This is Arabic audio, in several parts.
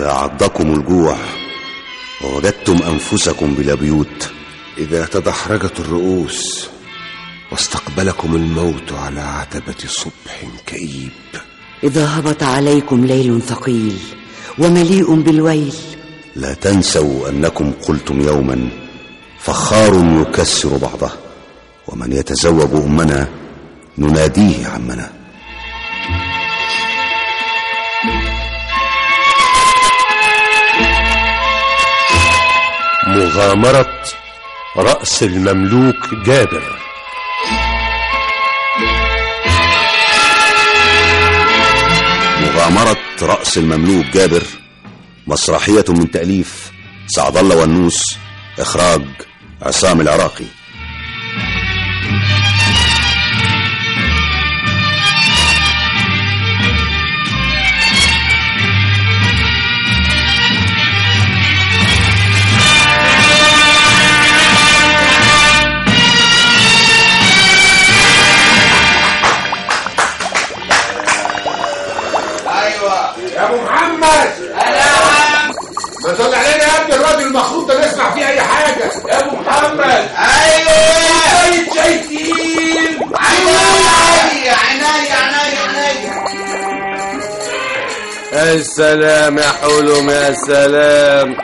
إذا عضكم الجوع ووجدتم أنفسكم بلا بيوت، إذا تدحرجت الرؤوس واستقبلكم الموت على عتبة صبح كئيب، إذا هبط عليكم ليل ثقيل ومليء بالويل، لا تنسوا أنكم قلتم يوما فخار يكسر بعضه، ومن يتزوج أمنا نناديه عمنا. مغامرة رأس المملوك جابر. مغامرة رأس المملوك جابر، مسرحية من تأليف سعد الله والنوس، إخراج عصام العراقي. يا ابو محمد، ما تقول علينا يا ابني الراجل المخروط ده نسمع فيه اي حاجه. يا ابو محمد. ايوه شايفين. عناية السلام يا حلم يا سلام.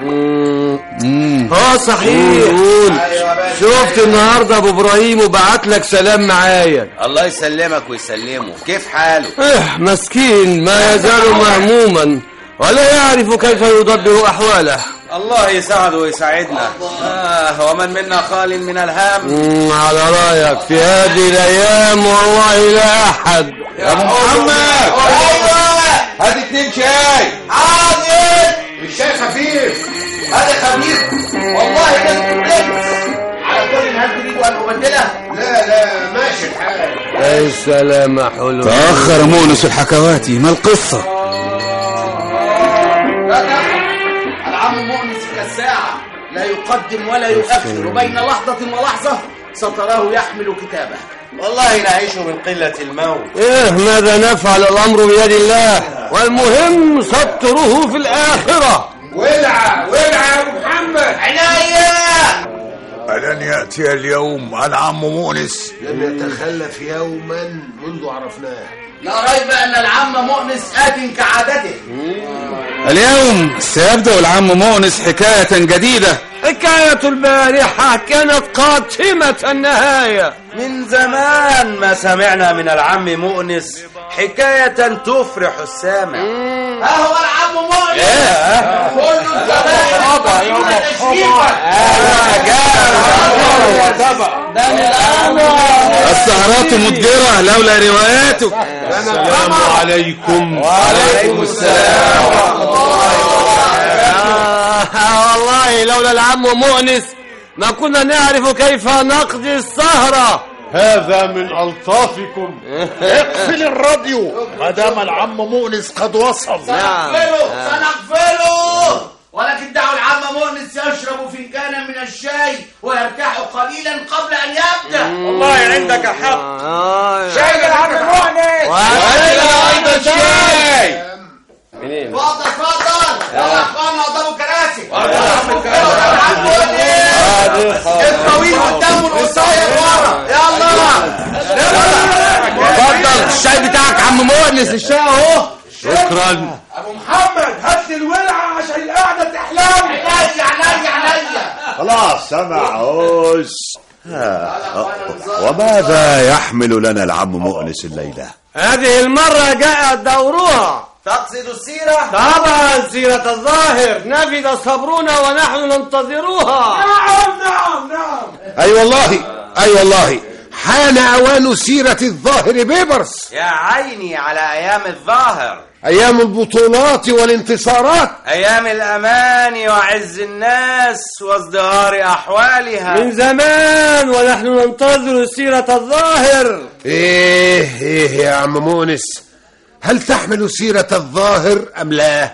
صحيح. شفت النهارده ابو ابراهيم وبعت لك سلام معايا. الله يسلمك ويسلمه. كيف حاله؟ مسكين ما يزال مهموما ولا يعرف كيف يدبر احواله. الله يساعده ويساعدنا. ومن منا خال من الهم. على رايك في هذه الايام والله لا احد. يا ابو محمد. ايوه هات 2 شاي. حاضر. الشاي خفيف. هذا خفيف والله كده. على كل هل تريد ان ابدله؟ لا ماشي الحال. يا سلام يا حلو. تأخر مونس الحكواتي، ما القصة؟ العم مؤنس كالساعة لا يقدم ولا يؤخر، بين لحظة ولحظة ستراه يحمل كتابه. والله نعيش من قلة الموت. ماذا نفعل؟ الأمر بيد الله، والمهم ستره في الآخرة. ولع يا أبو محمد. عناية. ألن يأتي اليوم العم مؤنس؟ لم يتخلف يوما منذ عرفناه. لا ريب أن العم مؤنس آت كعادته. اليوم سيبدأ العم مؤنس حكاية جديدة. حكاية البارحة كانت قاتمة النهاية. من زمان ما سمعنا من العم مؤنس حكاية تفرح السامع. ها هو العم مؤنس. كل الزمان تشريفا. السهرات مدجرة لولا رواياتك. السلام عليكم. وعليكم السلام ورحمة الله وبركاته. والله لولا العم مؤنس ما كنا نعرف كيف نقضي السهرة. هذا من ألطافكم. اقفل الراديو ما دام العم مؤنس قد وصل. سنقفله. ولكن دعوا العم مؤنس يشرب فنجانا من الشاي ويرتاح قليلا قبل أن يبدأ. والله عندك حق. شاي يا عم مؤنس. وعندنا الشاي. اتفضل. يلا اخواننا قداموا كراسي. الطويل قدامه القصير ورا. يلا اتفضل الشاي بتاعك عم مؤنس. الشاي اهو. شكرا. ابو محمد هات لي الولعه عشان القعده تحلم. عناية. خلاص سمعوش. وماذا يحمل لنا العم مؤنس الليلة؟ هذه المرة جاء دورها. تقصد السيرة؟ طبعا سيرة الظاهر. نفد صبرنا ونحن ننتظرها. نعم. أي والله حان أوان سيرة الظاهر بيبرس. يا عيني على أيام الظاهر، أيام البطولات والانتصارات، أيام الأمان وعز الناس وازدهار أحوالها. من زمان ونحن ننتظر سيرة الظاهر. إيه يا عم مؤنس، هل تحمل سيرة الظاهر أم لا؟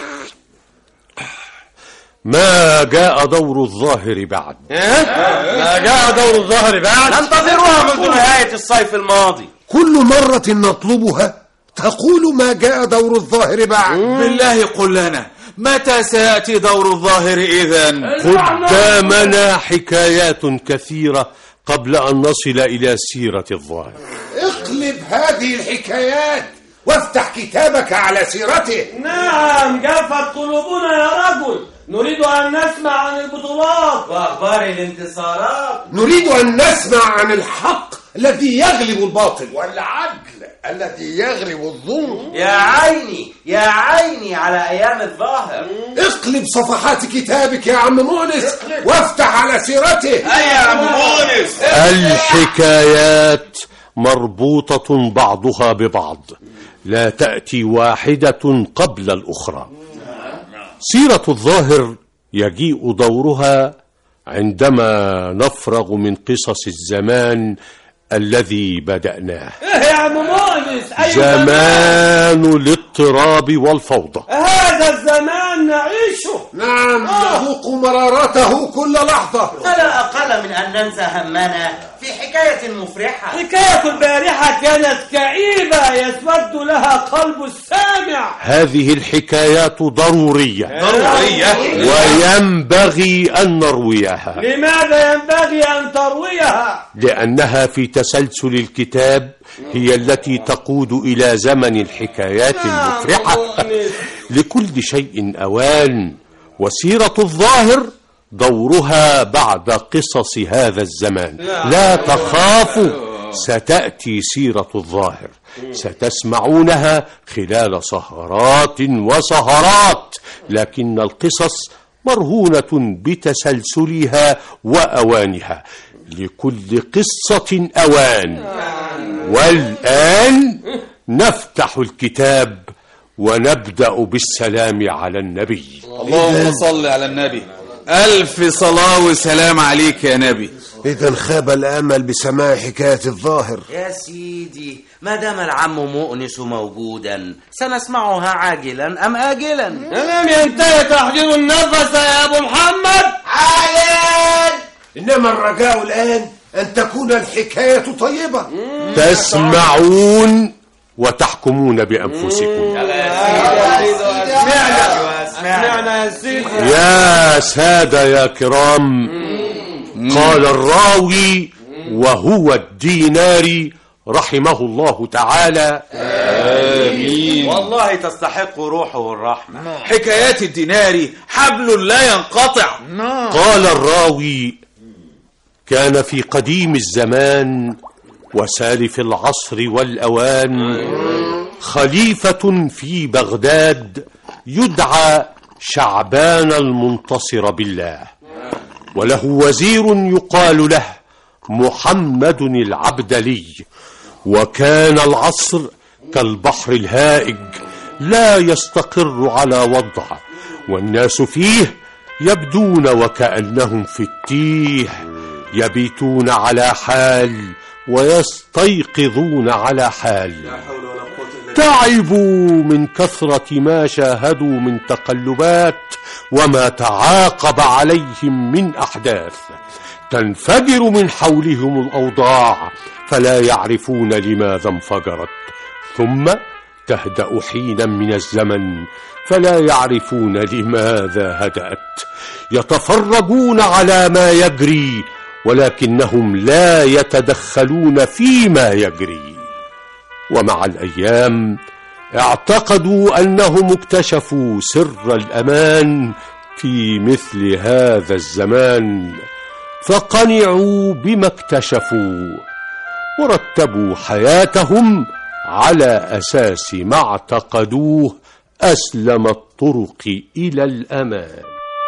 ما جاء دور الظاهر بعد. ما جاء دور الظاهر بعد. ننتظرها منذ نهاية الصيف الماضي. كل مرة نطلبها تقول ما جاء دور الظاهر بعد. بالله قل لنا متى سيأتي دور الظاهر إذن؟ قدامنا حكايات كثيرة قبل أن نصل إلى سيرة الظاهر. اقلب هذه الحكايات وافتح كتابك على سيرته. نعم، جفت قلوبنا يا رجل. نريد أن نسمع عن البطولات وأخبار الانتصارات. نريد أن نسمع عن الحق الذي يغلب الباطل والعدل الذي يغلب الظلم. يا عيني يا عيني على أيام الظاهر. اقلب صفحات كتابك يا عم مؤنس وافتح على سيرته. أي يا عم مؤنس. الحكايات مربوطة بعضها ببعض، لا تأتي واحدة قبل الأخرى. سيرة الظاهر يجيء دورها عندما نفرغ من قصص الزمان الذي بدأناه. يا عم مؤنس، زمان الاضطراب والفوضى. هذا الزمان نعيشه. نعم، نذوق مرارته كل لحظة. فلا أقل من أن ننسى همنا في حكاية مفرحة. حكاية البارحة كانت كئيبة يسود لها قلب السامع. هذه الحكايات ضرورية وينبغي أن نرويها. لماذا ينبغي أن ترويها؟ لأنها في تسلسل الكتاب هي التي تقود إلى زمن الحكايات المفرحة. لكل شيء أوان، وسيرة الظاهر دورها بعد قصص هذا الزمان. لا تخافوا، ستأتي سيرة الظاهر، ستسمعونها خلال سهرات وسهرات، لكن القصص مرهونة بتسلسلها وأوانها. لكل قصة أوان. والآن نفتح الكتاب ونبدأ بالسلام على النبي. اللهم صل على النبي. ألف صلاة وسلام عليك يا نبي. إذا خاب الأمل بسماع حكاية الظاهر. يا سيدي، ما دام العم مؤنس موجودا سنسمعها عاجلا أم آجلا. لم ينتهي تحضير النفس يا أبو محمد. عاجل. إنما الرجاء الآن أن تكون الحكاية طيبة. تسمعون وتحكمون بأنفسكم. اسمعنا يا سيدي. يا سادة يا كرام، قال الراوي وهو الديناري رحمه الله تعالى: آمين. والله تستحق روحه الرحمة. حكايات الديناري حبل لا ينقطع. قال الراوي: كان في قديم الزمان وسالف العصر والأوان خليفة في بغداد يدعى شعبان المنتصر بالله، وله وزير يقال له محمد العبدلي. وكان العصر كالبحر الهائج لا يستقر على وضع، والناس فيه يبدون وكأنهم في التيه، يبيتون على حال ويستيقظون على حال. تعبوا من كثرة ما شاهدوا من تقلبات وما تعاقب عليهم من أحداث. تنفجر من حولهم الأوضاع فلا يعرفون لماذا انفجرت، ثم تهدأ حينا من الزمن فلا يعرفون لماذا هدأت. يتفرجون على ما يجري ولكنهم لا يتدخلون فيما يجري. ومع الأيام اعتقدوا أنهم اكتشفوا سر الأمان في مثل هذا الزمان، فقنعوا بما اكتشفوا ورتبوا حياتهم على أساس ما اعتقدوه أسلم الطرق إلى الأمان.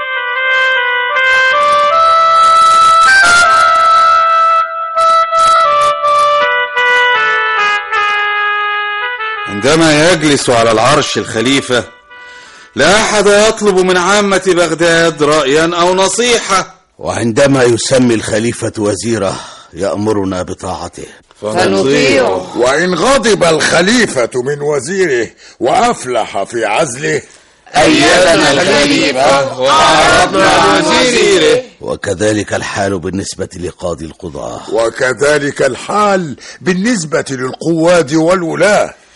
عندما يجلس على العرش الخليفة لا أحد يطلب من عامة بغداد رأيا أو نصيحة، وعندما يسمي الخليفة وزيره يأمرنا بطاعته فنطيعه. وإن غضب الخليفة من وزيره وأفلح في عزله أيدنا الخليفة وعرضنا وزيره. وكذلك الحال بالنسبة لقاضي القضاة، وكذلك الحال بالنسبة للقواد والولاة.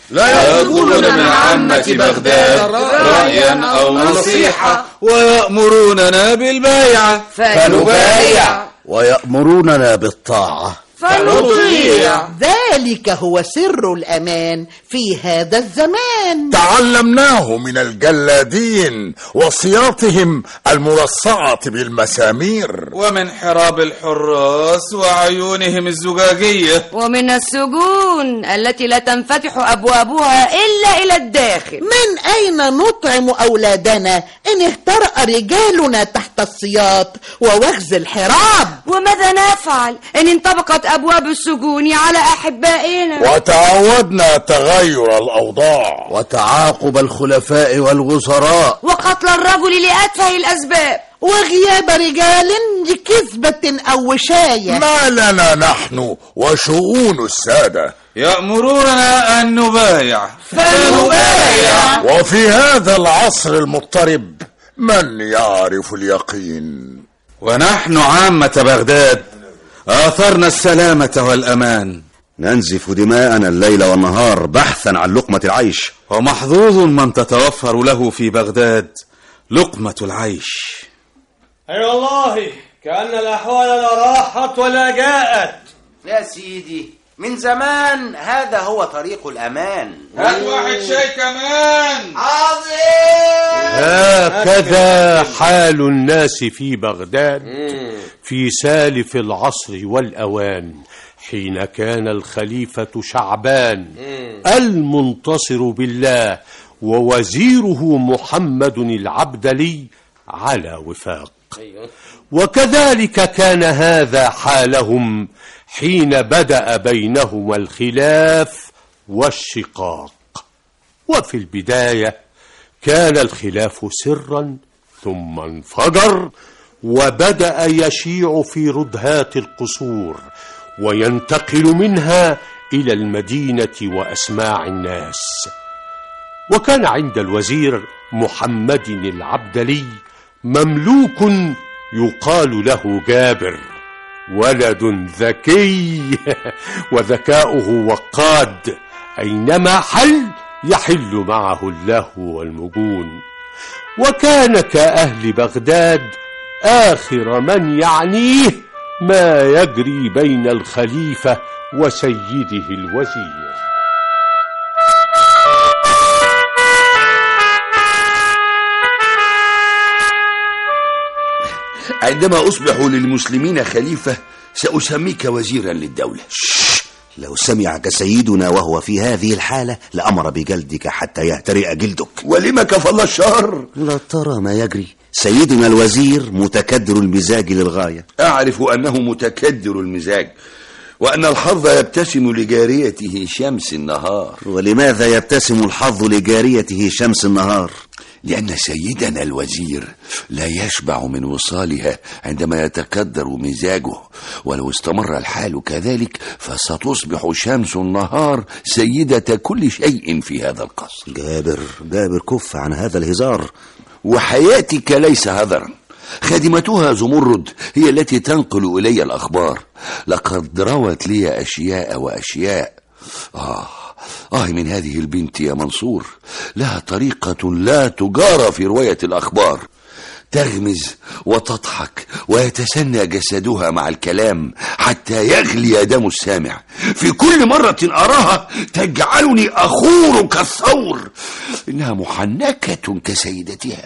لا يطلبون من عامة بغداد رأيا أو نصيحة ويأمروننا بالبيعة فنبايع ويأمروننا بالطاعة فنطيع. ذلك هو سر الأمان في هذا الزمان. تعلمناه من الجلادين وصياطهم المرصعة بالمسامير، ومن حراب الحراس وعيونهم الزجاجية، ومن السجون التي لا تنفتح أبوابها إلا إلى الداخل. من أين نطعم أولادنا إن اهترأ رجالنا تحت السياط ووغز الحراب؟ وماذا نفعل إن انطبقت أبواب السجون على أحبائنا؟ وتعودنا تغير الأوضاع وتعاقب الخلفاء والوزراء، وقتل الرجل لأتفه الأسباب، وغياب رجال لكذبة أو وشاية. ما لنا نحن وشؤون السادة؟ يأمروننا أن نبايع فنبايع. وفي هذا العصر المضطرب من يعرف اليقين؟ ونحن عامة بغداد آثرنا السلامة والأمان، ننزف دماءنا الليل والنهار بحثا عن لقمة العيش، ومحظوظ من تتوفر له في بغداد لقمة العيش. أي والله كأن الأحوال لا راحت ولا جاءت. يا سيدي من زمان هذا هو طريق الأمان. هات واحد شاي كمان. عظيم. هكذا حال الناس في بغداد في سالف العصر والأوان، حين كان الخليفة شعبان المنتصر بالله ووزيره محمد العبدلي على وفاق. وكذلك كان هذا حالهم حين بدأ بينهما الخلاف والشقاق. وفي البداية كان الخلاف سرا ثم انفجر وبدأ يشيع في ردهات القصور وينتقل منها إلى المدينة وأسماع الناس. وكان عند الوزير محمد العبدلي مملوك يقال له جابر، ولد ذكي وذكاؤه وقاد، أينما حل يحل معه اللهو والمجون. وكان كأهل بغداد آخر من يعنيه ما يجري بين الخليفة وسيده الوزير. عندما أصبح للمسلمين خليفة سأسميك وزيرا للدولة. لو سمعك سيدنا وهو في هذه الحالة لأمر بجلدك حتى يهترئ جلدك. ولما كفى الله الشر؟ لا ترى ما يجري؟ سيدنا الوزير متكدر المزاج للغاية. أعرف أنه متكدر المزاج، وأن الحظ يبتسم لجاريته شمس النهار. ولماذا يبتسم الحظ لجاريته شمس النهار؟ لأن سيدنا الوزير لا يشبع من وصالها عندما يتكدر مزاجه، ولو استمر الحال كذلك فستصبح شمس النهار سيدة كل شيء في هذا القصر. جابر كف عن هذا الهزار. وحياتك ليس هذرا. خادمتها زمرد هي التي تنقل إلي الأخبار. لقد روت لي أشياء وأشياء. من هذه البنت يا منصور، لها طريقة لا تجارى في رواية الأخبار. تغمز وتضحك ويتسنى جسدها مع الكلام حتى يغلي دم السامع. في كل مرة أراها تجعلني أخور كالثور. إنها محنكة كسيدتها.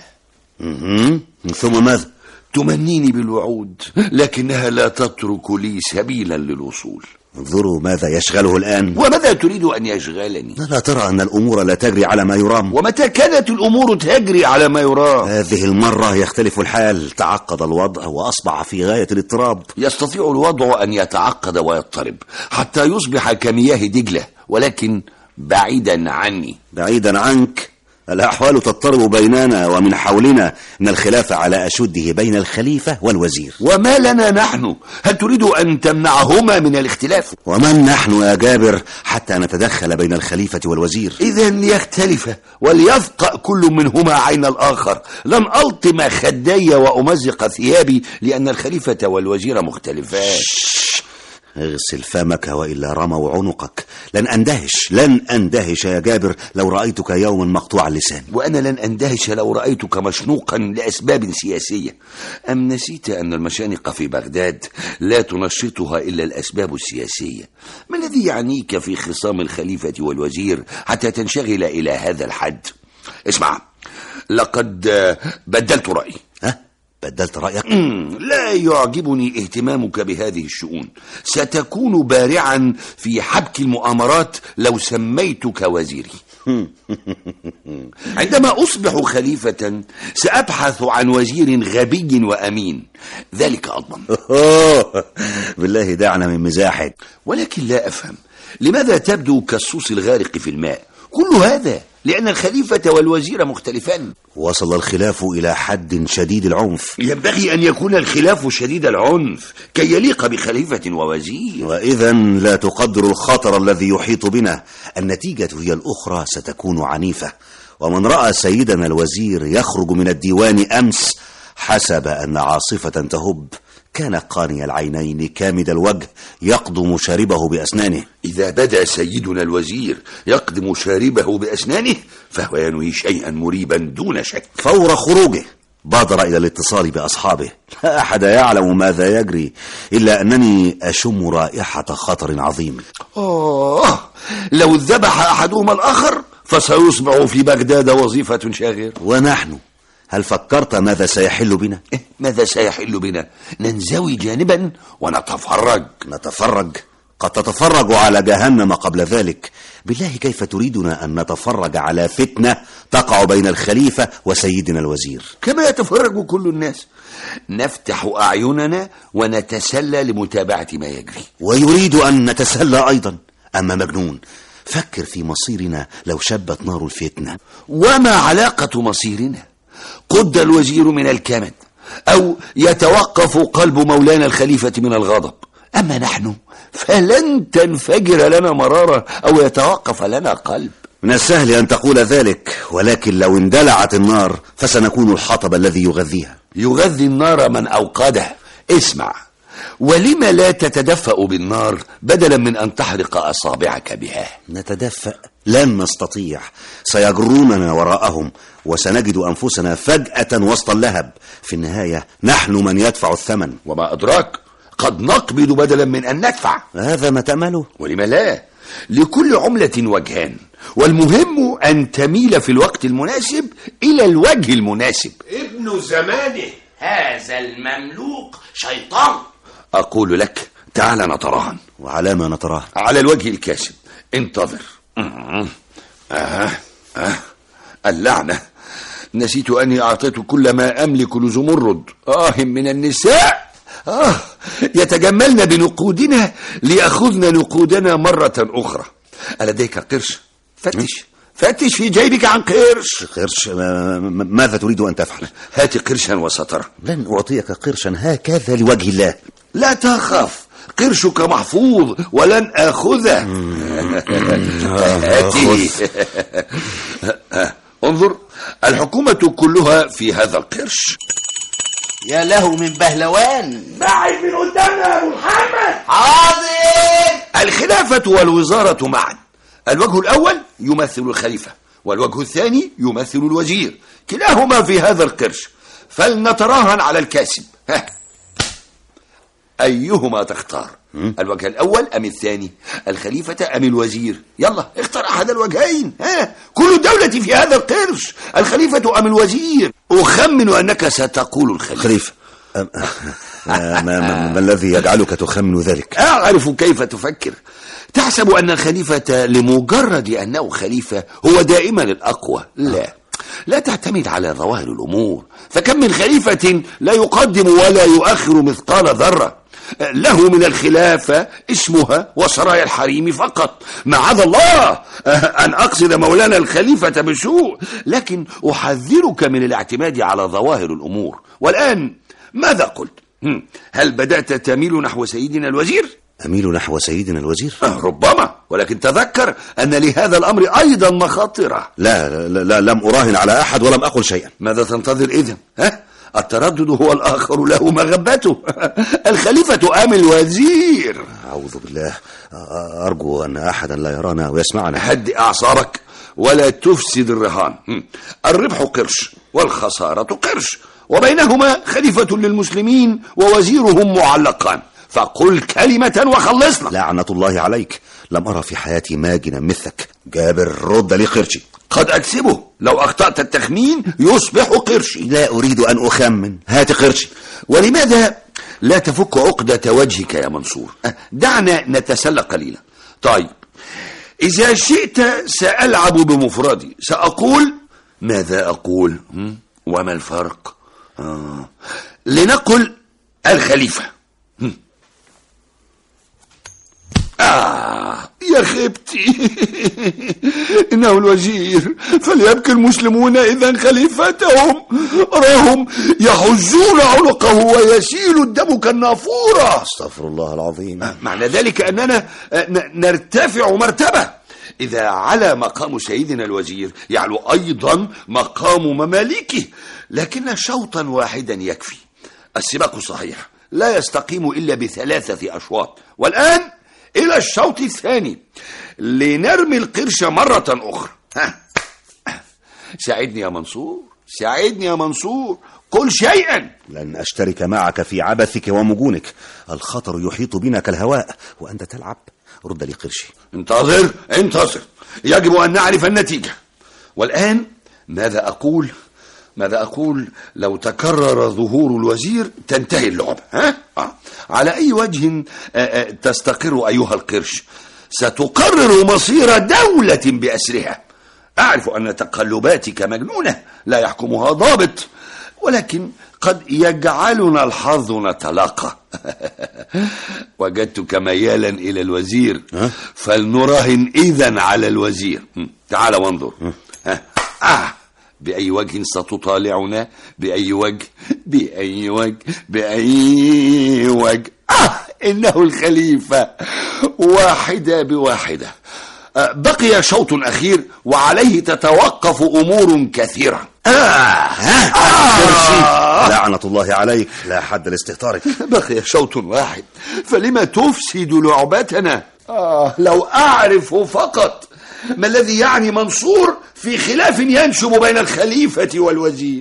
ثم ماذا؟ تمنيني بالوعود، لكنها لا تترك لي سبيلا للوصول. انظروا ماذا يشغله الآن. وماذا تريد أن يشغلني؟ لا ترى أن الأمور لا تجري على ما يرام؟ ومتى كانت الأمور تجري على ما يرام؟ هذه المرة يختلف الحال. تعقد الوضع وأصبح في غاية الاضطراب. يستطيع الوضع أن يتعقد ويضطرب حتى يصبح كمياه دجلة، ولكن بعيدا عني. بعيدا عنك؟ الأحوال تضطرب بيننا ومن حولنا، إن الخلاف على أشده بين الخليفة والوزير. وما لنا نحن؟ هل تريد أن تمنعهما من الاختلاف؟ ومن نحن يا جابر حتى نتدخل بين الخليفة والوزير؟ إذن ليختلف وليفقأ كل منهما عين الآخر. لن ألطم خدي وأمزق ثيابي لأن الخليفة والوزير مختلفان. اغسل فمك وإلا رموا عنقك. لن أندهش يا جابر لو رأيتك يوما مقطوع اللسان. وأنا لن أندهش لو رأيتك مشنوقا لأسباب سياسية. أم نسيت أن المشانق في بغداد لا تنشطها إلا الأسباب السياسية؟ ما الذي يعنيك في خصام الخليفة والوزير حتى تنشغل إلى هذا الحد؟ اسمع، لقد بدلت رأيي. بدلت رأيك؟ لا يعجبني اهتمامك بهذه الشؤون. ستكون بارعا في حبك المؤامرات لو سميتك وزيري. عندما أصبح خليفة سأبحث عن وزير غبي وأمين، ذلك أضمن. بالله دعنا من مزاحك. ولكن لا أفهم لماذا تبدو كالصوص الغارق في الماء؟ كل هذا لأن الخليفة والوزير مختلفان. وصل الخلاف إلى حد شديد العنف. ينبغي أن يكون الخلاف شديد العنف كي يليق بخليفة ووزير. وإذا لا تقدر الخطر الذي يحيط بنا. النتيجة هي الأخرى ستكون عنيفة. ومن رأى سيدنا الوزير يخرج من الديوان أمس حسب أن عاصفة تهب كان قاني العينين كامد الوجه يقضم شاربه بأسنانه. إذا بدا سيدنا الوزير يقضم شاربه بأسنانه فهو ينوي شيئا مريبا دون شك. فور خروجه بادر إلى الاتصال بأصحابه. لا أحد يعلم ماذا يجري إلا أنني أشم رائحة خطر عظيم. لو ذبح أحدهما الآخر فسيصبح في بغداد وظيفة شاغر. ونحن هل فكرت ماذا سيحل بنا؟ ماذا سيحل بنا؟ ننزوي جانبا ونتفرج. نتفرج؟ قد تتفرج على جهنم قبل ذلك. بالله كيف تريدنا أن نتفرج على فتنة تقع بين الخليفة وسيدنا الوزير؟ كما يتفرج كل الناس. نفتح أعيننا ونتسلى لمتابعة ما يجري. ويريد أن نتسلى أيضا. أما مجنون، فكر في مصيرنا لو شبت نار الفتنة. وما علاقة مصيرنا؟ قد الوزير من الكمد أو يتوقف قلب مولانا الخليفة من الغضب. أما نحن فلن تنفجر لنا مرارة أو يتوقف لنا قلب. من السهل أن تقول ذلك، ولكن لو اندلعت النار فسنكون الحطب الذي يغذيها. يغذي النار من أوقده. اسمع، ولم لا تتدفأ بالنار بدلا من أن تحرق أصابعك بها؟ نتدفأ؟ لن نستطيع. سيجروننا وراءهم وسنجد أنفسنا فجأة وسط اللهب. في النهاية نحن من يدفع الثمن. وما أدراك، قد نقبض بدلا من أن ندفع. هذا ما تأمله؟ ولم لا؟ لكل عملة وجهان، والمهم أن تميل في الوقت المناسب إلى الوجه المناسب. ابن زمانه هذا المملوك شيطان. أقول لك تعال نتراهن. وعلى ما نتراهن؟ على الوجه الكاسب. انتظر. اللعنة، نسيت أني أعطيت كل ما أملك لزمرد. من النساء يتجملن بنقودنا ليأخذن نقودنا مرة أخرى. ألديك قرش؟ فتش في جيبك عن قرش. ماذا تريد أن تفعل؟ هات قرشا وسترى. لن أعطيك قرشا هكذا لوجه الله. لا تخف، قرشك محفوظ ولن آخذه. هاته. انظر، الحكومة كلها في هذا القرش. يا له من بهلوان. بعد من قدامنا يا ابو محمد. حاضر. الخلافة والوزارة معا. الوجه الأول يمثل الخليفة، والوجه الثاني يمثل الوزير، كلاهما في هذا القرش. فلنتراهن على الكاسب. أيهما تختار؟ الوجه الأول أم الثاني؟ الخليفة أم الوزير؟ يلا اختر أحد الوجهين. كل الدولة في هذا القرش، الخليفة أم الوزير؟ أخمن أنك ستقول الخليفة. ما الذي يجعلك تخمن ذلك؟ أعرف كيف تفكر. تحسب أن الخليفة لمجرد أنه خليفة هو دائما الأقوى. لا تعتمد على ظواهر الأمور. فكم من خليفة لا يقدم ولا يؤخر مثقال ذرة. له من الخلافة اسمها وسرايا الحريم فقط. معاذ الله أن أقصد مولانا الخليفة بسوء، لكن أحذرك من الاعتماد على ظواهر الأمور. والآن ماذا قلت؟ هل بدأت تميل نحو سيدنا الوزير؟ أميل نحو سيدنا الوزير؟ ربما، ولكن تذكر أن لهذا الأمر أيضا مخاطرة. لا لم أراهن على أحد ولم أقل شيئا. ماذا تنتظر إذن؟ التردد هو الآخر له مغبته. الخليفة أم الوزير؟ أعوذ بالله، أرجو أن أحدا لا يرانا ويسمعنا. هدئ أعصابك ولا تفسد الرهان. الربح قرش والخسارة قرش، وبينهما خليفة للمسلمين ووزيرهم معلقان، فقل كلمة وخلصنا. لعنة الله عليك، لم أرى في حياتي ماجنا مثلك. جابر، رد لي قرشي. قد أكسبه، لو أخطأت التخمين يصبح قرشي. لا أريد أن أخمن، هات قرشي. ولماذا لا تفك عقدة وجهك يا منصور؟ دعنا نتسلى قليلا. طيب، إذا شئت سألعب بمفردي، سأقول ماذا أقول؟ وما الفرق؟ لنقل الخليفة. يا خيبتي. إنه الوزير، فليبكي المسلمون إذا خليفتهم. أراهم يحزون عنقه ويسيل الدم كالنافورة. استغفر الله العظيم. معنى ذلك أننا نرتفع مرتبة. إذا على مقام سيدنا الوزير يعلو أيضا مقام مماليكه، لكن شوطا واحدا يكفي. السباق صحيح لا يستقيم إلا ب3 أشواط، والآن إلى الشوط الثاني لنرمي القرش مرة أخرى. ساعدني يا منصور، ساعدني يا منصور، قل شيئا. لن أشترك معك في عبثك ومجونك. الخطر يحيط بنا كالهواء وأنت تلعب. رد لي قرشي. انتظر انتظر، يجب أن نعرف النتيجة. والآن ماذا أقول؟ ماذا أقول لو تكرر ظهور الوزير تنتهي اللعبة؟ على أي وجه تستقر أيها القرش؟ ستقرر مصير دولة بأسرها. أعرف أن تقلباتك مجنونة لا يحكمها ضابط، ولكن قد يجعلنا الحظ نتلاقى. وجدتك ميالا إلى الوزير، فلنراهن إذن على الوزير. تعال وانظر. بأي وجه ستطالعنا؟ بأي وجه؟ بأي وجه؟ بأي وجه؟ إنه الخليفة، واحدة بواحدة. بقي شوط أخير وعليه تتوقف أمور كثيرة. لعنة الله عليك، لا حد لاستهتارك. بقي شوط واحد، فلما تفسد لعبتنا؟ لو أعرف فقط ما الذي يعني منصور في خلاف ينشب بين الخليفة والوزير.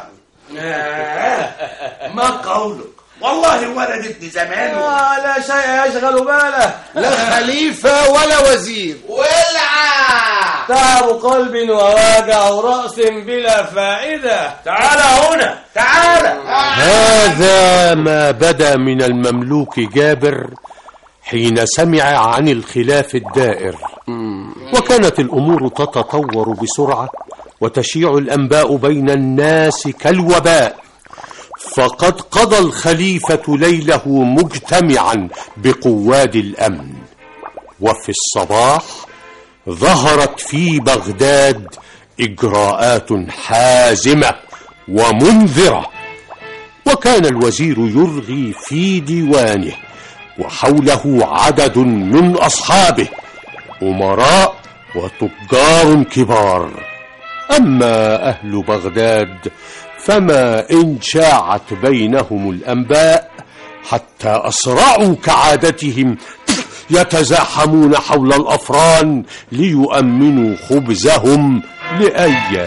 ما قولك؟ والله ولد ابن زمان لا شيء يشغل باله، لا خليفة ولا وزير. ولع تعب قلب وواجع رأس بلا فائدة. تعال هنا، تعال. هذا ما بدا من المملوك جابر حين سمع عن الخلاف الدائر، وكانت الأمور تتطور بسرعة وتشيع الأنباء بين الناس كالوباء. فقد قضى الخليفة ليله مجتمعا بقواد الأمن، وفي الصباح ظهرت في بغداد إجراءات حازمة ومنذرة. وكان الوزير يرغي في ديوانه وحوله عدد من أصحابه، أمراء وتجار كبار. أما أهل بغداد فما إن شاعت بينهم الأنباء حتى أسرعوا كعادتهم يتزاحمون حول الأفران ليؤمنوا خبزهم لأيام.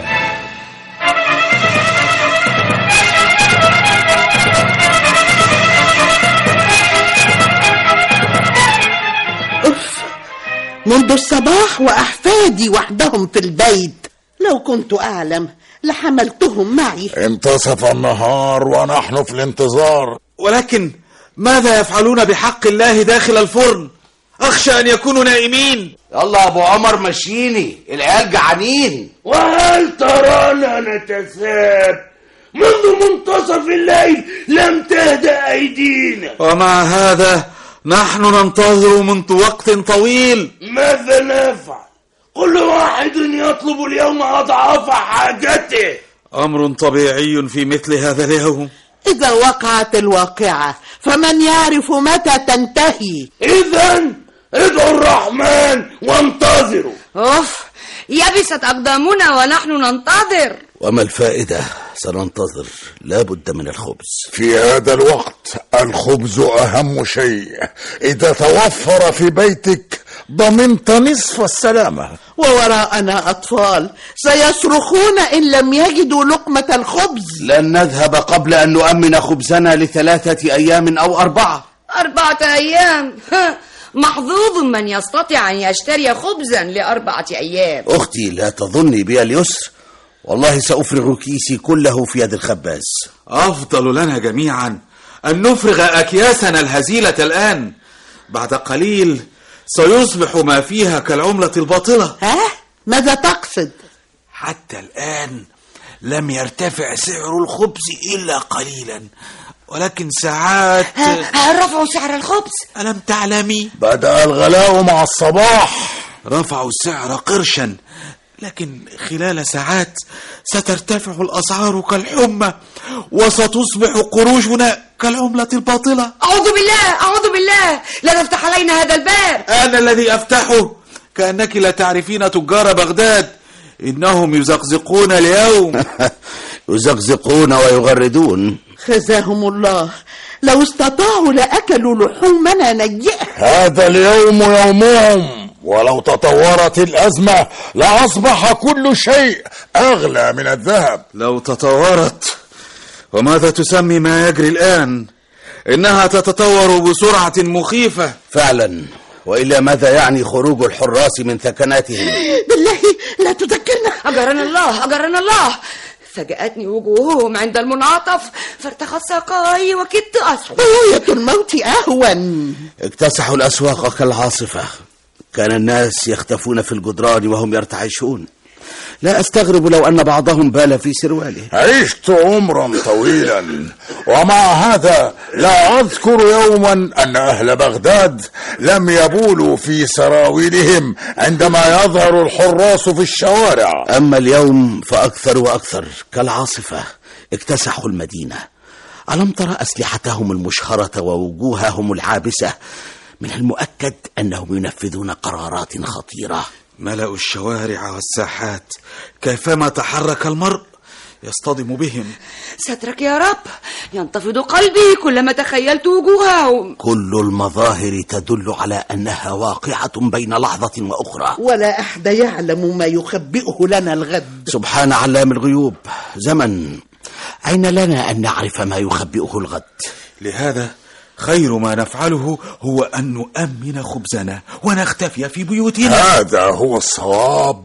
منذ الصباح وأحفادي وحدهم في البيت. لو كنت أعلم لحملتهم معي. انتصف النهار ونحن في الانتظار. ولكن ماذا يفعلون بحق الله داخل الفرن؟ أخشى أن يكونوا نائمين. يلا أبو عمر مشيني، العيال جعانين. وهل ترانا نتساب؟ منذ منتصف الليل لم تهدأ أيدينا، ومع هذا نحن ننتظر منذ وقت طويل. ماذا نفعل؟ كل واحد يطلب اليوم أضعاف حاجته. أمر طبيعي في مثل هذا اليوم. إذا وقعت الواقعة فمن يعرف متى تنتهي؟ إذن ادعوا الرحمن وانتظروا. يبست أقدامنا ونحن ننتظر. وما الفائدة؟ سننتظر، لا بد من الخبز. في هذا الوقت الخبز أهم شيء. إذا توفر في بيتك ضمنت نصف السلامة. ووراءنا أطفال سيصرخون إن لم يجدوا لقمة الخبز. لن نذهب قبل أن نؤمن خبزنا ل3 أيام أو 4. 4 أيام؟ محظوظ من يستطيع أن يشتري خبزا ل4 أيام. أختي لا تظني بي اليسر، والله سأفرغ كيسي كله في يد الخباز. أفضل لنا جميعا أن نفرغ أكياسنا الهزيلة الآن. بعد قليل سيصبح ما فيها كالعملة الباطلة. ماذا تقصد؟ حتى الآن لم يرتفع سعر الخبز إلا قليلا، ولكن ساعات رفعوا سعر الخبز. ألم تعلمي؟ بدأ الغلاء مع الصباح. رفعوا السعر قرشا، لكن خلال ساعات سترتفع الأسعار كالحمى، وستصبح قروشنا كالعملة الباطلة. أعوذ بالله، لا تفتح علينا هذا الباب. أنا الذي أفتحه. كأنك لا تعرفين تجار بغداد، إنهم يزقزقون اليوم. يزقزقون ويغردون. خزاهم الله، لو استطاعوا لأكلوا لحومنا نجئة. هذا اليوم يومهم، ولو تطورت الأزمة لأصبح كل شيء أغلى من الذهب. لو تطورت؟ وماذا تسمي ما يجري الآن؟ إنها تتطور بسرعة مخيفة فعلا، وإلا ماذا يعني خروج الحراس من ثكناتهم؟ بالله لا تذكرنا. أجرنا الله. فجأتني وجوههم عند المنعطف فارتخت ساقاي وكدت أسقط. بوية الموت أهون. اكتسحوا الأسواق كالعاصفة، كان الناس يختفون في الجدران وهم يرتعشون. لا أستغرب لو أن بعضهم بال في سرواله. عشت عمرا طويلا، ومع هذا لا أذكر يوما أن أهل بغداد لم يبولوا في سراويلهم عندما يظهر الحراس في الشوارع. أما اليوم فأكثر وأكثر كالعاصفة، اكتسحوا المدينة. ألم ترى أسلحتهم المشهرة ووجوههم العابسة؟ من المؤكد أنهم ينفذون قرارات خطيرة. ملأوا الشوارع والساحات، كيفما تحرك المرء يصطدم بهم. سترك يا رب، ينتفض قلبي كلما تخيلت وجوههم. كل المظاهر تدل على أنها واقعة بين لحظة وأخرى، ولا أحد يعلم ما يخبئه لنا الغد. سبحان علام الغيوب. زمن، أين لنا أن نعرف ما يخبئه الغد؟ لهذا خير ما نفعله هو أن نؤمن خبزنا ونختفي في بيوتنا. هذا هو الصواب.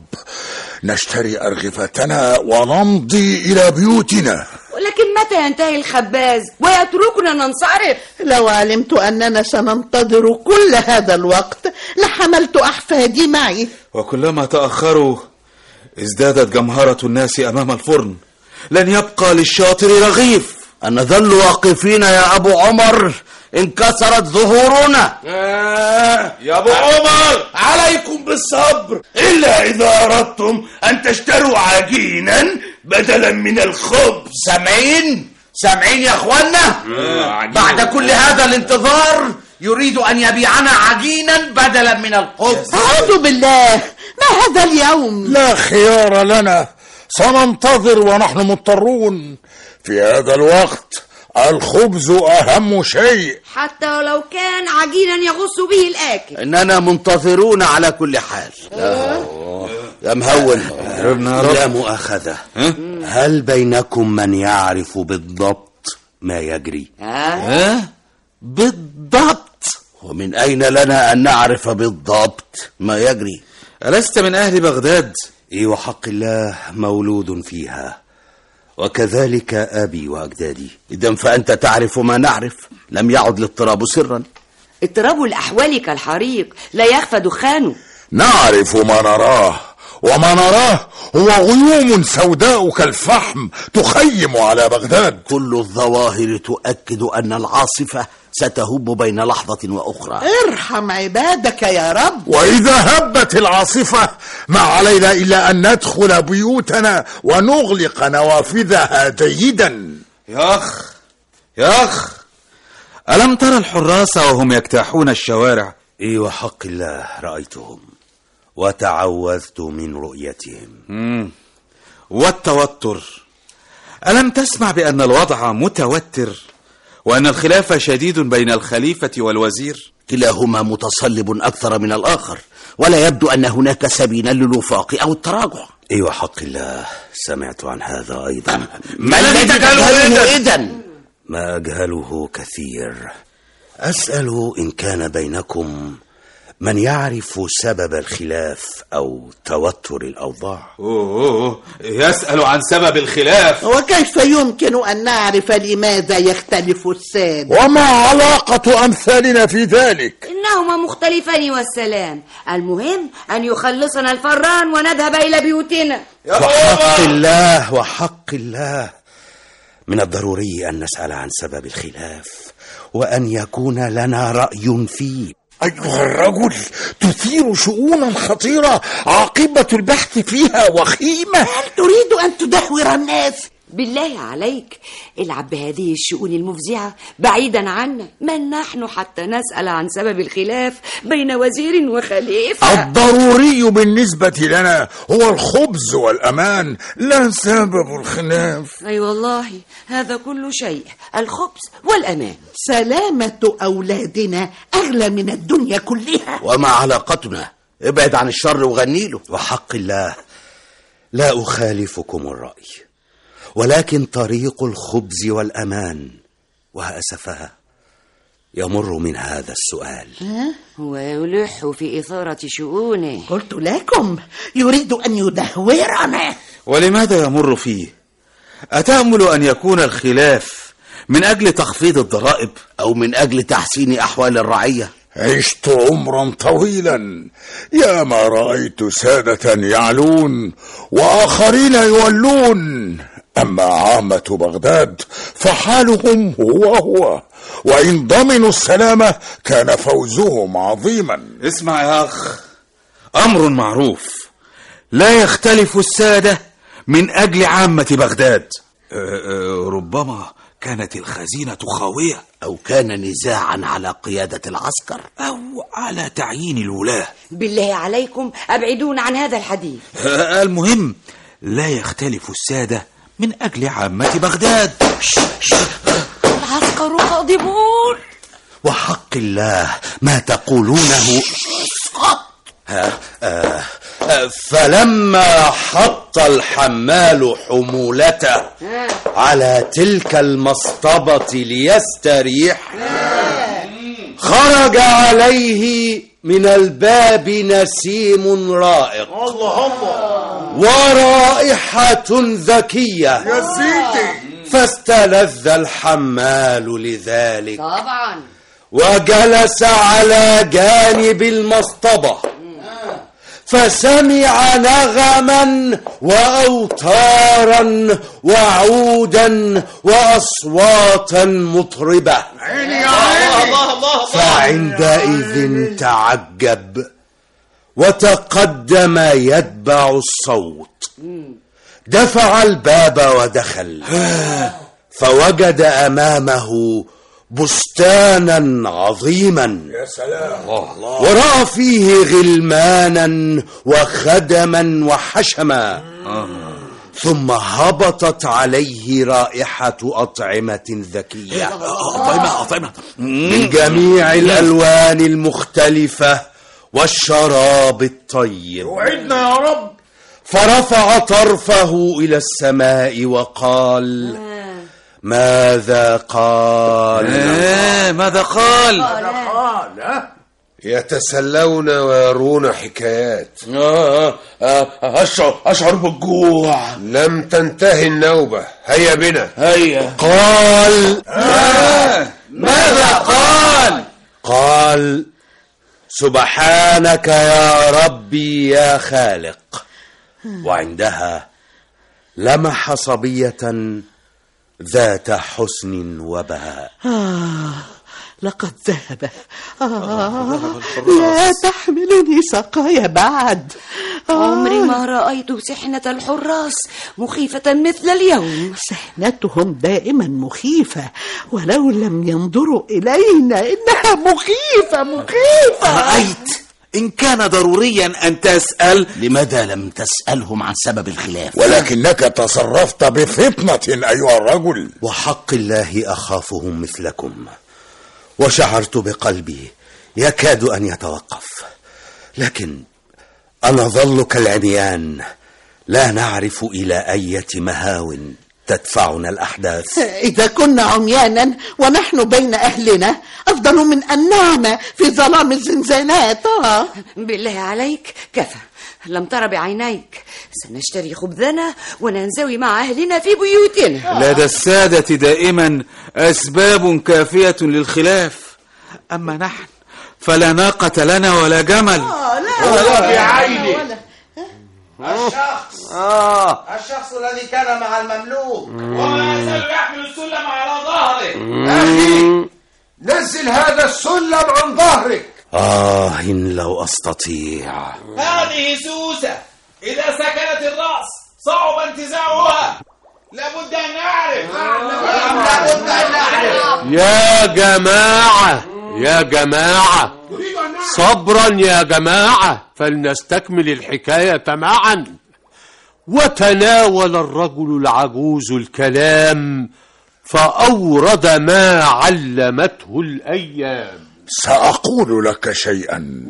نشتري أرغفتنا ونمضي إلى بيوتنا. ولكن متى ينتهي الخباز ويتركنا ننصرف؟ لو علمت أننا سننتظر كل هذا الوقت لحملت أحفادي معي. وكلما تأخروا ازدادت جمهرة الناس أمام الفرن. لن يبقى للشاطر رغيف. أنظل واقفين يا أبو عمر، انكسرت ظهورنا. يا أبو عمر، عليكم بالصبر، إلا إذا أردتم أن تشتروا عجينا بدلا من الخبز. سامعين يا أخوانا؟ بعد كل هذا الانتظار يريد أن يبيعنا عجينا بدلا من الخبز. أعوذ بالله، ما هذا اليوم؟ لا خيار لنا، سننتظر ونحن مضطرون. في هذا الوقت الخبز أهم شيء، حتى ولو كان عجينا يغص به الآكل. إننا منتظرون على كل حال. يا مهول، لا مؤاخذة، هل بينكم من يعرف بالضبط ما يجري؟ بالضبط؟ ومن أين لنا أن نعرف بالضبط ما يجري؟ ألست من أهل بغداد؟ إي وحق الله، مولود فيها، وكذلك أبي وأجدادي. إذن فأنت تعرف ما نعرف، لم يعد الاضطراب سرا. اضطراب الأحوال كالحريق، لا يخفى دخانه. نعرف ما نراه، وما نراه هو غيوم سوداء كالفحم تخيم على بغداد. كل الظواهر تؤكد أن العاصفة ستهب بين لحظة وأخرى. ارحم عبادك يا رب. وإذا هبت العاصفة ما علينا إلا أن ندخل بيوتنا ونغلق نوافذها جيدا. يا أخ، ألم ترى الحراس وهم يجتاحون الشوارع؟ إي وحق الله رأيتهم، وتعوذت من رؤيتهم. والتوتر، ألم تسمع بأن الوضع متوتر وأن الخلاف شديد بين الخليفة والوزير؟ كلاهما متصلب أكثر من الآخر، ولا يبدو أن هناك سبيلا للوفاق أو التراجع. أيوة حق الله، سمعت عن هذا أيضا. ما الذي تجهله إذن؟ ما أجهله كثير. أسأل إن كان بينكم من يعرف سبب الخلاف أو توتر الأوضاع. يسأل عن سبب الخلاف. وكيف يمكن أن نعرف لماذا يختلف السادة؟ وما علاقة أمثالنا في ذلك؟ إنهما مختلفان والسلام. المهم أن يخلصنا الفران ونذهب إلى بيوتنا. وحق الله وحق الله، من الضروري أن نسأل عن سبب الخلاف وأن يكون لنا رأي فيه. أيها الرجل، تثير شؤونا خطيرة عاقبة البحث فيها وخيمة. هل تريد أن تدهور الناس؟ بالله عليك، العب بهذه الشؤون المفزعة بعيدا عنا. من نحن حتى نسأل عن سبب الخلاف بين وزير وخليفة؟ الضروري بالنسبة لنا هو الخبز والأمان، لا سبب الخلاف. أي والله، هذا كل شيء، الخبز والأمان. سلامة أولادنا أغلى من الدنيا كلها. وما علاقتنا؟ ابعد عن الشر وغني له. وحق الله لا أخالفكم الرأي، ولكن طريق الخبز والأمان وأسفها يمر من هذا السؤال. ويلح في إثارة شؤونه. قلت لكم يريد أن يدهورنا. ولماذا يمر فيه؟ أتأمل أن يكون الخلاف من أجل تخفيض الضرائب أو من أجل تحسين أحوال الرعية؟ عشت عمرا طويلا، يا ما رأيت سادة يعلون وآخرين يولون، أما عامة بغداد فحالهم هو، وإن ضمنوا السلامة كان فوزهم عظيما. اسمع يا أخ، أمر معروف، لا يختلف السادة من أجل عامة بغداد. ربما كانت الخزينة خاوية، أو كان نزاعا على قيادة العسكر، أو على تعيين الولاة. بالله عليكم أبعدون عن هذا الحديث. المهم لا يختلف السادة من أجل عامة بغداد. العسكر غاضبون. وحق الله ما تقولونه. فلما حط الحمال حمولته على تلك المصطبة ليستريح، خرج عليه من الباب نسيم رائق ورائحة ذكية، فاستلذ الحمال لذلك طبعا، وجلس على جانب المصطبة، فسمع نغما وأوتارا وعودا وأصواتا مطربة، فعندئذ تعجب وتقدم يتبع الصوت، دفع الباب ودخل، فوجد أمامه بستانا عظيما، يا سلام، ورأى فيه غلمانا وخدما وحشما، ثم هبطت عليه رائحة أطعمة ذكية من جميع الألوان المختلفة والشراب الطيب. وعدنا يا رب. فرفع طرفه إلى السماء وقال: ماذا قال؟ ماذا قال؟ يتسلون ويرون حكايات. أشعر بالجوع. لم تنتهي النوبة، هيا بنا. هيا. قال: ماذا قال؟ قال: سبحانك يا ربي يا خالق. وعندها لمح صبية ذات حسن وبهاء. لقد ذهب. لا تحملني سقايا بعد. عمري ما رأيت سحنة الحراس مخيفة مثل اليوم. سحنتهم دائما مخيفة، ولو لم ينظروا إلينا إنها مخيفة. رأيت إن كان ضروريا أن تسأل، لماذا لم تسألهم عن سبب الخلاف؟ ولكنك تصرفت بفطنة أيها الرجل. وحق الله أخافهم مثلكم، وشعرت بقلبي يكاد أن يتوقف، لكن أنظل كالعميان لا نعرف إلى أية مهاو تدفعنا الأحداث. إذا كنا عميانا ونحن بين أهلنا أفضل من أن نعمى في ظلام الزنزانات. بالله عليك كفى، لم تر بعينيك. سنشتري خبزنا وننزوي مع أهلنا في بيوتنا. لدى السادة دائما أسباب كافية للخلاف، أما نحن فلا ناقة لنا ولا جمل. لا بعيني. الشخص الذي كان مع المملوك وما يزال يحمل السلم على ظهره. أخي نزل هذا السلم عن ظهرك. إن لو أستطيع. هذه سوسة، إذا سكنت الرأس صعب انتزاعها. لابد أن نعرف. يا جماعة صبرا يا جماعة، فلنستكمل الحكاية معا. وتناول الرجل العجوز الكلام فأورد ما علمته الأيام. سأقول لك شيئا.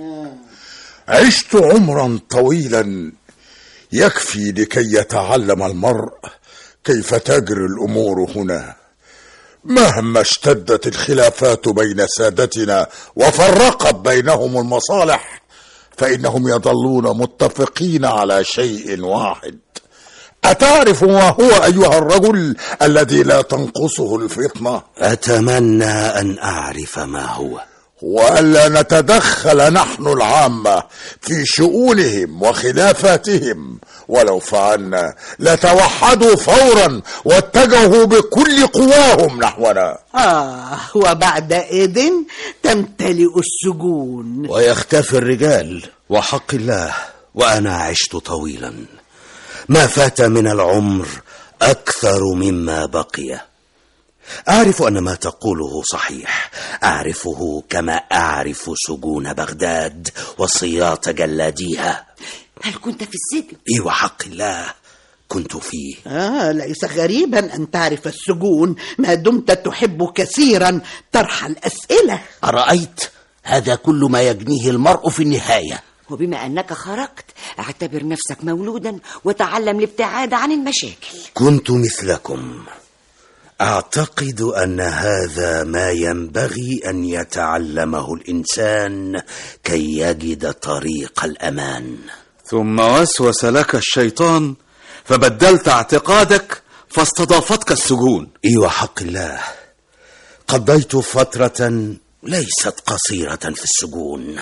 عشت عمرا طويلا يكفي لكي يتعلم المرء كيف تجري الأمور هنا. مهما اشتدت الخلافات بين سادتنا وفرقت بينهم المصالح، فإنهم يظلون متفقين على شيء واحد. أتعرف ما هو أيها الرجل الذي لا تنقصه الفطنة؟ أتمنى أن أعرف ما هو. وألا نتدخل نحن العامة في شؤونهم وخلافاتهم، ولو فعلنا لتوحدوا فورا واتجهوا بكل قواهم نحونا. وبعدئذ تمتلئ السجون ويختفي الرجال. وحق الله وأنا عشت طويلا، ما فات من العمر أكثر مما بقي. أعرف أن ما تقوله صحيح، أعرفه كما أعرف سجون بغداد وسياط جلاديها. هل كنت في السجن؟ إيه وحق الله كنت فيه. ليس غريبا أن تعرف السجون ما دمت تحب كثيرا طرح الأسئلة. أرأيت؟ هذا كل ما يجنيه المرء في النهاية. وبما أنك خرجت اعتبر نفسك مولودا وتعلم الابتعاد عن المشاكل. كنت مثلكم، أعتقد أن هذا ما ينبغي أن يتعلمه الإنسان كي يجد طريق الأمان. ثم وسوس لك الشيطان فبدلت اعتقادك فاستضافتك السجون. إيوه حق الله، قضيت فترة ليست قصيرة في السجون،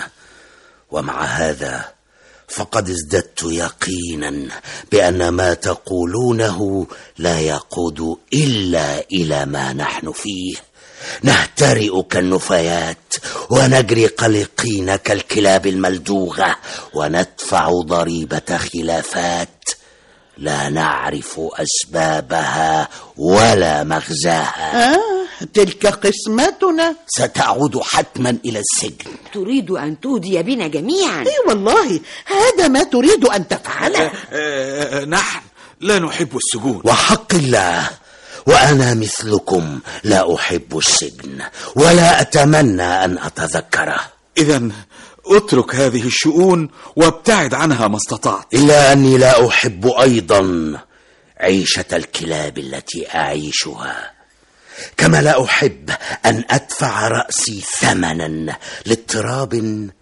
ومع هذا فقد ازددت يقينا بأن ما تقولونه لا يقود إلا إلى ما نحن فيه. نهترئ كالنفايات ونجري قلقين كالكلاب الملدوغة، وندفع ضريبة خلافات لا نعرف أسبابها ولا مغزاها. تلك قسمتنا. ستعود حتما إلى السجن. تريد أن تودي بنا جميعا؟ والله هذا ما تريد أن تفعله. نحن لا نحب السجون. وحق الله وأنا مثلكم لا أحب السجن ولا أتمنى أن أتذكره. إذن اترك هذه الشؤون وابتعد عنها ما استطعت. إلا أني لا أحب أيضا عيشة الكلاب التي أعيشها، كما لا أحب أن أدفع رأسي ثمنا لاضطراب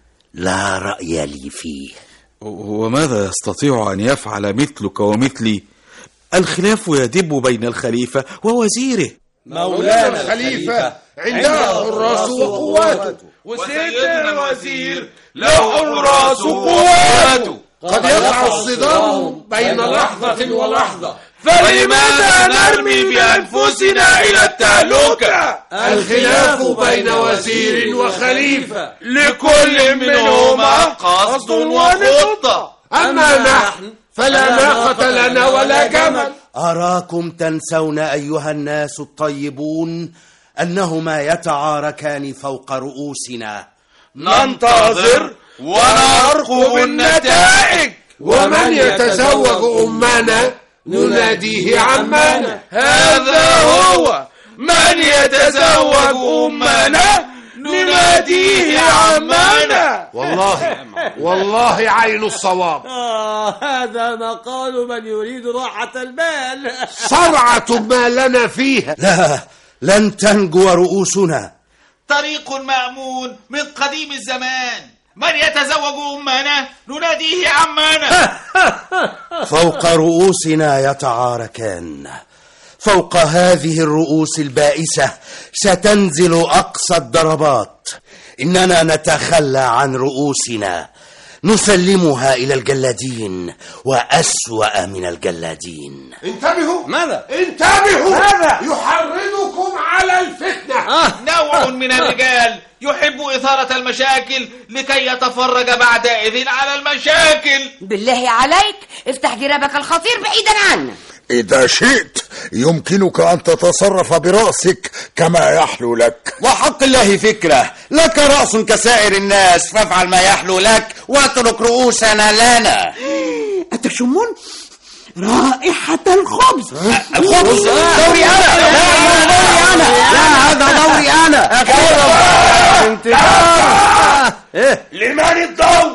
لا رأي لي فيه. وماذا يستطيع أن يفعل مثلك ومثلي؟ الخلاف يدب بين الخليفة ووزيره. مولانا الخليفة عنده الراس وقواته، وسيدنا الوزير له الراس وقواته. قد يقع الصدام بين لحظة ولحظة، فلماذا نرمي بأنفسنا إلى التهلكة؟ الخلاف بين وزير وخليفة لكل منهما قصد وخطة، أما نحن فلا ناقة لنا ولا جمل. أراكم تنسون أيها الناس الطيبون أنهما يتعاركان فوق رؤوسنا. ننتظر ونرقب النتائج. ومن يتزوج أمنا نناديه عمانا. هذا هو من يتزوج أمنا نناديه عمانا. والله عين الصواب. هذا مقال من يريد راحة المال. صرعة ما لنا فيها. لا، لن تنجو رؤوسنا. طريق مأمون من قديم الزمان. من يتزوج أمنا نناديه عمانا. فوق رؤوسنا يتعاركان. فوق هذه الرؤوس البائسة ستنزل أقصى الضربات. إننا نتخلى عن رؤوسنا، نسلمها إلى الجلادين وأسوأ من الجلادين. انتبهوا. ماذا؟ انتبهوا. ماذا؟ يحرضكم على الفتنة. نوع من الرجال يحب إثارة المشاكل لكي يتفرج بعدئذ على المشاكل. بالله عليك افتح جرابك الخطير بعيدا عنا. إذا شئت يمكنك أن تتصرف برأسك كما يحلو لك. وحق الله فكرة، لك رأس كسائر الناس، فافعل ما يحلو لك واترك رؤوسنا لنا. أتشمون رائحة الخبز؟ الخبز دوري أنا. لا، هذا دوري أنا. لمن الضوء؟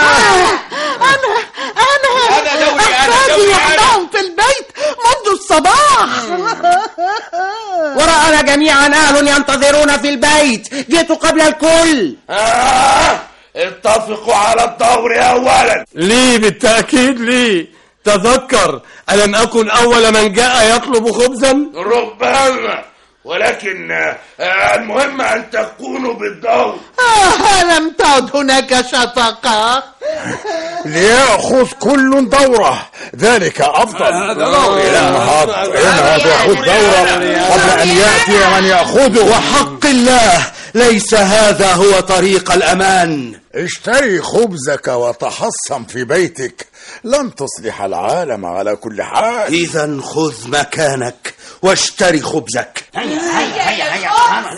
أنا دوري أحفادي يحضرون في البيت منذ الصباح. وراءنا جميعا أهل ينتظرون في البيت، جئت قبل الكل. اتفقوا على الدور أولا. لي بالتأكيد لي. تذكر ألم أكن أول من جاء يطلب خبزا؟ ربما، ولكن المهم أن تكونوا بالضوء. لم تعد هناك شفقة. ليأخذ كل دوره، ذلك أفضل. هذا يأخذ دوره قبل أن يأتي من يأخذه. وحق الله ليس هذا هو طريق الأمان. اشتري خبزك وتحصن في بيتك، لن تصلح العالم على كل حال. إذا خذ مكانك واشتري خبزك. هيا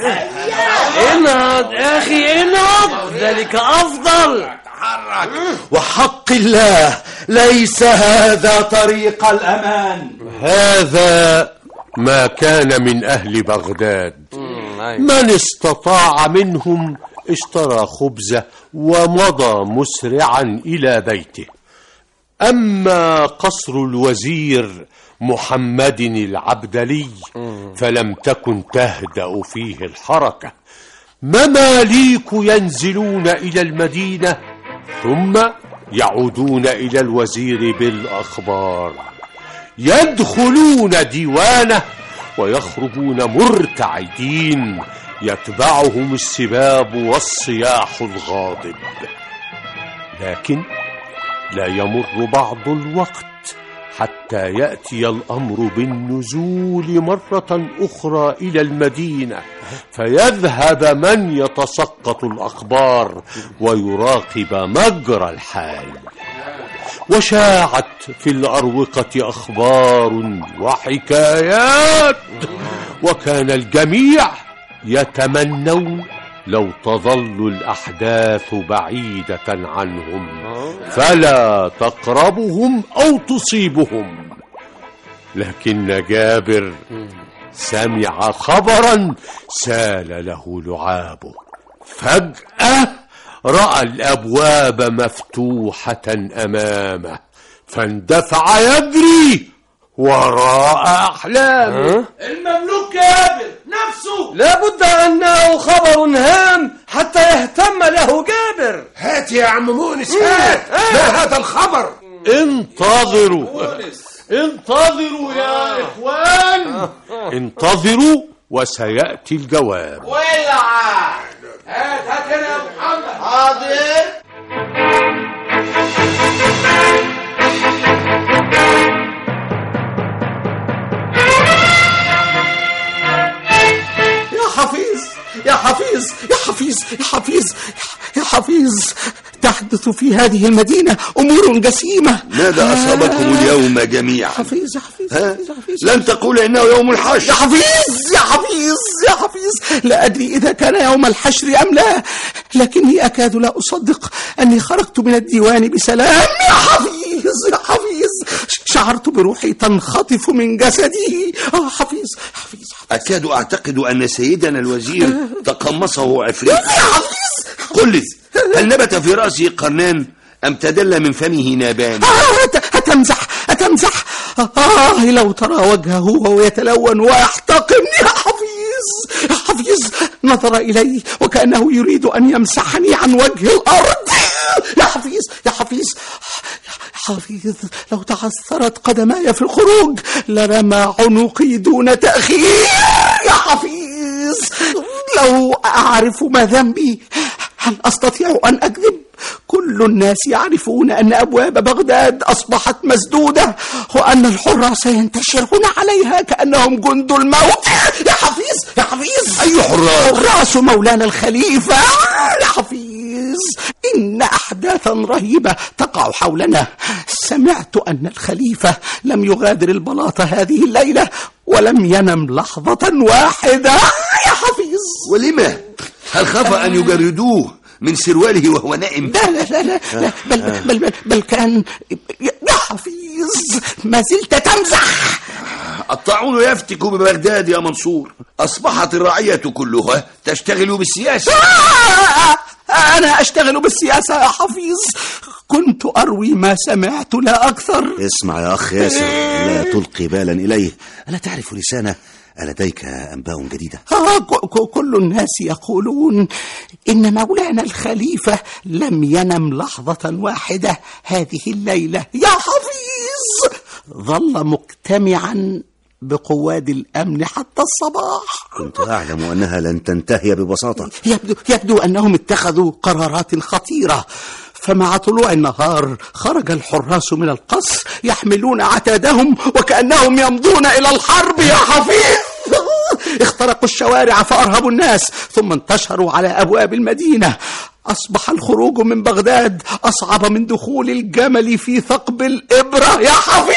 انهض يا أخي، انهض، ذلك أفضل. وحق الله ليس هذا طريق الأمان. هذا ما كان من أهل بغداد. من استطاع منهم اشترى خبزه ومضى مسرعا إلى بيته. أما قصر الوزير محمد العبدلي فلم تكن تهدأ فيه الحركة. مماليك ينزلون إلى المدينة ثم يعودون إلى الوزير بالأخبار، يدخلون ديوانه ويخرجون مرتعدين، يتبعهم السباب والصياح الغاضب. لكن لا يمر بعض الوقت حتى يأتي الأمر بالنزول مرة أخرى إلى المدينة، فيذهب من يتسقط الأخبار ويراقب مجرى الحال. وشاعت في الأروقة أخبار وحكايات، وكان الجميع يتمنون لو تظل الأحداث بعيدة عنهم فلا تقربهم أو تصيبهم. لكن جابر سمع خبرا سال له لعابه. فجأة رأى الأبواب مفتوحة أمامه، فاندفع يجري وراء أحلامه. المملوك جابر نفسه لابد أنه خبر هام حتى يهتم له جابر. هات يا عم مؤنس، هات. ما هذا الخبر؟ انتظروا يا إخوان، انتظروا وسيأتي الجواب. ولع. هات هنا يا محمد. حاضر. يا حفيظ يا حفيظ يا حفيظ يا حفيظ يا حفيظ، يحدث في هذه المدينة أمور جسيمة. ماذا أصابكم اليوم جميعا؟ حفيظ. لن تقول إنه يوم الحشر. يا حفيظ، لا أدري إذا كان يوم الحشر أم لا، لكني أكاد لا أصدق أني خرجت من الديوان بسلام. يا حفيظ، شعرت بروحي تنخطف من جسدي. حفيظ. أكاد أعتقد أن سيدنا الوزير تقمصه عفريت. قل لي، هل نبت في رأسه قرنان أم تدل من فمه نابان؟ أتمزح. لو ترى وجهه وهو يتلون ويحتقن. يا حفيظ، نظر إلي وكأنه يريد أن يمسحني عن وجه الأرض. يا حفيظ، لو تعثرت قدماي في الخروج لرمى عنقي دون تأخير. يا حفيظ، لو أعرف ما ذنبي هل أستطيع أن أكذب؟ كل الناس يعرفون أن أبواب بغداد أصبحت مسدودة وأن الحراس ينتشرون عليها كأنهم جند الموت. يا حفيظ، أي حراس؟ حراس مولانا الخليفة. يا حفيظ، إن أحداثا رهيبة تقع حولنا. سمعت أن الخليفة لم يغادر البلاط هذه الليلة ولم ينم لحظة واحدة. يا حفيظ، ولما؟ هل خاف أن يجردوه من سرواله وهو نائم؟ لا، بل كان. يا حفيظ، ما زلت تمزح. الطاعون يفتك ببغداد يا منصور. أصبحت الرعية كلها تشتغل بالسياسة. أنا أشتغل بالسياسة يا حفيظ. كنت أروي ما سمعت لا أكثر. اسمع يا أخ ياسر، لا تلقي بالا إليه. ألا تعرف لسانه؟ ألديك أنباء جديدة؟ كل الناس يقولون إن مولانا الخليفة لم ينم لحظة واحدة هذه الليلة. يا حفيظ، ظل مجتمعا بقواد الأمن حتى الصباح. كنت أعلم أنها لن تنتهي ببساطة. يبدو أنهم اتخذوا قرارات خطيرة. فمع طلوع النهار خرج الحراس من القصر يحملون عتادهم وكأنهم يمضون إلى الحرب. يا حفيظ، اخترقوا الشوارع فأرهبوا الناس ثم انتشروا على أبواب المدينة. أصبح الخروج من بغداد أصعب من دخول الجمل في ثقب الإبرة. يا حفيظ،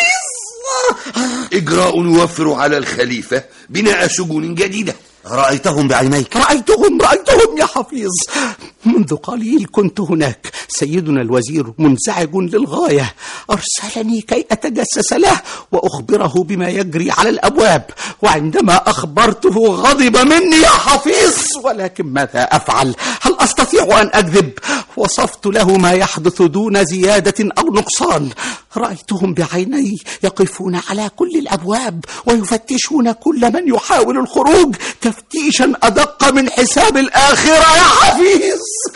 إجراء يوفر على الخليفة بناء سجون جديدة. رأيتهم بعينيك؟ رأيتهم يا حفيظ. منذ قليل كنت هناك. سيدنا الوزير منزعج للغاية. أرسلني كي أتجسس له وأخبره بما يجري على الأبواب، وعندما أخبرته غضب مني يا حفيظ. ولكن ماذا أفعل؟ هل أستطيع أن أكذب؟ وصفت له ما يحدث دون زيادة أو نقصان. رأيتهم بعيني يقفون على كل الأبواب ويفتشون كل من يحاول الخروج تفتيشا أدق من حساب الآخرة. يا حفيظ،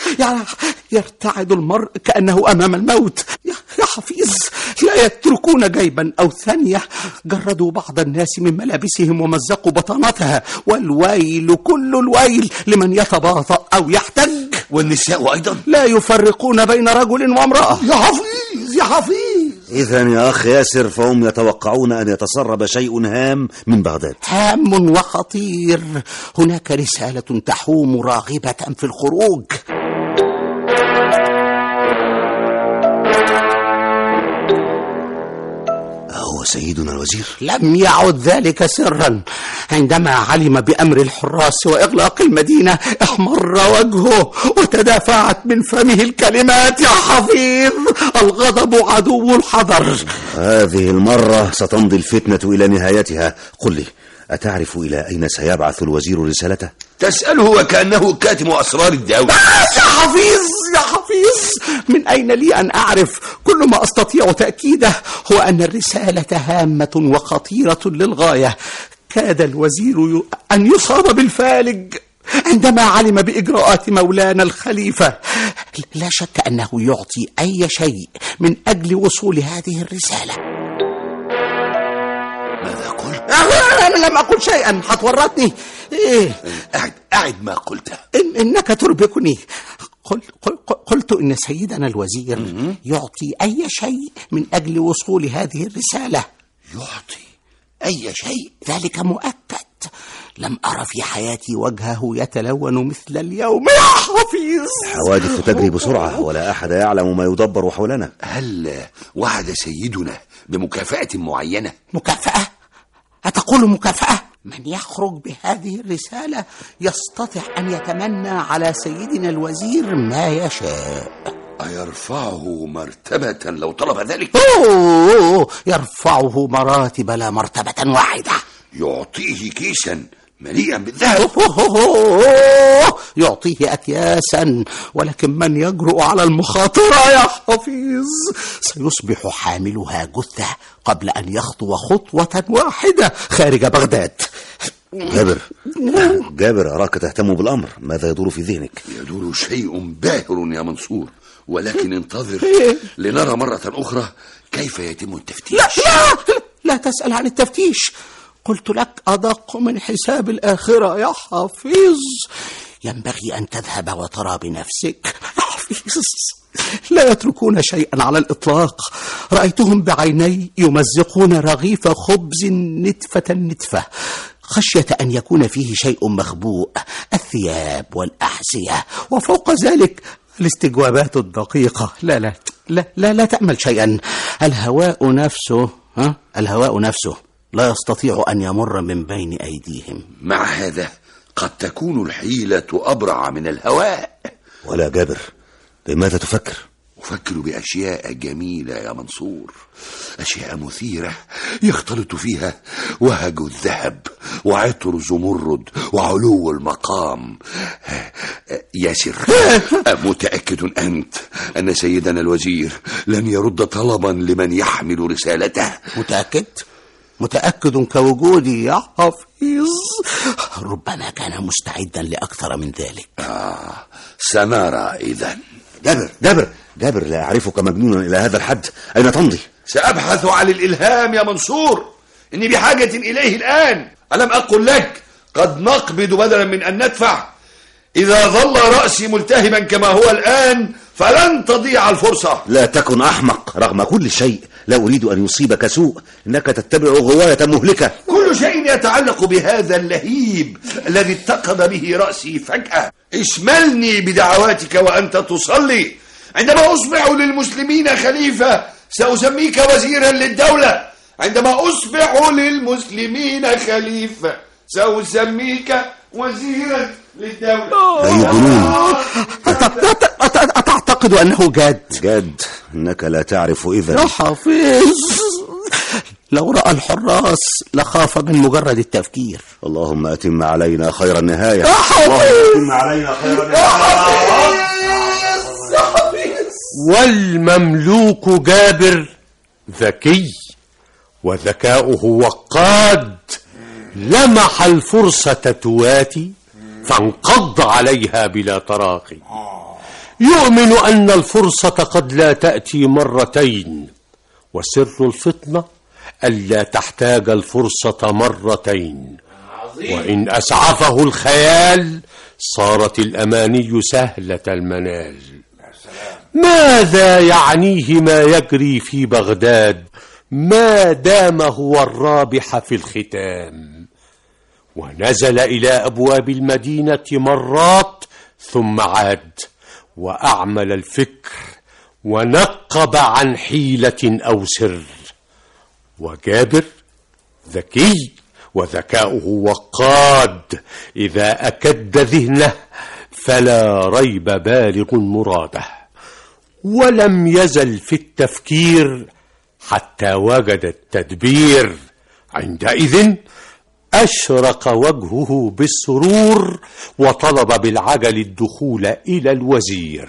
يرتعد المرء كأنه أمام الموت. يا حفيظ، لا يتركون جيبا أو ثانية. جردوا بعض الناس من ملابسهم ومزقوا بطانتها. والويل كل الويل لمن يتباطأ أو يحتج. والنساء أيضا لا يفرقون بين رجل وامرأة. يا حفيظ. إذن يا أخ ياسر فهم يتوقعون أن يتسرب شيء هام من بغداد. هام وخطير. هناك رسالة تحوم راغبة في الخروج. هو سيدنا الوزير؟ لم يعد ذلك سرا. عندما علم بأمر الحراس وإغلاق المدينة احمر وجهه وتدافعت من فمه الكلمات. يا حفيظ، الغضب عدو الحذر. هذه المرة ستمضي الفتنة إلى نهايتها. قل لي، أتعرف إلى أين سيبعث الوزير رسالته؟ تسأله وكأنه كاتم أسرار الدولة. يا حفيظ، من أين لي أن أعرف؟ كل ما أستطيع تأكيده هو أن الرسالة هامة وخطيرة للغاية. كاد الوزير أن يصاب بالفالج عندما علم بإجراءات مولانا الخليفة. لا شك أنه يعطي أي شيء من أجل وصول هذه الرسالة. ماذا قلت؟ أنا لم أقل شيئا، هتورطني. أعد ما قلت. إنك تربكني. قلت إن سيدنا الوزير يعطي أي شيء من أجل وصول هذه الرسالة. يعطي أي شيء؟ ذلك مؤكد. لم أرى في حياتي وجهه يتلون مثل اليوم يا حفيظ. الحوادث تجري بسرعة ولا أحد يعلم ما يدبر حولنا. هل وعد سيدنا بمكافأة معينة؟ مكافأة؟ أتقول مكافأة؟ من يخرج بهذه الرسالة يستطيع أن يتمنى على سيدنا الوزير ما يشاء. أيرفعه مرتبة لو طلب ذلك؟ يرفعه مراتب لا مرتبة واحدة. يعطيه كيسا مليئا بالذهب. يعطيه أكياسا، ولكن من يجرؤ على المخاطرة يا حفيظ؟ سيصبح حاملها جثة قبل أن يخطو خطوة واحدة خارج بغداد. جابر أراك تهتم بالأمر، ماذا يدور في ذهنك؟ يدور شيء باهر يا منصور، ولكن انتظر لنرى مرة أخرى كيف يتم التفتيش. لا تسأل عن التفتيش، قلت لك أدق من حساب الآخرة يا حفيظ. ينبغي أن تذهب وترى بنفسك. حفيظ، لا يتركون شيئا على الإطلاق. رأيتهم بعيني يمزقون رغيف خبز نتفة خشية أن يكون فيه شيء مخبوء، الثياب والأحذية، وفوق ذلك الاستجوابات الدقيقة. لا تأمل شيئا. الهواء نفسه لا يستطيع أن يمر من بين أيديهم. مع هذا قد تكون الحيلة أبرع من الهواء. ولا جابر، بماذا تفكر؟ أفكر بأشياء جميلة يا منصور، أشياء مثيرة يختلط فيها وهج الذهب وعطر الزمرد وعلو المقام. ياسر، متأكد أنت أن سيدنا الوزير لن يرد طلبا لمن يحمل رسالته؟ متأكد كوجودي يا حفيظ. ربما كان مستعدا لأكثر من ذلك. سنرى إذن. جابر، لا أعرفك مجنونا إلى هذا الحد. أين تمضي؟ سأبحث عن الإلهام يا منصور، إني بحاجة إليه الآن. ألم أقل لك قد نقبض بدلا من أن ندفع؟ إذا ظل رأسي ملتهبا كما هو الآن فلن تضيع الفرصة. لا تكن أحمق رغم كل شيء، لا أريد أن يصيبك سوء، إنك تتبع غواية مهلكة. كل شيء يتعلق بهذا اللهيب الذي اتقد به رأسي فجأة. اشملني بدعواتك وأنت تصلي. عندما أصبح للمسلمين خليفة سأسميك وزيرا للدولة. عندما أصبح للمسلمين خليفة سأسميك وزيرا للدولة. أي جنون! أتعتقد أنه جاد؟ إنك لا تعرف إذن. يا حفيظ، لو رأى الحراس لخاف من مجرد التفكير. اللهم أتم علينا خير النهاية. يا حفيظ، والمملوك جابر ذكي وذكاؤه وقاد، لمح الفرصة تواتي فانقض عليها بلا تراخي. يؤمن أن الفرصة قد لا تأتي مرتين، وسر الفطنة ألا تحتاج الفرصة مرتين. وإن أسعفه الخيال صارت الأماني سهلة المنال. ماذا يعنيه ما يجري في بغداد ما دام هو الرابح في الختام؟ ونزل إلى أبواب المدينة مرات ثم عاد وأعمل الفكر ونقب عن حيلة أو سر. وجابر ذكي وذكاؤه وقاد، إذا أكد ذهنه فلا ريب بالغ مراده. ولم يزل في التفكير حتى وجد التدبير. عندئذ أشرق وجهه بالسرور وطلب بالعجل الدخول إلى الوزير.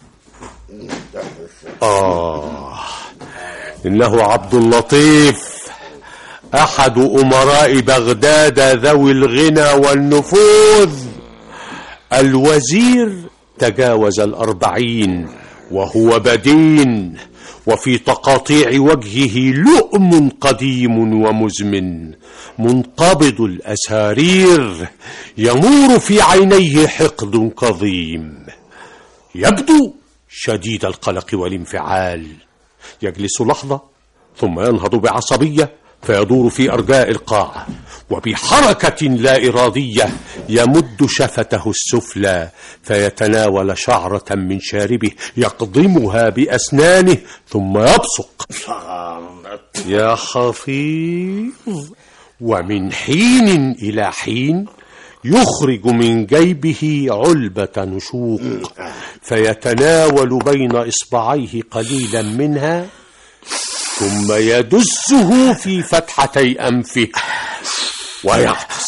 إنه عبد اللطيف، أحد أمراء بغداد ذوي الغنى والنفوذ. الوزير تجاوز 40 وهو بدين، وفي تقاطيع وجهه لؤم قديم ومزمن منقبض الأسارير، يمور في عينيه حقد قضيم. يبدو شديد القلق والانفعال. يجلس لحظة ثم ينهض بعصبية فيدور في أرجاء القاعة، وبحركة لا إرادية يمد شفته السفلى فيتناول شعرة من شاربه يقضمها بأسنانه ثم يبصق. يا حفيظ. ومن حين إلى حين يخرج من جيبه علبة نشوق فيتناول بين إصبعيه قليلا منها ثم يدسه في فتحتي أنفه ويعطس.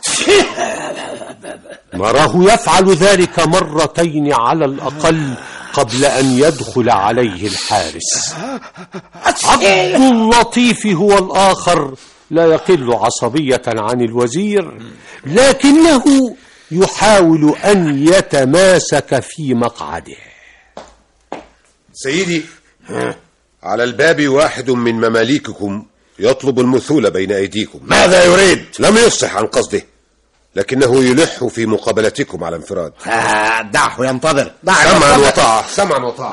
نراه يفعل ذلك مرتين على الأقل قبل أن يدخل عليه الحارس. عبد اللطيف هو الآخر، لا يقل عصبية عن الوزير، لكنه يحاول أن يتماسك في مقعده. سيدي، على الباب واحد من مماليككم يطلب المثول بين أيديكم. ماذا يريد؟ لم يفصح عن قصده، لكنه يلح في مقابلتكم على انفراد. دعه ينتظر. سمعا وطاعة، سمعا وطاعة.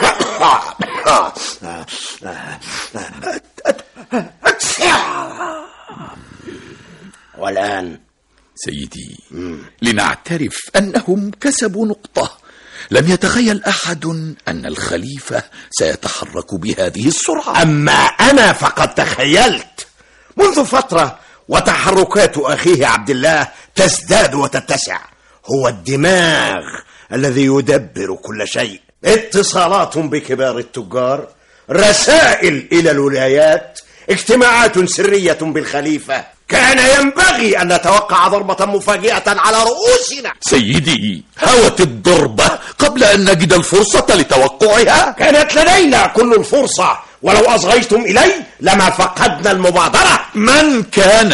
والآن سيدي، لنعترف أنهم كسبوا نقطة. لم يتخيل أحد أن الخليفة سيتحرك بهذه السرعة. أما أنا فقد تخيلت منذ فترة، وتحركات أخيه عبد الله تزداد وتتسع. هو الدماغ الذي يدبر كل شيء. اتصالات بكبار التجار، رسائل إلى الولايات، اجتماعات سرية بالخليفة. كان ينبغي أن نتوقع ضربة مفاجئة على رؤوسنا. سيدي، هوت الضربة قبل أن نجد الفرصة لتوقعها. كانت لدينا كل الفرصة، ولو أصغيتم إلي لما فقدنا المبادرة. من كان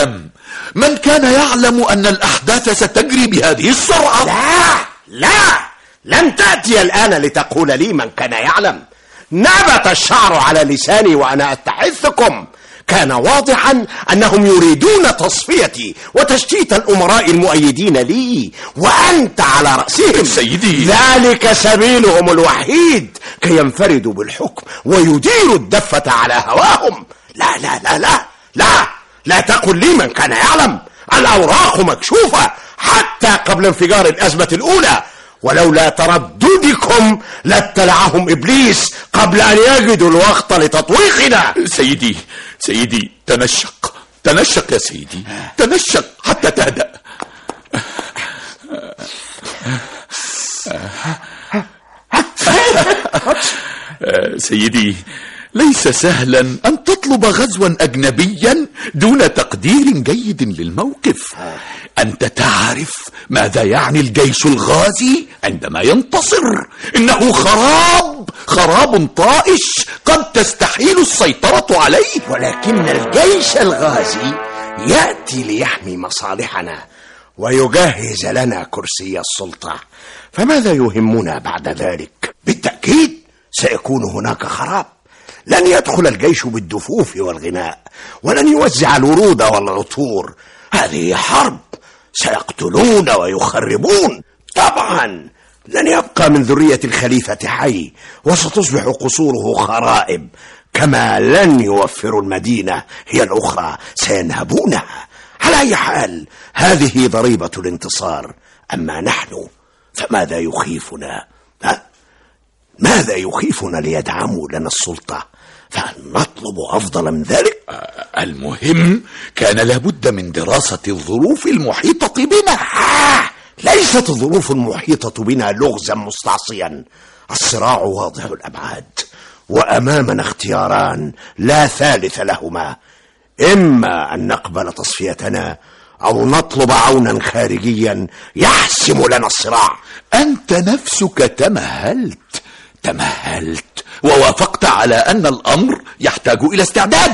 يعلم أن الأحداث ستجري بهذه السرعة؟ لا، لن تأتي الآن لتقول لي من كان يعلم. نبت الشعر على لساني وأنا أتحثكم. كان واضحا أنهم يريدون تصفيتي وتشتيت الأمراء المؤيدين لي، وأنت على رأسهم. سيدي، ذلك سبيلهم الوحيد كي ينفردوا بالحكم ويديروا الدفة على هواهم. لا لا لا لا لا لا تقل لي من كان يعلم. الأوراق مكشوفة حتى قبل انفجار الأزمة الأولى، ولولا ترددكم لاتلعهم إبليس قبل أن يجدوا الوقت لتطويقنا. سيدي، تنشق يا سيدي، تنشق حتى تهدأ. سيدي، ليس سهلا أن تطلب غزوا أجنبيا دون تقدير جيد للموقف. أنت تعرف ماذا يعني الجيش الغازي عندما ينتصر. إنه خراب طائش قد تستحيل السيطرة عليه. ولكن الجيش الغازي يأتي ليحمي مصالحنا ويجهز لنا كرسي السلطة، فماذا يهمنا بعد ذلك؟ بالتأكيد سيكون هناك خراب. لن يدخل الجيش بالدفوف والغناء، ولن يوزع الورود والعطور. هذه حرب، سيقتلون ويخربون. طبعا لن يبقى من ذرية الخليفة حي، وستصبح قصوره خرائب. كما لن يوفروا المدينة هي الأخرى، سينهبونها. على أي حال هذه ضريبة الانتصار. أما نحن فماذا يخيفنا؟ ماذا يخيفنا ليدعموا لنا السلطة؟ فهل نطلب أفضل من ذلك؟ المهم كان لابد من دراسة الظروف المحيطة بنا. ليست الظروف المحيطة بنا لغزا مستعصيا. الصراع واضح الأبعاد، وأمامنا اختياران لا ثالث لهما. إما أن نقبل تصفيتنا أو نطلب عونا خارجيا يحسم لنا الصراع. أنت نفسك تمهلت ووافقت على أن الأمر يحتاج إلى استعداد.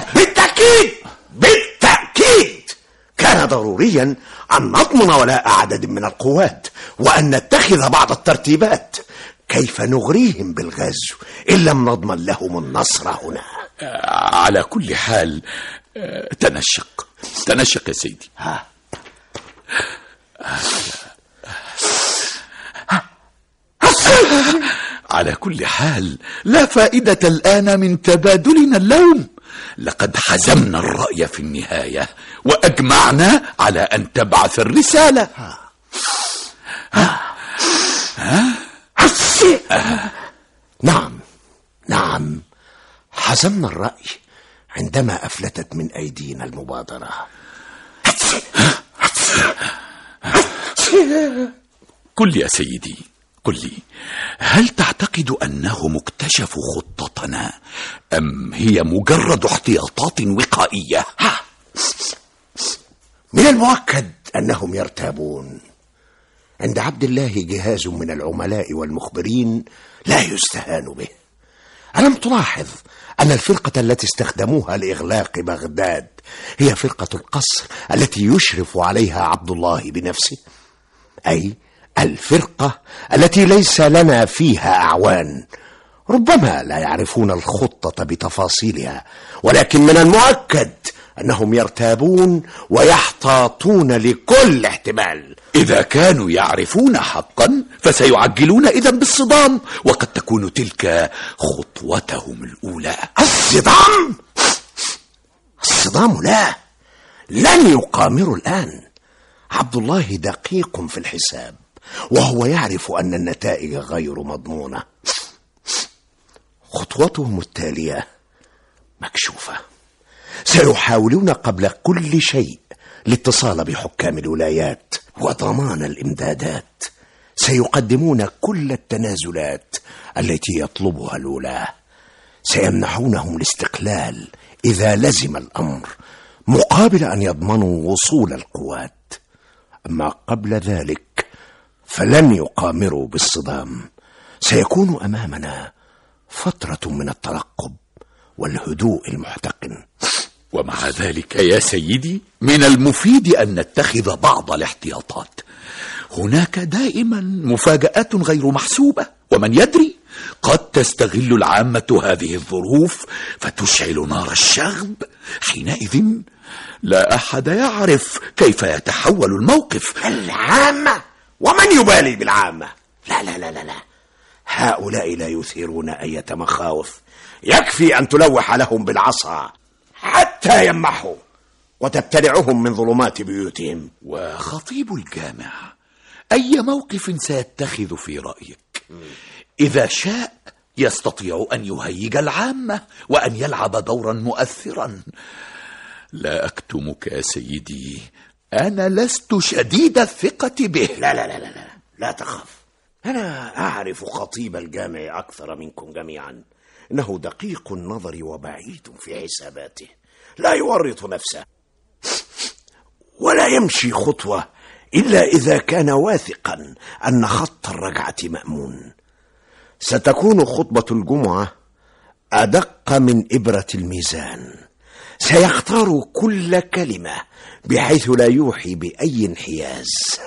بالتأكيد كان ضروريا أن نضمن ولاء عدد من القوات، وأن نتخذ بعض الترتيبات. كيف نغريهم بالغزو إن لم نضمن لهم النصر هنا؟ على كل حال تنشق يا سيدي. على كل حال لا فائدة الآن من تبادلنا اللوم. لقد حزمنا الرأي في النهاية وأجمعنا على أن تبعث الرسالة. نعم حزمنا الرأي عندما أفلتت من أيدينا المبادرة. قل يا سيدي، قل لي، هل تعتقد أنهم اكتشفوا خطتنا أم هي مجرد احتياطات وقائية؟ من المؤكد أنهم يرتابون. عند عبد الله جهاز من العملاء والمخبرين لا يستهان به. ألم تلاحظ أن الفرقة التي استخدموها لإغلاق بغداد هي فرقة القصر التي يشرف عليها عبد الله بنفسه؟ أي الفرقة التي ليس لنا فيها أعوان. ربما لا يعرفون الخطة بتفاصيلها، ولكن من المؤكد أنهم يرتابون ويحتاطون لكل احتمال. إذا كانوا يعرفون حقا فسيعجلون إذن بالصدام، وقد تكون تلك خطوتهم الأولى. الصدام لا، لن يقامروا الآن. عبد الله دقيق في الحساب، وهو يعرف أن النتائج غير مضمونة. خطوتهم التالية مكشوفة. سيحاولون قبل كل شيء الاتصال بحكام الولايات وضمان الإمدادات. سيقدمون كل التنازلات التي يطلبها الولاة. سيمنحونهم الاستقلال إذا لزم الأمر، مقابل أن يضمنوا وصول القوات. أما قبل ذلك فلن يقامروا بالصدام. سيكون أمامنا فترة من الترقب والهدوء المحتقن. ومع ذلك يا سيدي من المفيد أن نتخذ بعض الاحتياطات. هناك دائما مفاجآت غير محسوبة، ومن يدري قد تستغل العامة هذه الظروف فتشعل نار الشغب. حينئذ لا أحد يعرف كيف يتحول الموقف. العامة؟ ومن يبالي بالعامة؟ لا لا لا لا لا، هؤلاء لا يثيرون أي مخاوف. يكفي أن تلوح لهم بالعصا حتى يمحوا وتبتلعهم من ظلمات بيوتهم. وخطيب الجامع أي موقف سيتخذ في رأيك؟ إذا شاء يستطيع أن يهيج العامة وأن يلعب دورا مؤثرا. لا أكتمك يا سيدي، أنا لست شديد الثقة به. لا لا لا لا لا, لا تخف، أنا أعرف خطيب الجامع أكثر منكم جميعا. إنه دقيق النظر وبعيد في حساباته، لا يورط نفسه ولا يمشي خطوة إلا إذا كان واثقا أن خط الرجعة مأمون. ستكون خطبة الجمعة أدق من إبرة الميزان. سيختار كل كلمة بحيث لا يوحي بأي انحياز.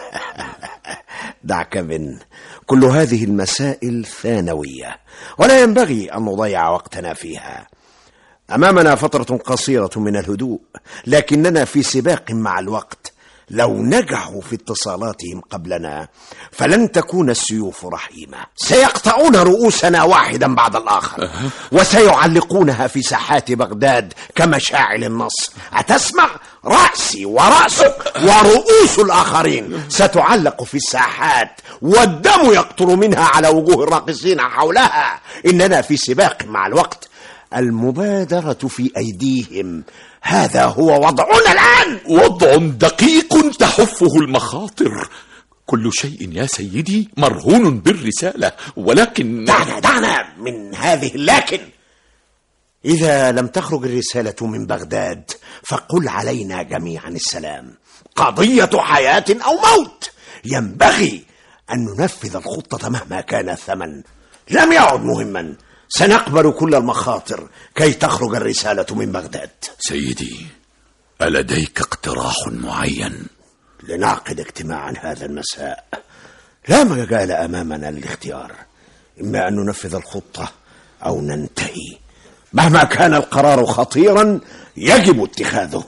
دعك من كل هذه المسائل ثانوية، ولا ينبغي أن نضيع وقتنا فيها. أمامنا فترة قصيرة من الهدوء، لكننا في سباق مع الوقت. لو نجحوا في اتصالاتهم قبلنا فلن تكون السيوف رحيمة. سيقطعون رؤوسنا واحدا بعد الآخر وسيعلقونها في ساحات بغداد كمشاعل النصر. أتسمع؟ رأسي ورأسك ورؤوس الآخرين ستعلق في الساحات، والدم يقطر منها على وجوه الراقصين حولها. إننا في سباق مع الوقت، المبادرة في أيديهم. هذا هو وضعنا الآن. وضع دقيق تحفه المخاطر. كل شيء يا سيدي مرهون بالرسالة، ولكن دعنا من هذه اللكن. إذا لم تخرج الرسالة من بغداد فقل علينا جميعا السلام. قضية حياة أو موت. ينبغي أن ننفذ الخطة مهما كان الثمن. لم يعد مهما، سنقبل كل المخاطر كي تخرج الرسالة من بغداد. سيدي، ألديك اقتراح معين؟ لنعقد اجتماعا هذا المساء. لا مجال أمامنا للاختيار، إما أن ننفذ الخطة أو ننتهي. مهما كان القرار خطيرا يجب اتخاذه.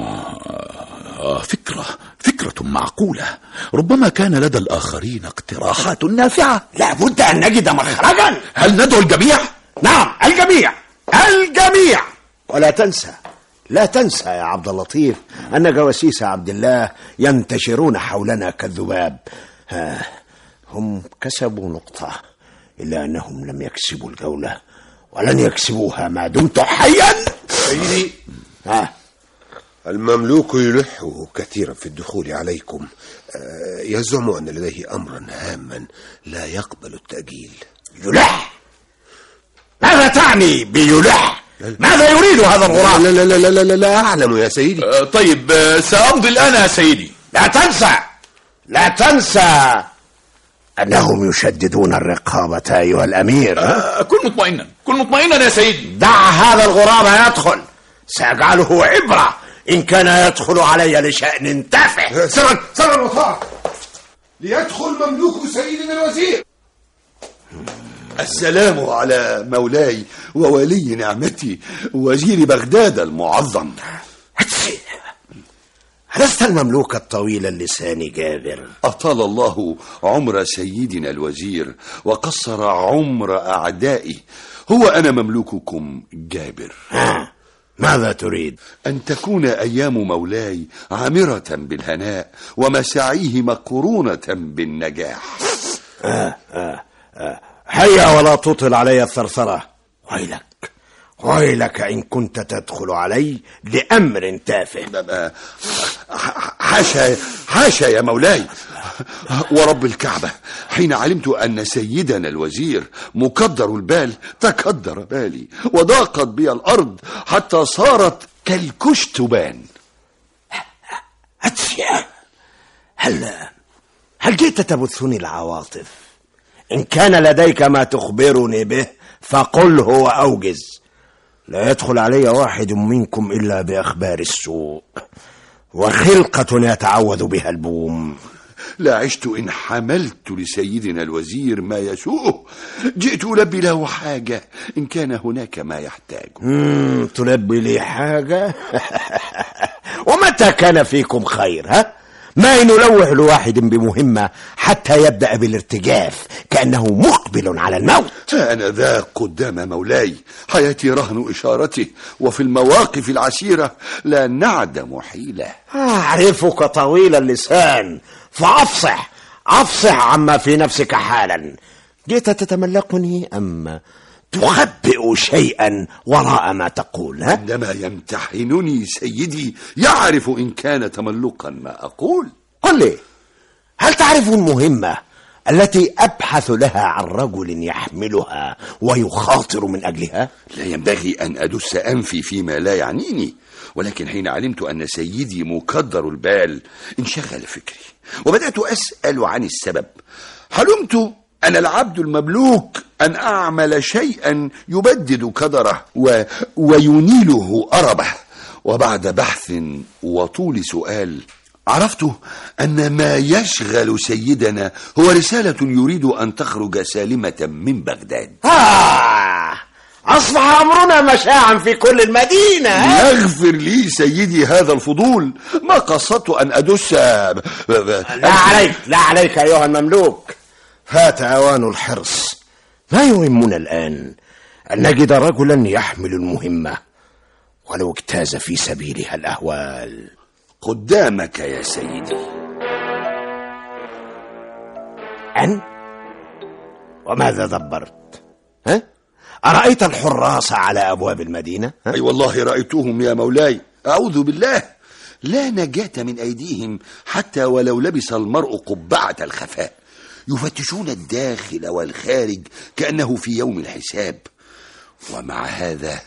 فكرة معقولة. ربما كان لدى الآخرين اقتراحات نافعة. لا بد أن نجد مخرجا. هل ندعو الجميع؟ نعم، الجميع. ولا تنسى، لا تنسى يا عبد اللطيف أن جواسيس عبد الله ينتشرون حولنا كالذباب. هم كسبوا نقطة، إلا أنهم لم يكسبوا الجولة، ولن يكسبوها ما دمت حيا. سيدي، المملوك يلح كثيرا في الدخول عليكم، يزعم أن لديه أمرا هاما لا يقبل التأجيل. يلح؟ ماذا تعني بيلح؟ ماذا يريد هذا الغراب؟ لا لا لا لا لا, لا أعلم يا سيدي. طيب سأمضي الآن يا سيدي. لا تنسى، لا تنسى أنهم يشددون الرقابة أيها الأمير. كن مطمئنا، كن مطمئنا يا سيدي. دع هذا الغراب يدخل، سأجعله عبرة إن كان يدخل علي لشأن تافه. سرا وطاعة، ليدخل مملوك سيدنا الوزير. السلام على مولاي وولي نعمتي وزير بغداد المعظم. لست المملوك الطويل اللسان جابر؟ أطال الله عمر سيدنا الوزير وقصر عمر أعدائي. هو أنا مملوككم جابر. ماذا تريد؟ أن تكون أيام مولاي عامرة بالهناء ومساعيه مقرونة بالنجاح. هيا ولا تطل علي الثرثرة. ويلك إن كنت تدخل علي لأمر تافه. حاشا يا مولاي، ورب الكعبة، حين علمت أن سيدنا الوزير مكدر البال تكدر بالي وضاقت بي الأرض حتى صارت كالكشتبان. هل جئت تبثني العواطف؟ إن كان لديك ما تخبرني به فقله وأوجز. لا يدخل علي واحد منكم إلا بأخبار السوء وخلقة يتعوذ بها البوم. لا عشت إن حملت لسيدنا الوزير ما يسوءه. جئت ألبي له حاجة إن كان هناك ما يحتاج. تلبي لي حاجة؟ ومتى كان فيكم خير؟ ما نلوح لواحد بمهمة حتى يبدأ بالارتجاف كأنه مقبل على الموت. أنا ذا قدام مولاي، حياتي رهن إشارته، وفي المواقف العسيرة لا نعدم حيلة. أعرفك طويل اللسان، فأفصح عما في نفسك حالا. جئت تتملقني أم تخبئ شيئا وراء ما تقول؟ عندما يمتحنني سيدي يعرف إن كان تملقا ما أقول. قل لي، هل تعرف المهمة التي أبحث لها عن رجل يحملها ويخاطر من أجلها؟ لا ينبغي أن أدس أنفي فيما لا يعنيني، ولكن حين علمت أن سيدي مكدر البال انشغل فكري وبدأت أسأل عن السبب. حلمت أنا العبد المملوك أن أعمل شيئا يبدد كدره وينيله أربه، وبعد بحث وطول سؤال عرفت أن ما يشغل سيدنا هو رسالة يريد أن تخرج سالمة من بغداد. أصبح أمرنا مشاعا في كل المدينة. يغفر لي سيدي هذا الفضول، ما قصدت أن أدس. لا عليك أيها المملوك، فات أوان الحرص. ما يهمنا الآن أن نجد رجلا يحمل المهمة ولو اجتاز في سبيلها الأهوال. قدامك يا سيدي. وماذا دبرت؟ أرأيت الحراس على أبواب المدينة؟ أي والله رأيتهم يا مولاي. أعوذ بالله، لا نجاة من أيديهم حتى ولو لبس المرء قبعة الخفاء. يفتشون الداخل والخارج كأنه في يوم الحساب. ومع هذا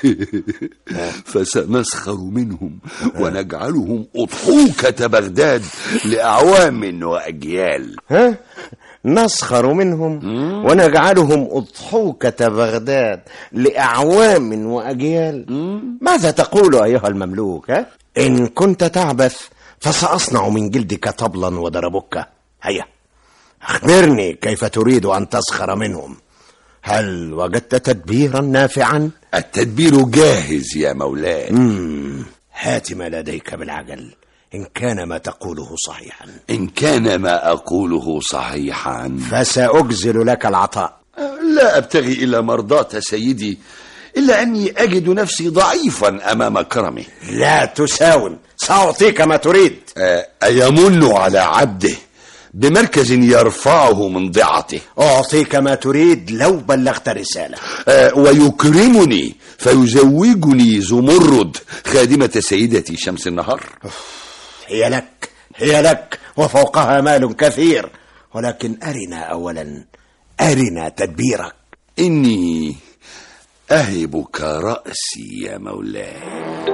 فسنسخر منهم ونجعلهم أضحوكة بغداد لأعوام وأجيال. نسخر منهم ونجعلهم أضحوكة بغداد لأعوام وأجيال. ماذا تقول أيها المملوك؟ إن كنت تعبث فسأصنع من جلدك طبلا ودربكة. هيا أخبرني كيف تريد أن تسخر منهم. هل وجدت تدبيرا نافعا؟ التدبير جاهز يا مولاي. هات ما لديك بالعجل إن كان ما تقوله صحيحا. إن كان ما أقوله صحيحا فسأجزل لك العطاء. لا أبتغي إلا مرضاة سيدي إلا أني أجد نفسي ضعيفا أمام كرمه. لا تساوم، سأعطيك ما تريد. أيمن على عبده بمركز يرفعه من ضعته. أعطيك ما تريد لو بلغت رسالة. ويكرمني فيزوجني زمرد خادمة سيدتي شمس النهار. هي لك وفوقها مال كثير، ولكن أرنا تدبيرك. إني أهبك رأسي يا مولاي.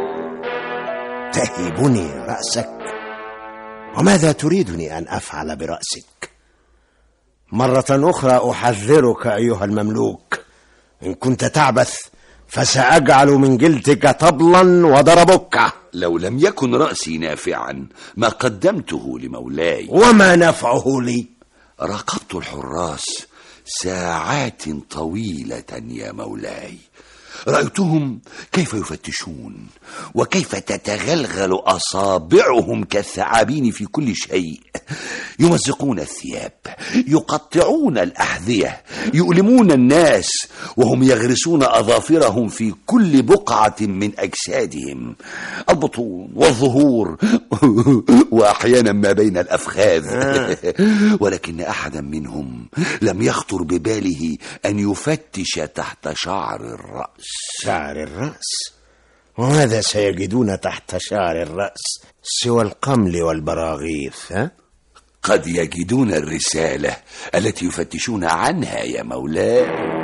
تهبني رأسك؟ وماذا تريدني أن أفعل برأسك؟ مرة أخرى أحذرك أيها المملوك، إن كنت تعبث فسأجعل من جلدك طبلا وضربك. لو لم يكن رأسي نافعا ما قدمته لمولاي. وما نفعه لي؟ راقبت الحراس ساعات طويلة يا مولاي، رأيتهم كيف يفتشون وكيف تتغلغل أصابعهم كالثعابين في كل شيء، يمزقون الثياب، يقطعون الأحذية، يؤلمون الناس، وهم يغرسون أظافرهم في كل بقعة من أجسادهم، البطون والظهور وأحيانا ما بين الأفخاذ. ولكن أحدا منهم لم يخطر بباله أن يفتش تحت شعر الرأس. شعر الرأس؟ وماذا سيجدون تحت شعر الرأس سوى القمل والبراغيث؟ قد يجدون الرسالة التي يفتشون عنها يا مولاي.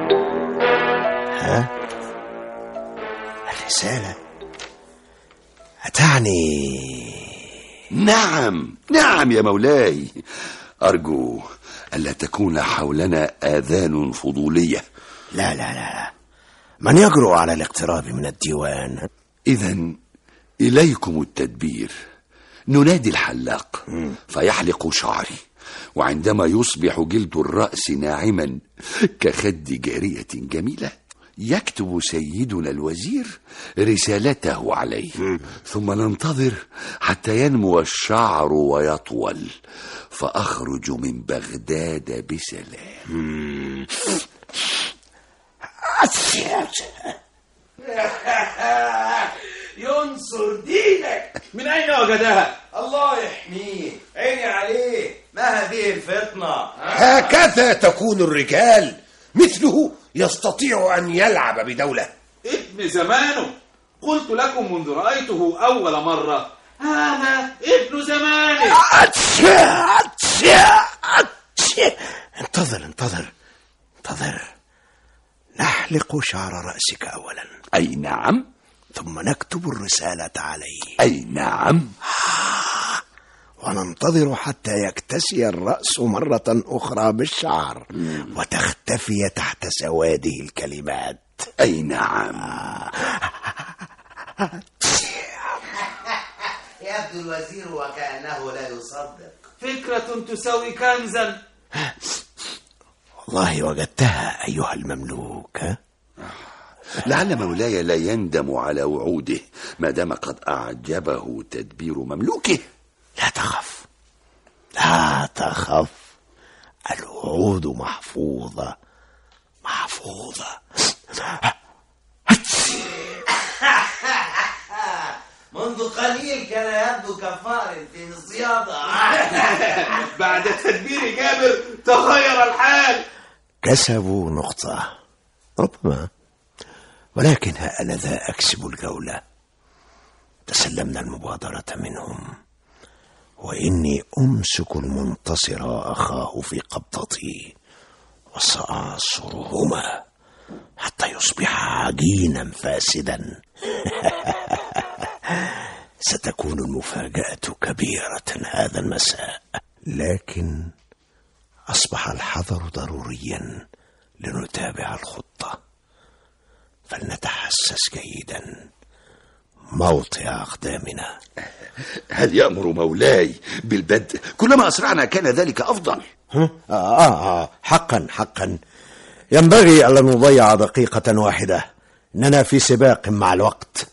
الرسالة؟ أتعني؟ نعم يا مولاي. أرجو ألا تكون حولنا آذان فضولية. لا، من يجرؤ على الاقتراب من الديوان؟ إذن إليكم التدبير. ننادي الحلاق فيحلق شعري، وعندما يصبح جلد الرأس ناعما كخد جارية جميلة يكتب سيدنا الوزير رسالته عليه، ثم ننتظر حتى ينمو الشعر ويطول فأخرج من بغداد بسلام. ينصر دينك. من أين وجدها؟ الله يحميه، عيني عليه. ما هذه الفطنة؟ هكذا تكون الرجال، مثله يستطيع أن يلعب بدولة. ابن زمانه، قلت لكم منذ رأيته أول مرة هذا ابن زمانه. انتظر، نحلق شعر رأسك أولا. أي نعم. ثم نكتب الرسالة عليه. أي نعم. وننتظر حتى يكتسي الرأس مرة أخرى بالشعر وتختفي تحت سواده الكلمات. أي نعم. يبدو الوزير وكأنه لا يصدق. فكرة تساوي كنزا. والله وجدتها أيها المملوك. لعل مولاي لا يندم على وعوده ما دام قد أعجبه تدبير مملوكه. لا تخف، الوعود محفوظة. منذ قليل كان يبدو كفار في الصيادة. بعد تدبير جابر تغير الحال. كسبوا نقطة ربما، ولكن ها أنا ذا أكسب الجولة. تسلمنا المبادرة منهم، وإني أمسك المنتصر أخاه في قبضتي وسأعصرهما حتى يصبح عجينا فاسدا. ستكون المفاجأة كبيرة هذا المساء، لكن أصبح الحذر ضروريا لنتابع الخطة. فلنتحسس جيدا موطئ أقدامنا. هل يأمر مولاي بالبدء؟ كلما أسرعنا كان ذلك أفضل. حقا ينبغي ألا نضيع دقيقة واحدة، إننا في سباق مع الوقت.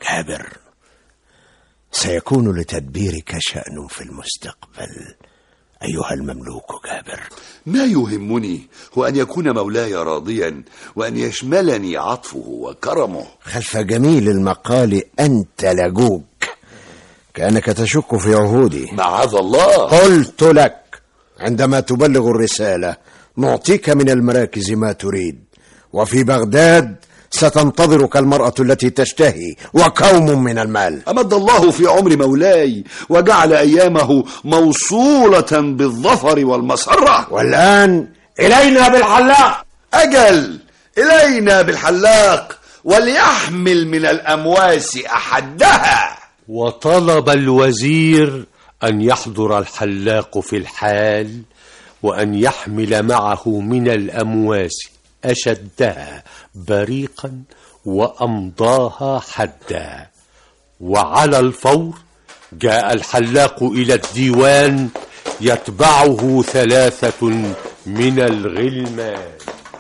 جابر، سيكون لتدبيرك شأن في المستقبل، أيها المملوك جابر. ما يهمني هو أن يكون مولاي راضيا وأن يشملني عطفه وكرمه. خلف جميل المقال أنت لجوج، كأنك تشك في عهودي. معاذ الله. قلت لك عندما تبلغ الرسالة نعطيك من المراكز ما تريد، وفي بغداد ستنتظرك المرأة التي تشتهي وكوم من المال. أمد الله في عمر مولاي وجعل أيامه موصولة بالظفر والمسرة. والآن إلينا بالحلاق. أجل، إلينا بالحلاق، وليحمل من الأمواس أحدها. وطلب الوزير أن يحضر الحلاق في الحال، وأن يحمل معه من الأمواس أشدها بريقا وأمضاها حدا. وعلى الفور جاء الحلاق إلى الديوان يتبعه 3 من الغلمان.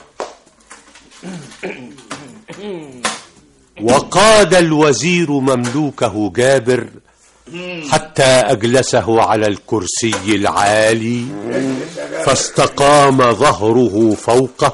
وقاد الوزير مملوكه جابر حتى أجلسه على الكرسي العالي، فاستقام ظهره فوقه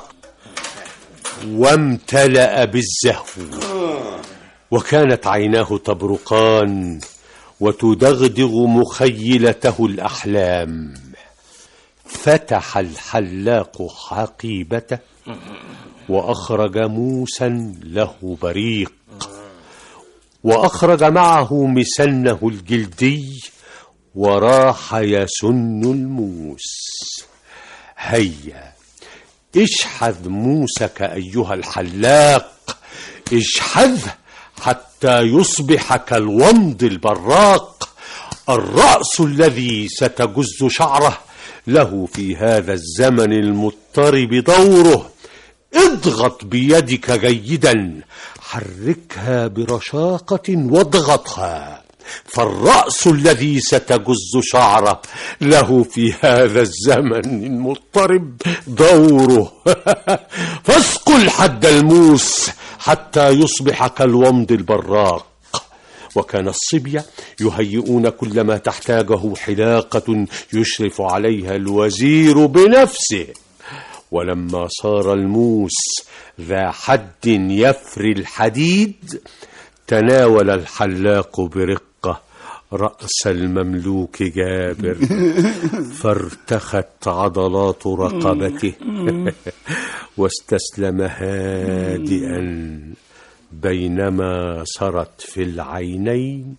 وامتلأ بالزهو، وكانت عيناه تبرقان وتدغدغ مخيلته الأحلام. فتح الحلاق حقيبته وأخرج موسا له بريق، وأخرج معه مسنه الجلدي، وراح يسن الموس. هيا اشحذ موسك أيها الحلاق، اشحذه حتى يصبح كالومض البراق. الرأس الذي ستجز شعره له في هذا الزمن المضطرب دوره. اضغط بيدك جيدا، حركها برشاقة واضغطها، فالرأس الذي ستجز شعره له في هذا الزمن المضطرب دوره. فاسقل حد الموس حتى يصبح كالومض البراق. وكان الصبية يهيئون كل ما تحتاجه حلاقة يشرف عليها الوزير بنفسه. ولما صار الموس ذا حد يفري الحديد، تناول الحلاق برقة رأس المملوك جابر، فارتخت عضلات رقبته واستسلم هادئا، بينما سرت في العينين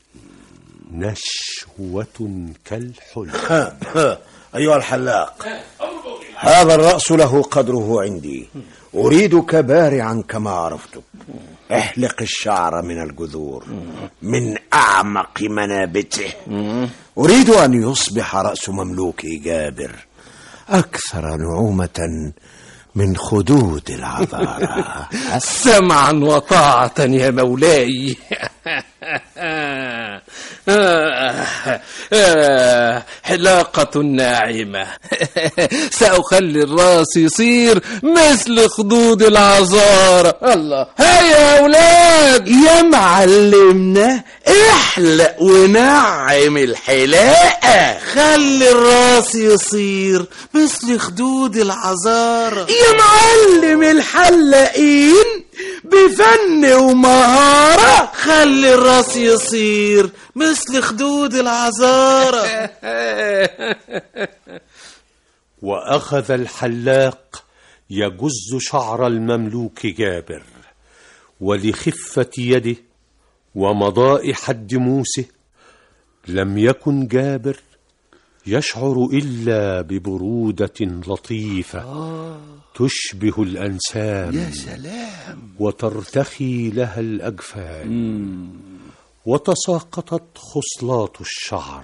نشوة كالحلم. أيها الحلاق، هذا الرأس له قدره عندي، أريدك بارعا كما عرفتك. احلق الشعر من الجذور، من أعمق منابته. أريد أن يصبح رأس مملوكي جابر أكثر نعومة من خدود العذارى. سمعا وطاعة يا مولاي. حلاقة ناعمة. سأخلي الراس يصير مثل خدود العذارى. الله، هيا يا أولاد يا معلمنا، احلق ونعم الحلاقة. خلي الراس يصير مثل خدود العذارى يا معلم الحلاقين، بفن ومهارة. خلي الراس يصير مثل خدود العذارى. وأخذ الحلاق يجز شعر المملوك جابر، ولخفة يده ومضاء حد موسه لم يكن جابر يشعر إلا ببرودة لطيفة تشبه الأنسام. يا سلام. وترتخي لها الأجفان. وتساقطت خصلات الشعر،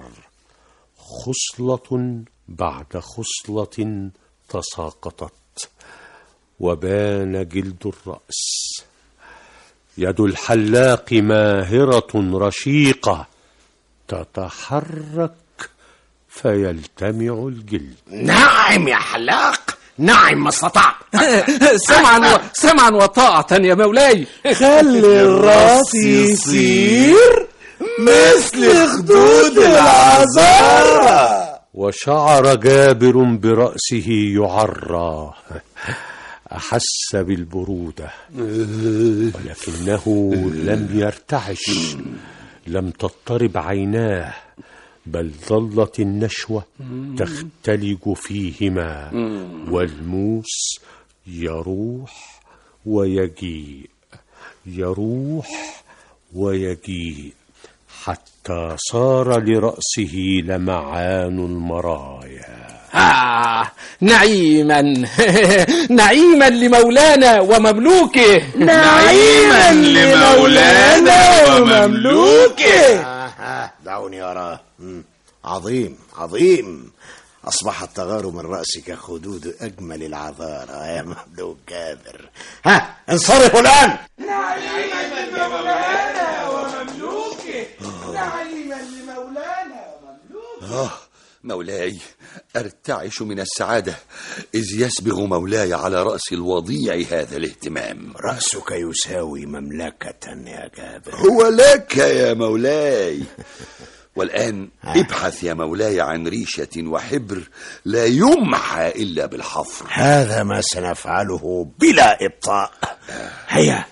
خصلة بعد خصلة تساقطت، وبان جلد الرأس. يد الحلاق ماهرة رشيقة، تتحرك فيلتمع الجلد. نعم يا حلاق، نعم ما استطعت. سمعا وطاعة يا مولاي. خلي الراس يصير مثل خدود العذارى. وشعر جابر برأسه يعرى. أحس بالبرودة ولكنه لم يرتعش، لم تضطرب عيناه، بل ظلت النشوة تختلج فيهما، والموس يروح ويجيء، يروح ويجيء، حتى صار لرأسه لمعان المرايا. نعيما نعيما لمولانا ومملوكه، نعيما لمولانا ومملوكه. دعوني أراه. عظيم عظيم. أصبح التغار من رأسك خدود أجمل العذارى يا مملوك جابر. انصرفوا الآن. نعيما لمولانا ومملوكه، نعيما لمولانا ومملوكه. مولاي، أرتعش من السعادة إذ يسبغ مولاي على رأس الوضيع هذا الاهتمام. رأسك يساوي مملكة يا جابر. هو لك يا مولاي. والآن ابحث يا مولاي عن ريشة وحبر لا يمحى إلا بالحفر. هذا ما سنفعله بلا إبطاء. هيا.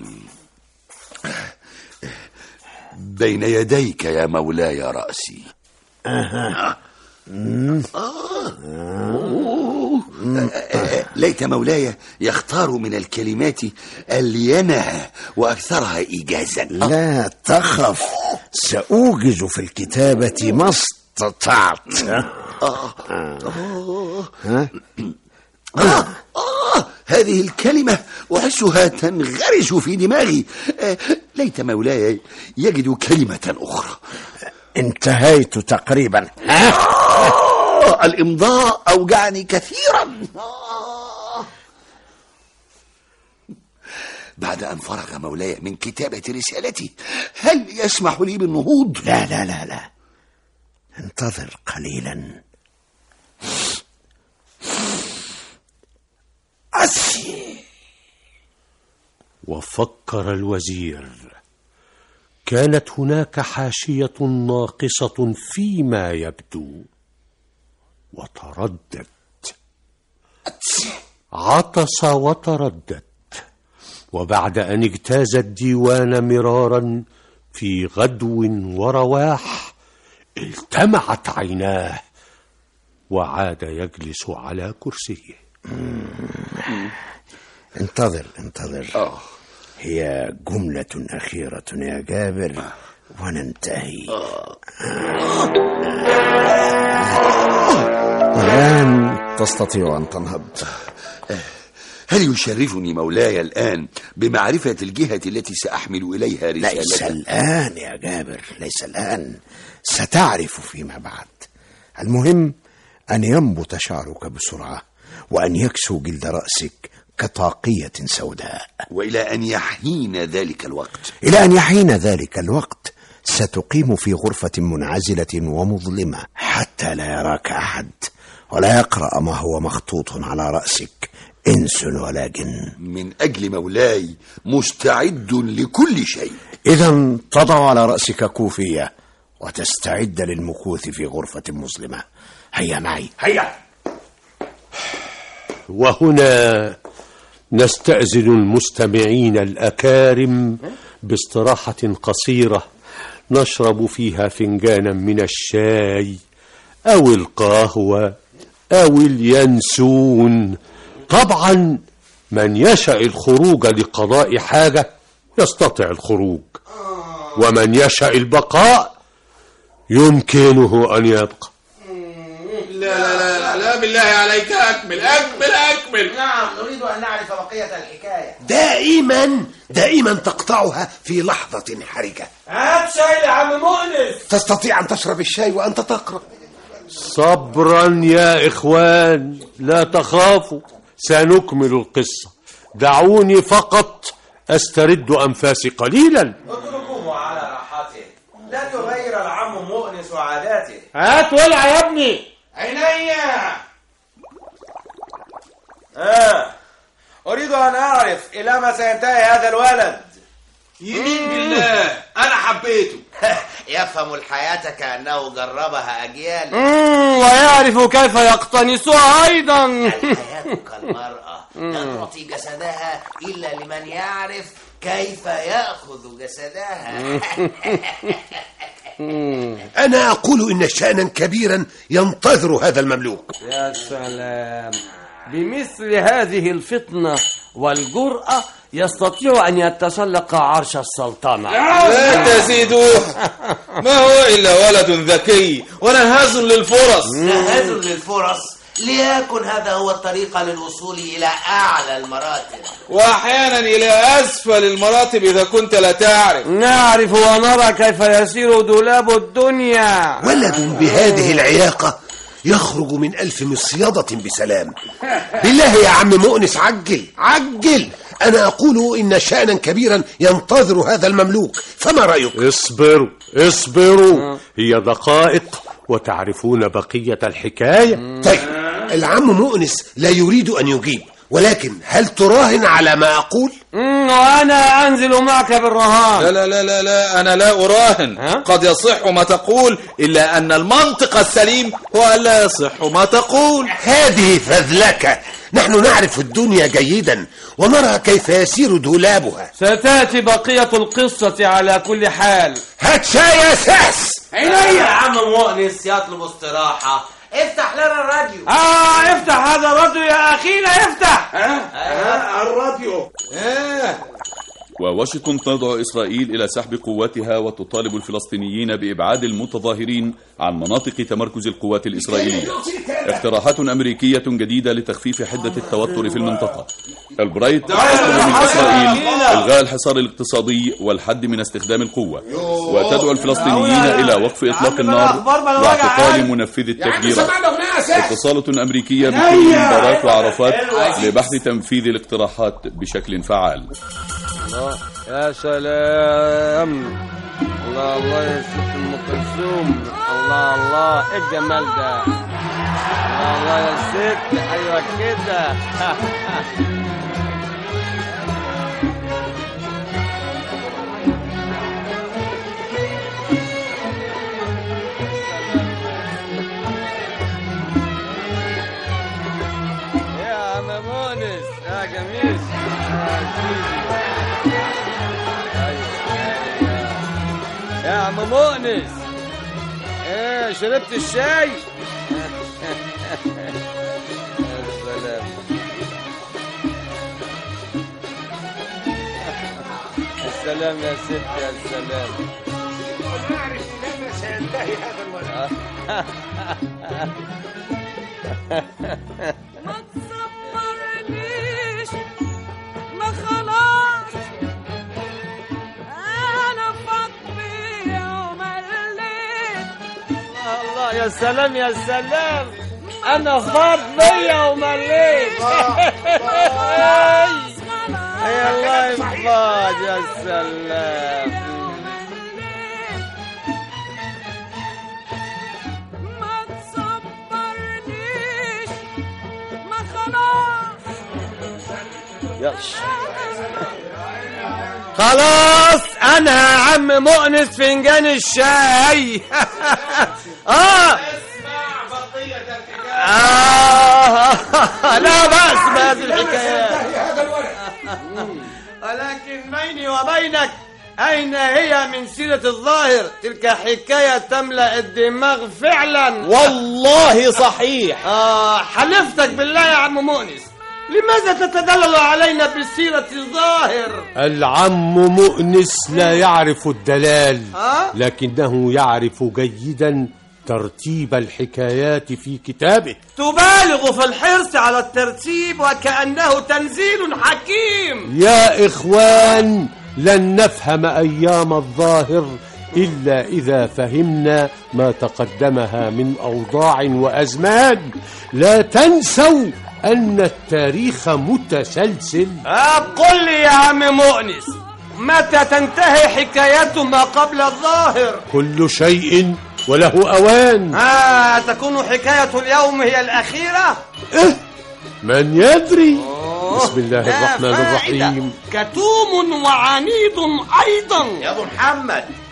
بين يديك يا مولاي رأسي. ليت مولاي يختار من الكلمات ألينها وأكثرها إيجازا. لا تخف، سأوجز في الكتابة ما استطعت. هذه الكلمة أحسها تنغرس في دماغي. ليت مولاي يجد كلمة أخرى. انتهيت تقريبا. الإمضاء أوجعني كثيرا. بعد أن فرغ مولاي من كتابة رسالتي، هل يسمح لي بالنهوض؟ لا لا لا لا، انتظر قليلا. وفكر الوزير. كانت هناك حاشية ناقصة فيما يبدو، وتردد، عطس وتردد. وبعد أن اجتاز الديوان مرارا في غدو ورواح، التمعت عيناه وعاد يجلس على كرسيه. انتظر انتظر. هي جملة أخيرة يا جابر وننتهي. الآن تستطيع أن تنهض. هل يشرفني مولاي الآن بمعرفة الجهة التي سأحمل إليها رسالة؟ ليس الآن يا جابر، ليس الآن، ستعرف فيما بعد. المهم أن ينبت شعرك بسرعة، وأن يكسو جلد رأسك كطاقية سوداء. وإلى أن يحين ذلك الوقت؟ إلى أن يحين ذلك الوقت ستقيم في غرفة منعزلة ومظلمة حتى لا يراك أحد، ولا يقرأ ما هو مخطوط على رأسك إنس ولا جن. من أجل مولاي مستعد لكل شيء. إذن تضع على رأسك كوفية وتستعد للمكوث في غرفة مظلمة. هيا معي، هيا. وهنا نستأذن المستمعين الأكارم باستراحة قصيرة نشرب فيها فنجانا من الشاي أو القهوة أو اليانسون. طبعا من يشاء الخروج لقضاء حاجة يستطيع الخروج، ومن يشاء البقاء يمكنه أن يبقى. لا لا لا لا، بالله عليك أكمل أكمل أكمل. نعم، نريد أن نعرف بقية الحكاية. دائما تقطعها في لحظة حرجة. هات شاي يا عم مؤنس. تستطيع أن تشرب الشاي وأنت تقرأ. صبرا يا إخوان، لا تخافوا، سنكمل القصة. دعوني فقط أسترد أنفاسي قليلا. اتركوه على راحته، لن يغير العم مؤنس عاداته. هات ولع يا ابني. عينيا. أريد أن أعرف إلى ما سينتهي هذا الولد. يمين بالله أنا حبيته. يفهم الحياة كأنه جربها أجيال. ويعرف كيف يقتنصها أيضا. الحياة كالمرأة لا تعطي جسدها إلا لمن يعرف كيف يأخذ جسدها. أنا أقول إن شأنا كبيرا ينتظر هذا المملوك. يا سلام، بمثل هذه الفطنة والجرأة يستطيع أن يتسلق عرش السلطنة. لا تزيدوه، ما هو إلا ولد ذكي ونهاز للفرص. نهاز للفرص، ليكن هذا هو الطريق للوصول إلى أعلى المراتب، وأحيانا إلى أسفل المراتب إذا كنت لا تعرف. نعرف ونرى كيف يسير دولاب الدنيا. ولد بهذه العياقة يخرج من 1000 مصيدة بسلام. بالله يا عم مؤنس، عجل عجل. أنا أقول إن شأنا كبيرا ينتظر هذا المملوك، فما رأيك؟ اصبروا اصبروا، هي دقائق وتعرفون بقية الحكاية. طيب، العم مؤنس لا يريد أن يجيب، ولكن هل تراهن على ما أقول؟ وأنا أنزل معك بالرهان. لا لا لا لا, لا أنا لا أراهن. قد يصح ما تقول، إلا أن المنطق السليم هو ألا يصح ما تقول. هذه فذلكة. نحن نعرف الدنيا جيدا ونرى كيف يسير دولابها. ستأتي بقية القصة على كل حال. هات شاي يا ساس. عينيا يا عم مؤنس يطلب استراحة. افتح لنا الراديو. افتح هذا الراديو يا أخينا، افتح. الراديو. وواشنطن تدعو إسرائيل إلى سحب قواتها وتطالب الفلسطينيين بإبعاد المتظاهرين عن مناطق تمركز القوات الإسرائيلية. اقتراحات أمريكية جديدة لتخفيف حدة التوتر في المنطقة. البرايت تطلب من إسرائيل إلغاء الحصار الاقتصادي والحد من استخدام القوة، وتدعو الفلسطينيين إلى وقف إطلاق النار واعتقال منفذ التفجيرات. اتصالة أمريكية بكل من باراك وعرفات لبحث تنفيذ الاقتراحات بشكل فعال. يا سلام، الله الله يا ست ام كلثوم، الله الله ايه الجمال ده، الله الله يا ست، ايوه كده. يا عم مؤنس يا جميل يا عم مؤنس، ايه شربت الشاي؟ يا سلام، السلام يا ست، يا سلام. ونعرف لما سينتهي هذا الولد. ما تصبرنيش، ما خلاص انا فاضي يوم الليل. الله يا سلام يا سلام، انا فاضي يوم الليل. يا الله يفاض يا سلام. ما تصبرنيش، ما خلاص. خلاص انا يا عم مؤنس فنجان الشاي. لا بأس بهذه الحكايات، ولكن بيني وبينك أين هي من سيرة الظاهر؟ تلك حكاية تملأ الدماغ فعلا. والله صحيح. حلفتك بالله يا عم مؤنس، لماذا تتدلل علينا بسيرة الظاهر؟ العم مؤنس لا يعرف الدلال، لكنه يعرف جيدا ترتيب الحكايات في كتابه. تبالغ في الحرص على الترتيب وكأنه تنزيل حكيم. يا إخوان، لن نفهم أيام الظاهر إلا إذا فهمنا ما تقدمها من أوضاع وأزمان. لا تنسوا أن التاريخ متسلسل. قل لي يا عم مؤنس، متى تنتهي حكاية ما قبل الظاهر؟ كل شيء وله أوان. تكون حكاية اليوم هي الأخيرة؟ من يدري. بسم الله الرحمن الرحيم. كتوم وعنيد أيضا. يا أبو محمد،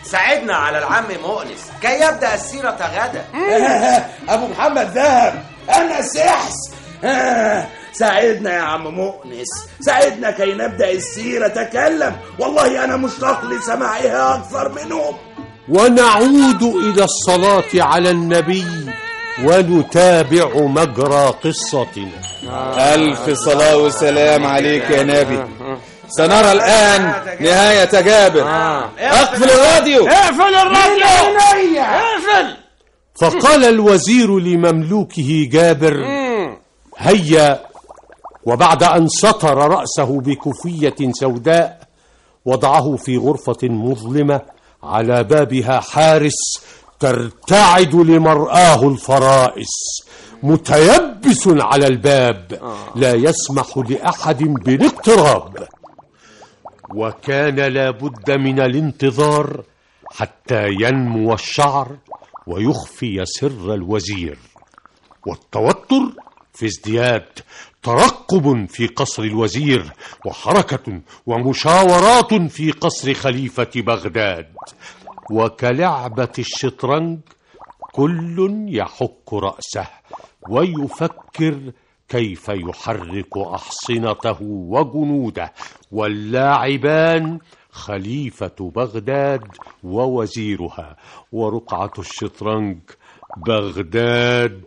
ساعدنا على العم مؤنس كي يبدأ السيرة غدا. ابو محمد ذهب، انا سحس. ساعدنا يا عم مؤنس، ساعدنا كي نبدأ السيرة. تكلم، والله انا مشتاق لسماعها اكثر منهم. ونعود إلى الصلاة على النبي ونتابع مجرى قصتنا. ألف صلاة وسلام عليك يا نبي. سنرى الآن نهاية جابر. اقفل الراديو، اقفل الراديو، اقفل. فقال الوزير لمملوكه جابر: هيا. وبعد أن سطر رأسه بكوفية سوداء وضعه في غرفة مظلمة على بابها حارس ترتعد لمرآه الفرائس، متيبس على الباب لا يسمح لأحد بالاقتراب. وكان لابد من الانتظار حتى ينمو الشعر ويخفي سر الوزير. والتوتر في ازدياد، ترقب في قصر الوزير، وحركة ومشاورات في قصر خليفة بغداد. وكلعبة الشطرنج كل يحك رأسه ويفكر كيف يحرك أحصنته وجنوده، واللاعبان خليفة بغداد ووزيرها، ورقعة الشطرنج بغداد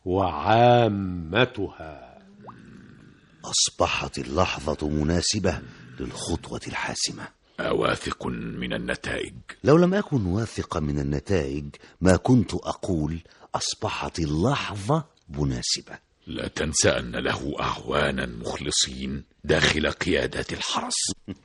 وعامتها. أصبحت اللحظة مناسبة للخطوة الحاسمة. أواثق من النتائج؟ لو لم أكن واثقا من النتائج ما كنت أقول أصبحت اللحظة مناسبة. لا تنسى أن له أعوانا مخلصين داخل قيادات الحرس.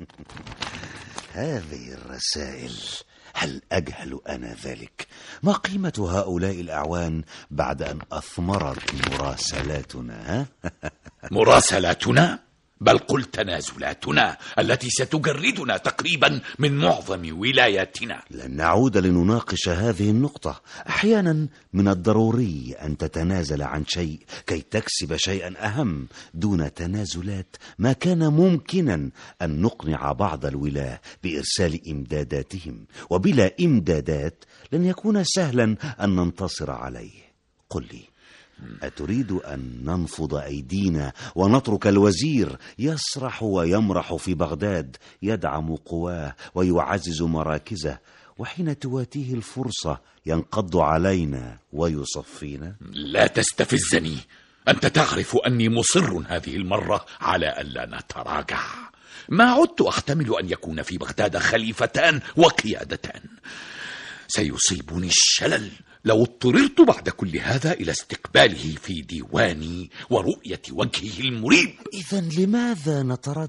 هذه الرسائل، هل أجهل أنا ذلك؟ ما قيمة هؤلاء الأعوان بعد أن أثمرت مراسلاتنا؟ مراسلاتنا؟ بل قل تنازلاتنا التي ستجردنا تقريبا من معظم ولاياتنا. لن نعود لنناقش هذه النقطة. أحيانا من الضروري أن تتنازل عن شيء كي تكسب شيئا أهم. دون تنازلات ما كان ممكنا أن نقنع بعض الولاة بإرسال إمداداتهم، وبلا إمدادات لن يكون سهلا أن ننتصر عليه. قل لي، أتريد أن ننفض أيدينا ونترك الوزير يسرح ويمرح في بغداد، يدعم قواه ويعزز مراكزه، وحين تواتيه الفرصة ينقض علينا ويصفينا؟ لا تستفزني، أنت تعرف أني مصر هذه المرة على ألا نتراجع. ما عدت أحتمل أن يكون في بغداد خليفتان وقيادتان. سيصيبني الشلل لو اضطررت بعد كل هذا إلى استقباله في ديواني ورؤية وجهه المريب. إذن لماذا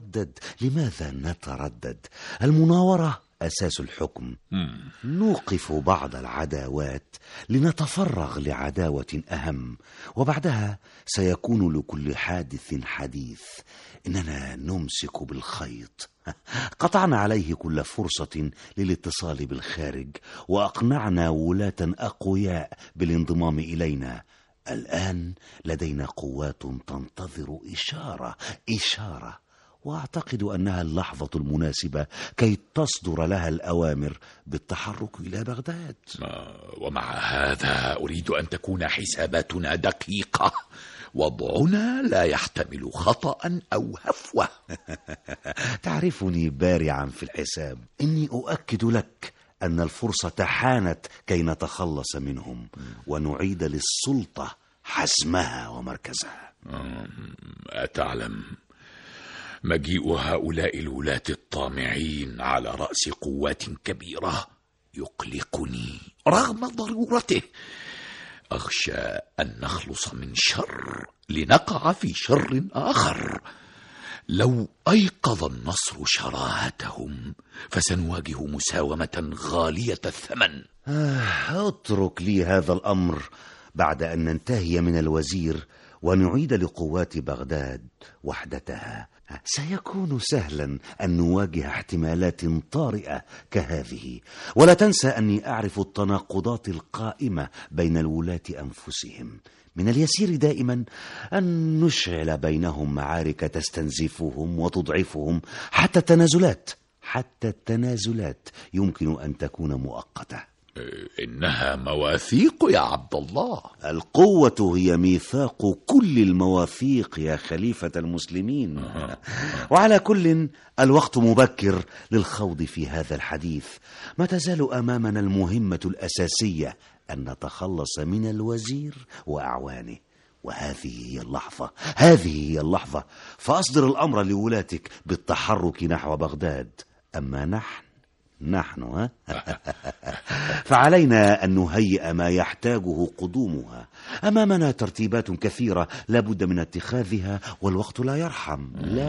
نتردد؟ المناورة أساس الحكم. نوقف بعض العداوات لنتفرغ لعداوة أهم، وبعدها سيكون لكل حادث حديث. إننا نمسك بالخيط. قطعنا عليه كل فرصة للاتصال بالخارج، وأقنعنا ولاة أقوياء بالانضمام إلينا. الآن لدينا قوات تنتظر إشارة، وأعتقد أنها اللحظة المناسبة كي تصدر لها الأوامر بالتحرك إلى بغداد. ومع هذا أريد أن تكون حساباتنا دقيقة. وضعنا لا يحتمل خطأ أو هفوة. تعرفني بارعا في الحساب. إني أؤكد لك أن الفرصة حانت كي نتخلص منهم ونعيد للسلطة حسمها ومركزها. أتعلم، مجيء هؤلاء الولاة الطامعين على رأس قوات كبيرة يقلقني رغم ضرورته. أخشى أن نخلص من شر لنقع في شر آخر. لو أيقظ النصر شراهتهم فسنواجه مساومة غالية الثمن. اترك لي هذا الأمر. بعد أن ننتهي من الوزير ونعيد لقوات بغداد وحدتها سيكون سهلا أن نواجه احتمالات طارئة كهذه. ولا تنسى أني أعرف التناقضات القائمة بين الولاة أنفسهم. من اليسير دائما أن نشعل بينهم معارك تستنزفهم وتضعفهم حتى التنازلات. حتى التنازلات يمكن أن تكون مؤقتة. إنها مواثيق يا عبد الله. القوة هي ميثاق كل المواثيق يا خليفة المسلمين. وعلى كل الوقت مبكر للخوض في هذا الحديث. ما تزال أمامنا المهمة الأساسية أن نتخلص من الوزير وأعوانه، وهذه هي اللحظة فأصدر الأمر لولاتك بالتحرك نحو بغداد. أما نحن فعلينا أن نهيئ ما يحتاجه قدومها. أمامنا ترتيبات كثيرة لا بد من اتخاذها، والوقت لا يرحم.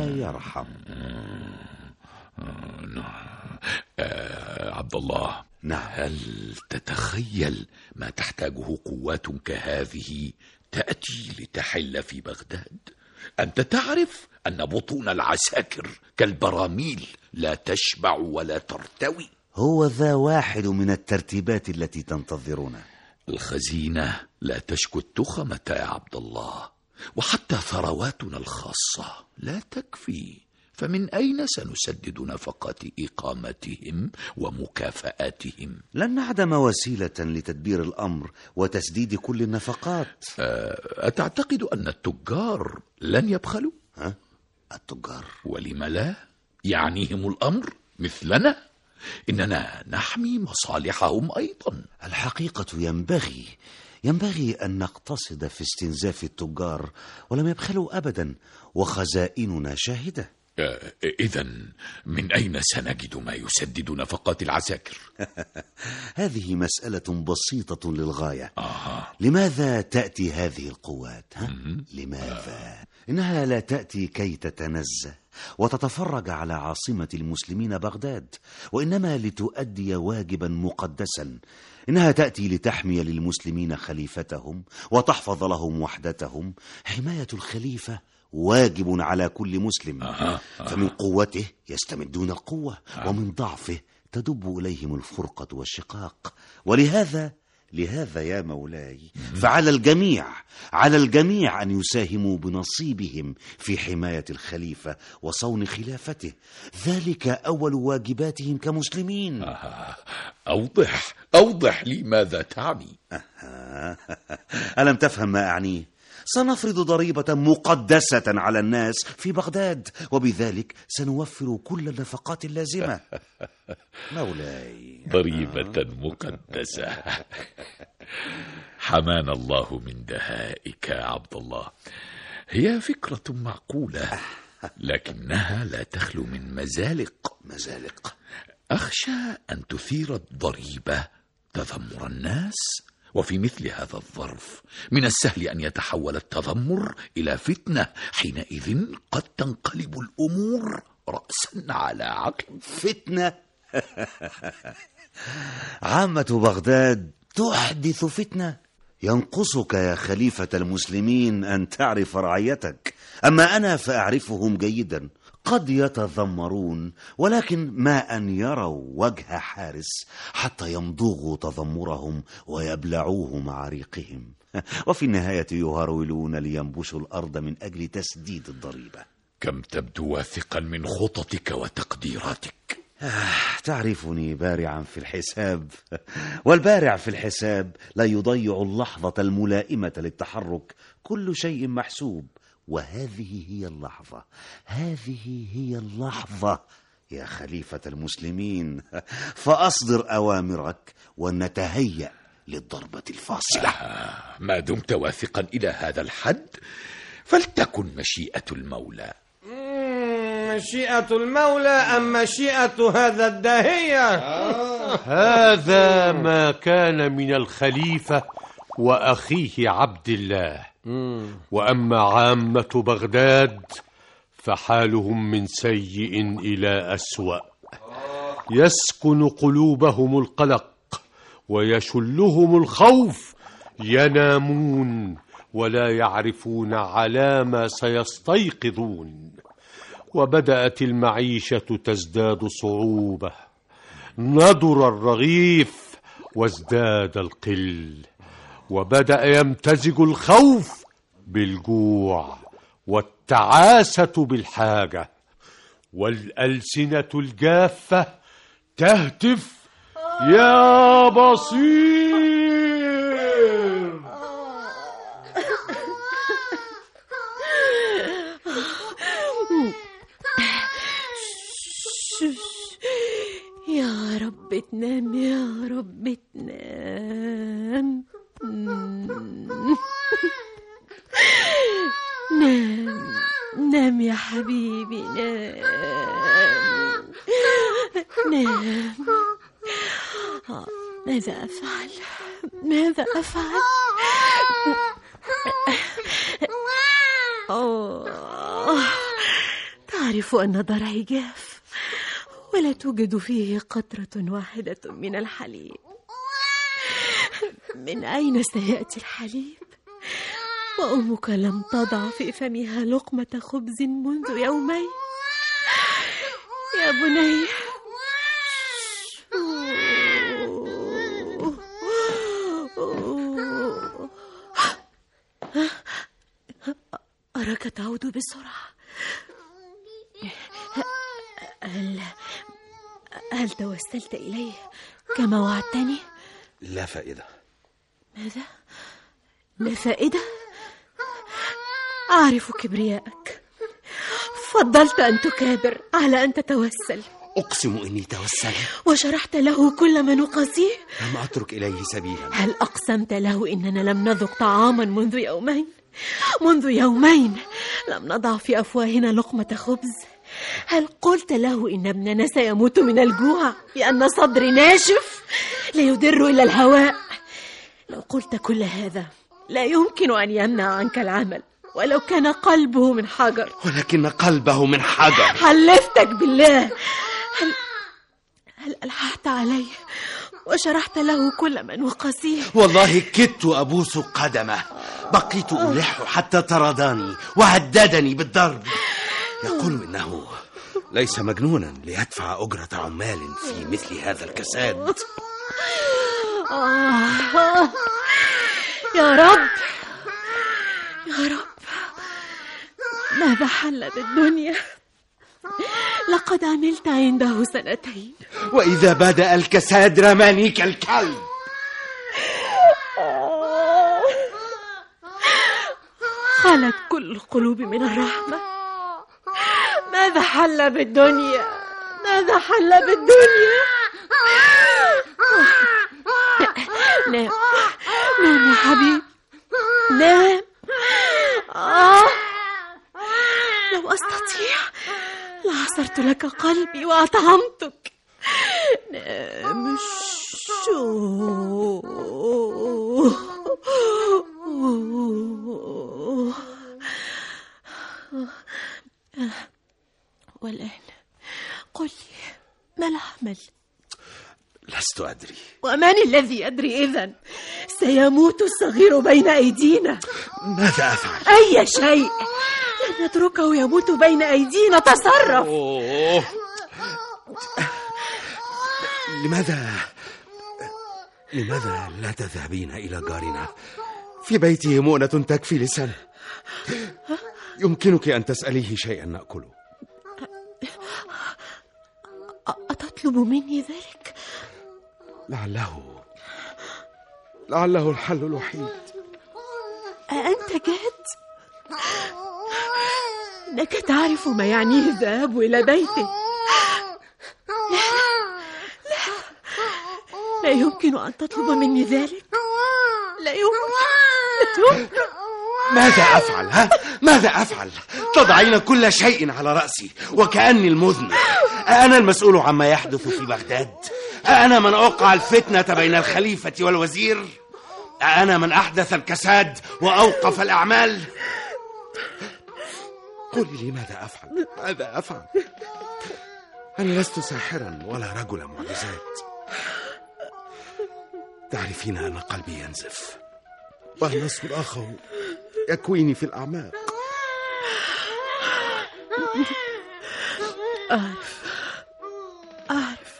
عبد الله، نعم. هل تتخيل ما تحتاجه قوات كهذه تأتي لتحل في بغداد؟ أنت تعرف أن بطون العساكر كالبراميل لا تشبع ولا ترتوي. هو ذا واحد من الترتيبات التي تنتظرنا. الخزينة لا تشكو التخمة يا عبد الله، وحتى ثرواتنا الخاصة لا تكفي، فمن أين سنسدد نفقات إقامتهم ومكافآتهم؟ لن نعدم وسيلة لتدبير الأمر وتسديد كل النفقات. أتعتقد أن التجار لن يبخلوا؟ التجار؟ ولم لا؟ يعنيهم الأمر مثلنا. إننا نحمي مصالحهم أيضا. الحقيقة ينبغي أن نقتصد في استنزاف التجار، ولم يبخلوا أبدا، وخزائننا شاهدة. إذن من أين سنجد ما يسدد نفقات العساكر؟ هذه مسألة بسيطة للغاية. لماذا تأتي هذه القوات؟ لماذا؟ إنها لا تأتي كي تتنزه وتتفرج على عاصمة المسلمين بغداد، وإنما لتؤدي واجبا مقدسا. إنها تأتي لتحمي للمسلمين خليفتهم وتحفظ لهم وحدتهم. حماية الخليفة واجب على كل مسلم. فمن قوته يستمدون القوة، ومن ضعفه تدب إليهم الفرقة والشقاق. ولهذا يا مولاي، فعلى الجميع أن يساهموا بنصيبهم في حماية الخليفة وصون خلافته. ذلك أول واجباتهم كمسلمين. أوضح لي ماذا تعني. ألم تفهم ما أعنيه؟ سنفرض ضريبة مقدسة على الناس في بغداد، وبذلك سنوفر كل النفقات اللازمة. مولاي، ضريبة مقدسة. حمانا الله من دهائك يا عبد الله. هي فكرة معقولة، لكنها لا تخلو من مزالق. أخشى أن تثير الضريبة تذمر الناس، وفي مثل هذا الظرف من السهل أن يتحول التذمر إلى فتنة. حينئذ قد تنقلب الأمور رأسا على عقب. فتنة؟ عامة بغداد تحدث فتنة؟ ينقصك يا خليفة المسلمين أن تعرف رعيتك. أما أنا فأعرفهم جيدا. قد يتذمرون، ولكن ما أن يروا وجه حارس حتى يمضغوا تذمرهم ويبلعوه مع ريقهم، وفي النهاية يهرولون لينبشوا الأرض من أجل تسديد الضريبة. كم تبدو واثقا من خططك وتقديراتك. تعرفني بارعا في الحساب، والبارع في الحساب لا يضيع اللحظة الملائمة للتحرك. كل شيء محسوب، وهذه هي اللحظة يا خليفة المسلمين. فأصدر أوامرك ونتهيأ للضربة الفاصلة. ما دمت واثقا إلى هذا الحد فلتكن مشيئة المولى. مشيئة المولى أم مشيئة هذا الداهية؟ هذا ما كان من الخليفة وأخيه عبد الله. وأما عامة بغداد فحالهم من سيء إلى أسوأ. يسكن قلوبهم القلق ويشلهم الخوف. ينامون ولا يعرفون على ما سيستيقظون. وبدأت المعيشة تزداد صعوبة. نضر الرغيف وازداد القل، وبدأ يمتزج الخوف بالجوع والتعاسة بالحاجة. والألسنة الجافة تهتف يا بصير. يا رب تنام، يا رب تنام. نام نام يا حبيبي، نام نام. ماذا أفعل؟ ماذا أفعل؟ تعرف أن ضرعي جاف ولا توجد فيه قطرة واحدة من الحليب. من أين سيأتي الحليب؟ وأمك لم تضع في فمها لقمة خبز منذ يومين. يا بني، أراك تعود بسرعة. هل توسلت إليه كما وعدتني؟ لا فائدة. ماذا؟ لا فائدة؟ أعرف كبرياءك، فضلت أن تكابر على أن تتوسل. أقسم إني توسلت وشرحت له كل ما نقاسيه. لم أترك إليه سبيلا. هل أقسمت له إننا لم نذق طعاما منذ يومين؟ منذ يومين لم نضع في أفواهنا لقمة خبز. هل قلت له إن ابننا سيموت من الجوع لأن صدري ناشف لا يدر إلا الهواء؟ لو قلت كل هذا لا يمكن أن يمنع عنك العمل ولو كان قلبه من حجر. ولكن قلبه من حجر. حلفتك بالله. هل ألححت عليه وشرحت له كل من وقاسيه؟ والله كدت أبوس قدمه، بقيت ألح حتى طردني وهددني بالضرب. يقول إنه ليس مجنونا ليدفع أجرة عمال في مثل هذا الكساد. يا رب يا رب، ماذا حل بالدنيا؟ لقد عملت عنده 2 سنين، وإذا بدأ الكساد رماني كالكلب. خلت كل القلوب من الرحمة. ماذا حل بالدنيا؟ ماذا حل بالدنيا؟ نام نام يا حبيبي، نام. لو أستطيع لعصرت لك قلبي وأطعمتك. نام. والآن قل لي، ما العمل؟ لست أدري. ومن الذي يدري إذن؟ سيموت الصغير بين أيدينا. ماذا أفعل؟ أي شيء، لن نتركه يموت بين أيدينا. تصرف. لماذا لا تذهبين إلى جارنا؟ في بيته مؤنة تكفي لسنة. يمكنك أن تسأليه شيئا نأكله. أتطلب مني ذلك؟ لعله الحل الوحيد. أنت جاد؟ إنك تعرف ما يعنيه الذهاب إلى بيته. لا يمكن أن تطلب مني ذلك. لا يمكن. ماذا أفعل؟ ماذا أفعل؟ تضعين كل شيء على رأسي وكأني المذنب. أنا المسؤول عما يحدث في بغداد؟ أنا من أوقع الفتنة بين الخليفة والوزير؟ أنا من أحدث الكساد وأوقف الأعمال؟ قولي لي ماذا أفعل؟ ماذا أفعل؟ أنا لست ساحرا ولا رجل معجزات. تعرفين أن قلبي ينزف وأن صراخه يكويني في الأعماق. أعرف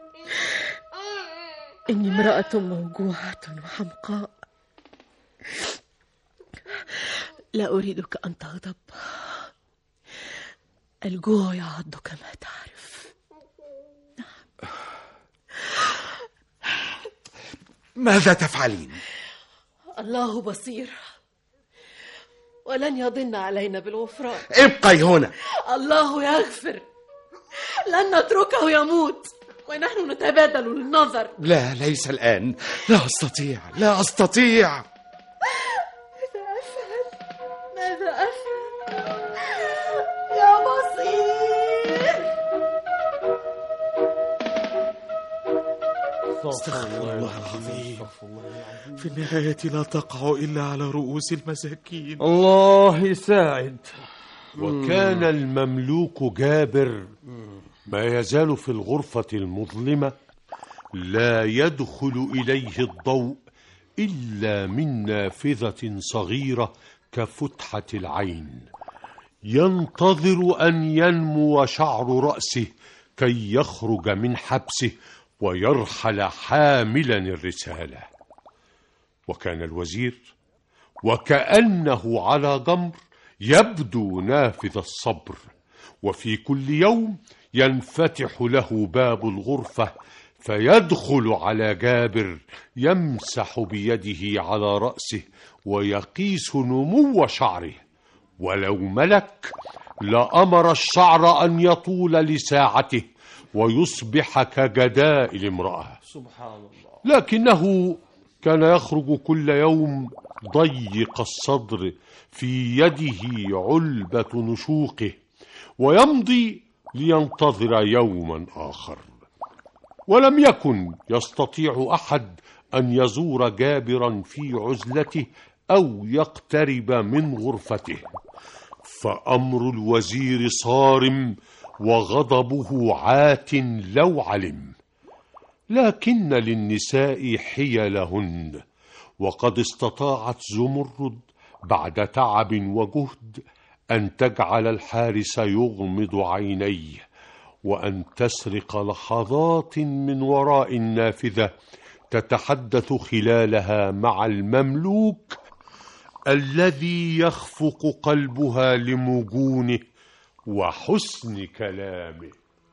إني امرأة موجوعة وحمقاء. لا أريدك أن تغضب. الجوع يعض كما تعرف. ماذا تفعلين؟ الله بصير ولن يضن علينا بالغفران. ابقي هنا. الله يغفر، لن نتركه يموت ونحن نتبادل النظر. لا، ليس الآن. لا أستطيع، لا أستطيع. ماذا أفعل يا بصير؟ استغفر الله العظيم. في النهاية لا تقع إلا على رؤوس المساكين. الله يساعد. وكان المملوك جابر ما يزال في الغرفة المظلمة، لا يدخل إليه الضوء إلا من نافذة صغيرة كفتحة العين، ينتظر أن ينمو شعر رأسه كي يخرج من حبسه ويرحل حاملا الرسالة. وكان الوزير وكأنه على جمر يبدو نافذ الصبر، وفي كل يوم ينفتح له باب الغرفة فيدخل على جابر يمسح بيده على رأسه ويقيس نمو شعره، ولو ملك لأمر الشعر أن يطول لساعته ويصبح كجداء الامرأة. سبحان الله. لكنه كان يخرج كل يوم ضيق الصدر، في يده علبة نشوقه، ويمضي لينتظر يوما آخر. ولم يكن يستطيع أحد أن يزور جابرا في عزلته أو يقترب من غرفته، فأمر الوزير صارم وغضبه عات لو علم. لكن للنساء حيلهن، وقد استطاعت زمرد بعد تعب وجهد أن تجعل الحارس يغمض عينيه، وأن تسرق لحظات من وراء النافذة تتحدث خلالها مع المملوك الذي يخفق قلبها لمجونه وحسن كلامه.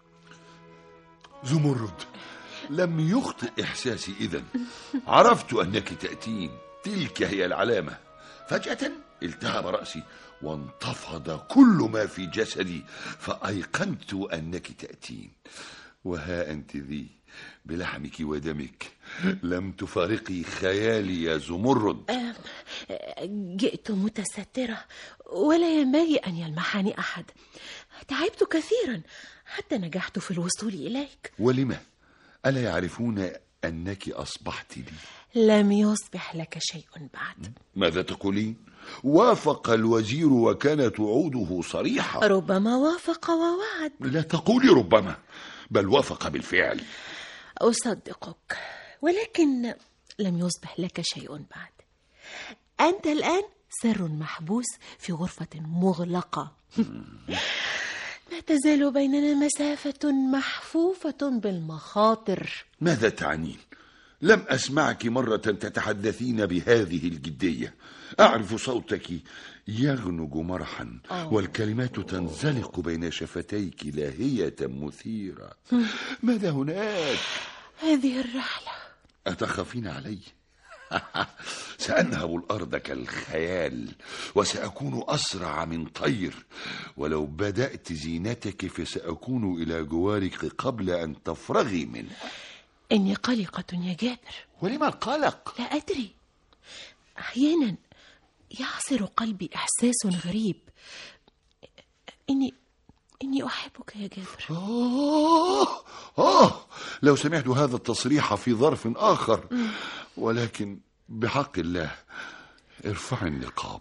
زمرد، لم يخطئ إحساسي إذن. عرفت أنك تأتين، تلك هي العلامة. فجأة التهب رأسي وانتفض كل ما في جسدي، فأيقنت أنك تأتين. وها أنت ذي بلحمك ودمك، لم تفارقي خيالي يا زمرد. جئت متسترة ولا ينبغي أن يلمحني أحد. تعبت كثيرا حتى نجحت في الوصول إليك. ولما؟ ألا يعرفون أنك أصبحت لي؟ لم يصبح لك شيء بعد. ماذا تقولين؟ وافق الوزير وكانت وعوده صريحة. ربما وافق ووعد. لا تقولي ربما، بل وافق بالفعل. أصدقك، ولكن لم يصبح لك شيء بعد. أنت الآن سر محبوس في غرفة مغلقة. ما تزال بيننا مسافة محفوفة بالمخاطر. ماذا تعنين؟ لم أسمعك مرة تتحدثين بهذه الجدية. أعرف صوتك يغنج مرحا، والكلمات تنزلق بين شفتيك لاهية مثيرة. ماذا هناك؟ هذه الرحلة. أتخافين علي؟ سأنهب الأرض كالخيال، وسأكون أسرع من طير. ولو بدأت زينتك فسأكون إلى جوارك قبل أن تفرغي منها. إني قلقة يا جابر. ولما القلق؟ لا أدري، أحيانا يعصر قلبي إحساس غريب. إني أحبك يا جابر. لو سمعت هذا التصريح في ظرف آخر، ولكن بحق الله ارفع النقاب.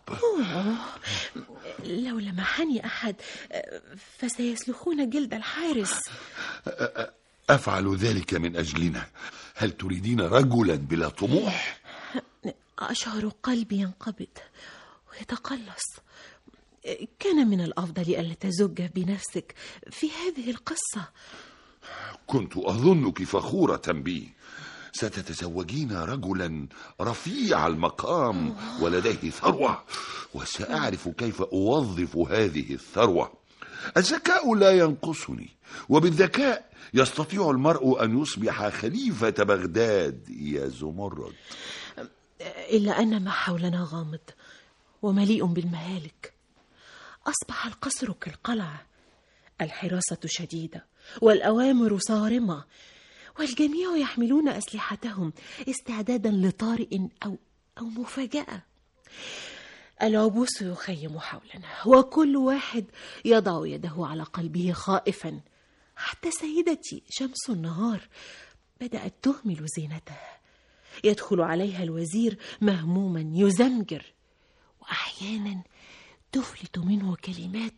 لو لمحني أحد فسيسلخون جلد الحارس. أفعل ذلك من أجلنا. هل تريدين رجلا بلا طموح؟ أشعر قلبي ينقبض ويتقلص. كان من الأفضل ألا تزج بنفسك في هذه القصة. كنت أظنك فخورة بي. ستتزوجين رجلا رفيع المقام ولديه ثروة، وسأعرف كيف أوظف هذه الثروة. الذكاء لا ينقصني، وبالذكاء يستطيع المرء أن يصبح خليفة بغداد يا زمرد. إلا أن ما حولنا غامض ومليء بالمهالك. أصبح القصر كالقلعة، الحراسة شديدة والأوامر صارمة، والجميع يحملون أسلحتهم استعدادا لطارئ أو مفاجأة. العبوس يخيم حولنا، وكل واحد يضع يده على قلبه خائفا. حتى سيدتي شمس النهار بدأت تهمل زينتها. يدخل عليها الوزير مهموما يزمجر، وأحيانا تفلت منه كلمات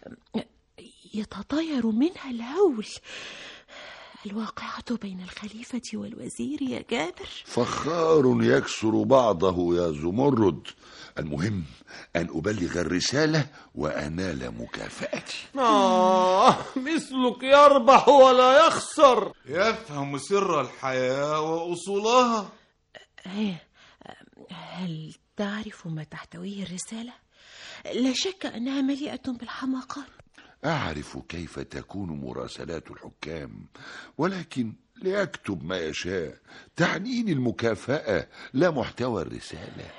يتطاير منها الهول. الواقعة بين الخليفة والوزير يا جابر. فخار يكسر بعضه يا زمرد. المهم أن أبلغ الرسالة وأنال مكافأتي. مثلك يربح ولا يخسر، يفهم سر الحياة وأصولها. هل تعرف ما تحتويه الرسالة؟ لا شك أنها مليئة بالحماقات. أعرف كيف تكون مراسلات الحكام، ولكن ليكتب ما يشاء. تعنيني المكافأة لا محتوى الرسالة.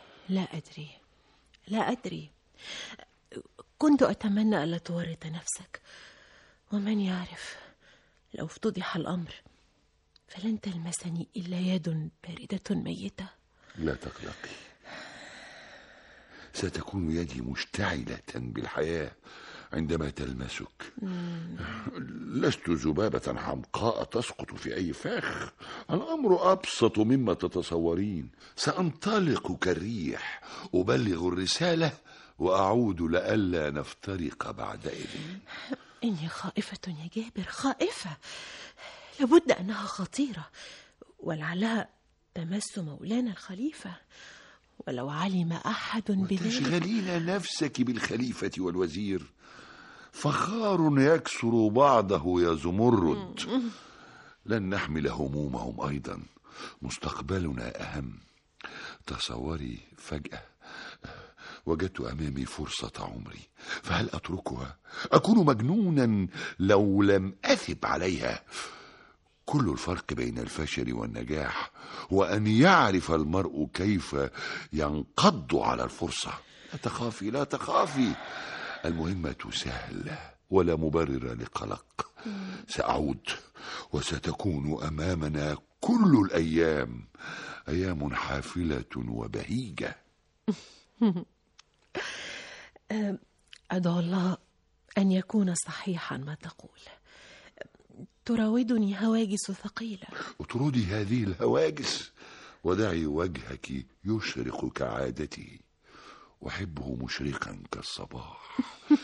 لا أدري. كنت أتمنى ألا تورط نفسك، ومن يعرف لو افتضح الأمر فلن تلمسني إلا يد باردة ميتة. لا تقلقي، ستكون يدي مشتعلة بالحياة عندما تلمسك. لست ذبابة حمقاء تسقط في أي فخ. الأمر أبسط مما تتصورين. سأنطلق كالريح، أبلغ الرسالة وأعود لئلا نفترق بعدئذ. إني خائفة يا جابر، خائفة. لابد أنها خطيرة، ولعلها تمس مولانا الخليفة. ولو علم أحد بذلك. تشغلين نفسك بالخليفة والوزير. فخار يكسر بعضه يا زمرد. لن نحمل همومهم أيضا. مستقبلنا أهم. تصوري فجأة وجدت أمامي فرصة عمري، فهل أتركها؟ أكون مجنونا لو لم أثب عليها. كل الفرق بين الفشل والنجاح هو أن يعرف المرء كيف ينقض على الفرصة. لا تخافي، لا تخافي. المهمة سهلة ولا مبرر لقلق. سأعود وستكون أمامنا كل الأيام، أيام حافلة وبهيجة. أدعو الله أن يكون صحيحا ما تقول. تراودني هواجس ثقيلة. اطردي هذه الهواجس ودعي وجهك يشرق كعادته. أحبه مشرقا كالصباح.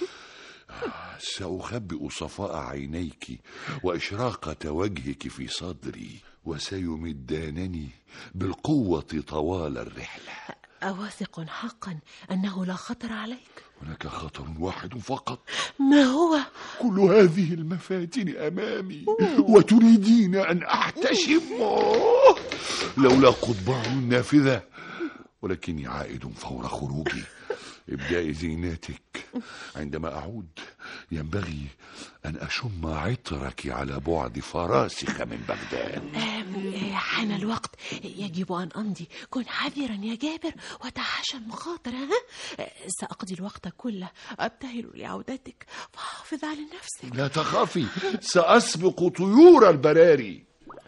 سأخبئ صفاء عينيك وإشراقة وجهك في صدري، وسيمدانني بالقوة طوال الرحلة. أواثق حقا أنه لا خطر عليك؟ هناك خطر واحد فقط. ما هو؟ كل هذه المفاتن أمامي وتريدين أن أحتشم. لولا قضبان النافذة، ولكني عائد فور خروجي. ابدأي زيناتك. عندما أعود ينبغي أن أشم عطرك على بعد فراسخ من بغداد. حان الوقت، يجب أن أمضي. كن حذرا يا جابر وتحاشى المخاطر. سأقضي الوقت كله أبتهل لعودتك، فحافظ على نفسك. لا تخافي، سأسبق طيور البراري.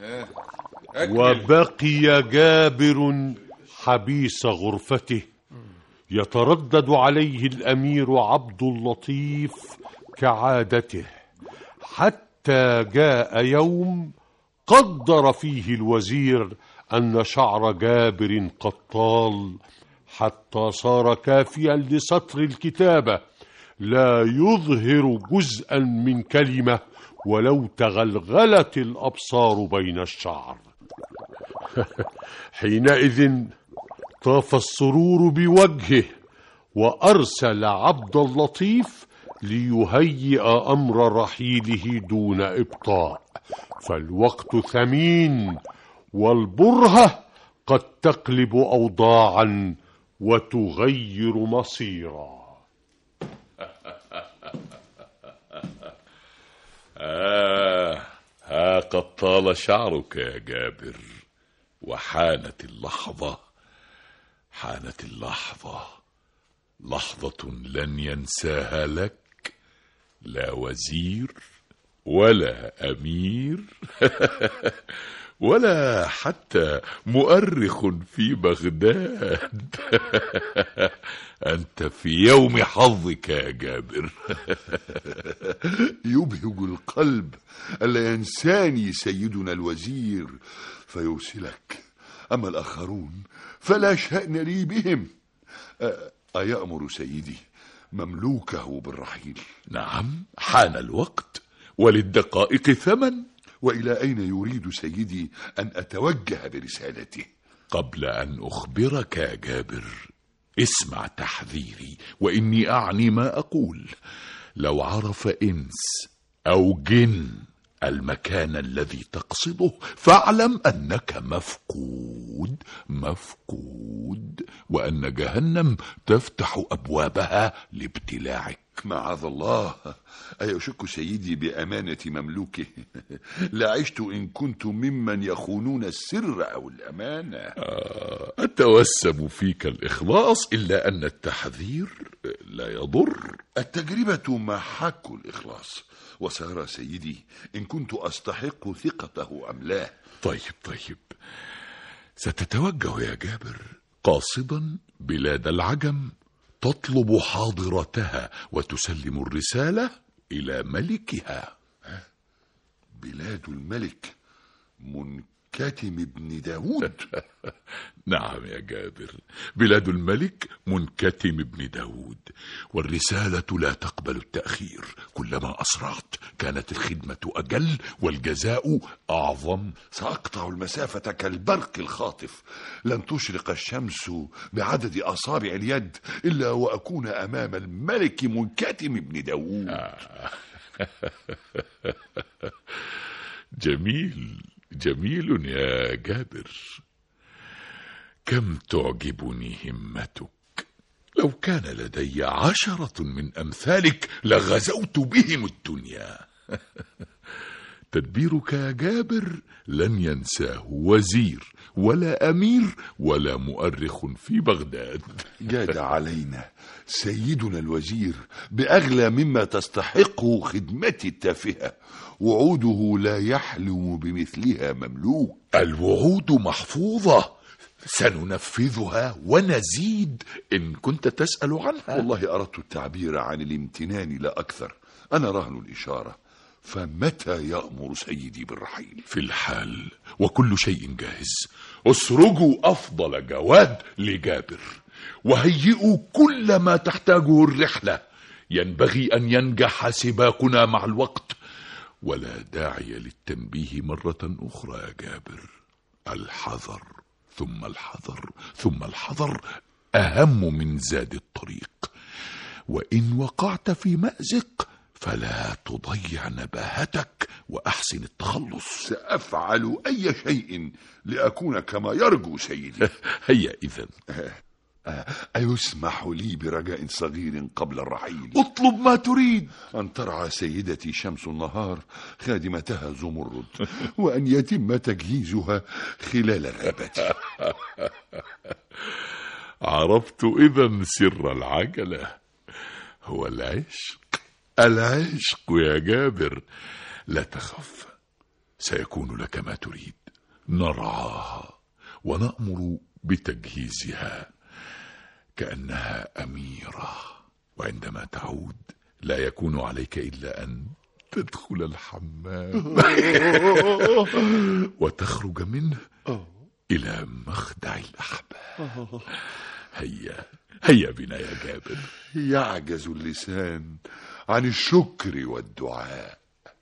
وبقي جابر حبيس غرفته، يتردد عليه الأمير عبد اللطيف كعادته، حتى جاء يوم قدر فيه الوزير أن شعر جابر قد طال، حتى صار كافيا لسطر الكتابة، لا يظهر جزءا من كلمة ولو تغلغلت الأبصار بين الشعر. حينئذ طاف السرور بوجهه، وأرسل عبد اللطيف ليهيئ أمر رحيله دون إبطاء، فالوقت ثمين والبرهة قد تقلب أوضاعا وتغير مصيرا. ها قد طال شعرك يا جابر، وحانت اللحظة، حانت اللحظة، لحظة لن ينساها لك لا وزير ولا أمير ولا حتى مؤرخ في بغداد. أنت في يوم حظك يا جابر. يبهج القلب ألا ينساني سيدنا الوزير فيرسلك، أما الآخرون فلا شأن لي بهم. أيأمر سيدي مملوكه بالرحيل؟ نعم، حان الوقت وللدقائق ثمن. وإلى أين يريد سيدي أن أتوجه برسالته؟ قبل أن أخبرك يا جابر اسمع تحذيري، وإني أعني ما أقول. لو عرف إنس أو جن المكان الذي تقصده فاعلم أنك مفقود مفقود، وأن جهنم تفتح أبوابها لابتلاعك. معاذ الله، أيشك سيدي بأمانة مملوكه؟ لعشت إن كنت ممن يخونون السر أو الأمانة. أتوسم فيك الإخلاص، إلا أن التحذير لا يضر. التجربة محك الإخلاص، وسأرى سيدي إن كنت أستحق ثقته أم لا. طيب، ستتوجه يا جابر قاصدا بلاد العجم، تطلب حاضرتها وتسلم الرسالة إلى ملكها. بلاد الملك منكتم ابن داود؟ نعم يا جابر، بلاد الملك منكتم ابن داود، والرسالة لا تقبل التأخير. كلما أسرعت كانت الخدمة أجل والجزاء أعظم. سأقطع المسافة كالبرق الخاطف، لن تشرق الشمس بعدد أصابع اليد إلا وأكون أمام الملك منكتم ابن داود. جميل يا جابر، كم تعجبني همتك. لو كان لدي 10 من أمثالك لغزوت بهم الدنيا. تدبيرك يا جابر لن ينساه وزير ولا أمير ولا مؤرخ في بغداد. جاد علينا سيدنا الوزير بأغلى مما تستحقه خدمتي التافهة، وعوده لا يحلم بمثلها مملوك. الوعود محفوظة، سننفذها ونزيد إن كنت تسأل عنها. والله أردت التعبير عن الامتنان لا أكثر. أنا رهن الإشارة، فمتى يأمر سيدي بالرحيل؟ في الحال وكل شيء جاهز. اسرجوا أفضل جواد لجابر، وهيئوا كل ما تحتاجه الرحلة. ينبغي أن ينجح سباقنا مع الوقت، ولا داعي للتنبيه مرة أخرى يا جابر. الحذر ثم الحذر ثم الحذر أهم من زاد الطريق، وإن وقعت في مأزق فلا تضيع نباهتك وأحسن التخلص. سأفعل أي شيء لأكون كما يرجو سيدي. هيا إذن. أيسمح لي برجاء صغير قبل الرحيل؟ اطلب ما تريد. أن ترعى سيدتي شمس النهار خادمتها زمرد، وأن يتم تجهيزها خلال الغابة. عرفت إذن سر العجلة هو العشق يا جابر. لا تخف، سيكون لك ما تريد. نرعاها ونأمر بتجهيزها كأنها أميرة، وعندما تعود لا يكون عليك إلا أن تدخل الحمام وتخرج منه إلى مخدع الأحباب. هيا بنا يا جابر. يعجز اللسان عن الشكر والدعاء.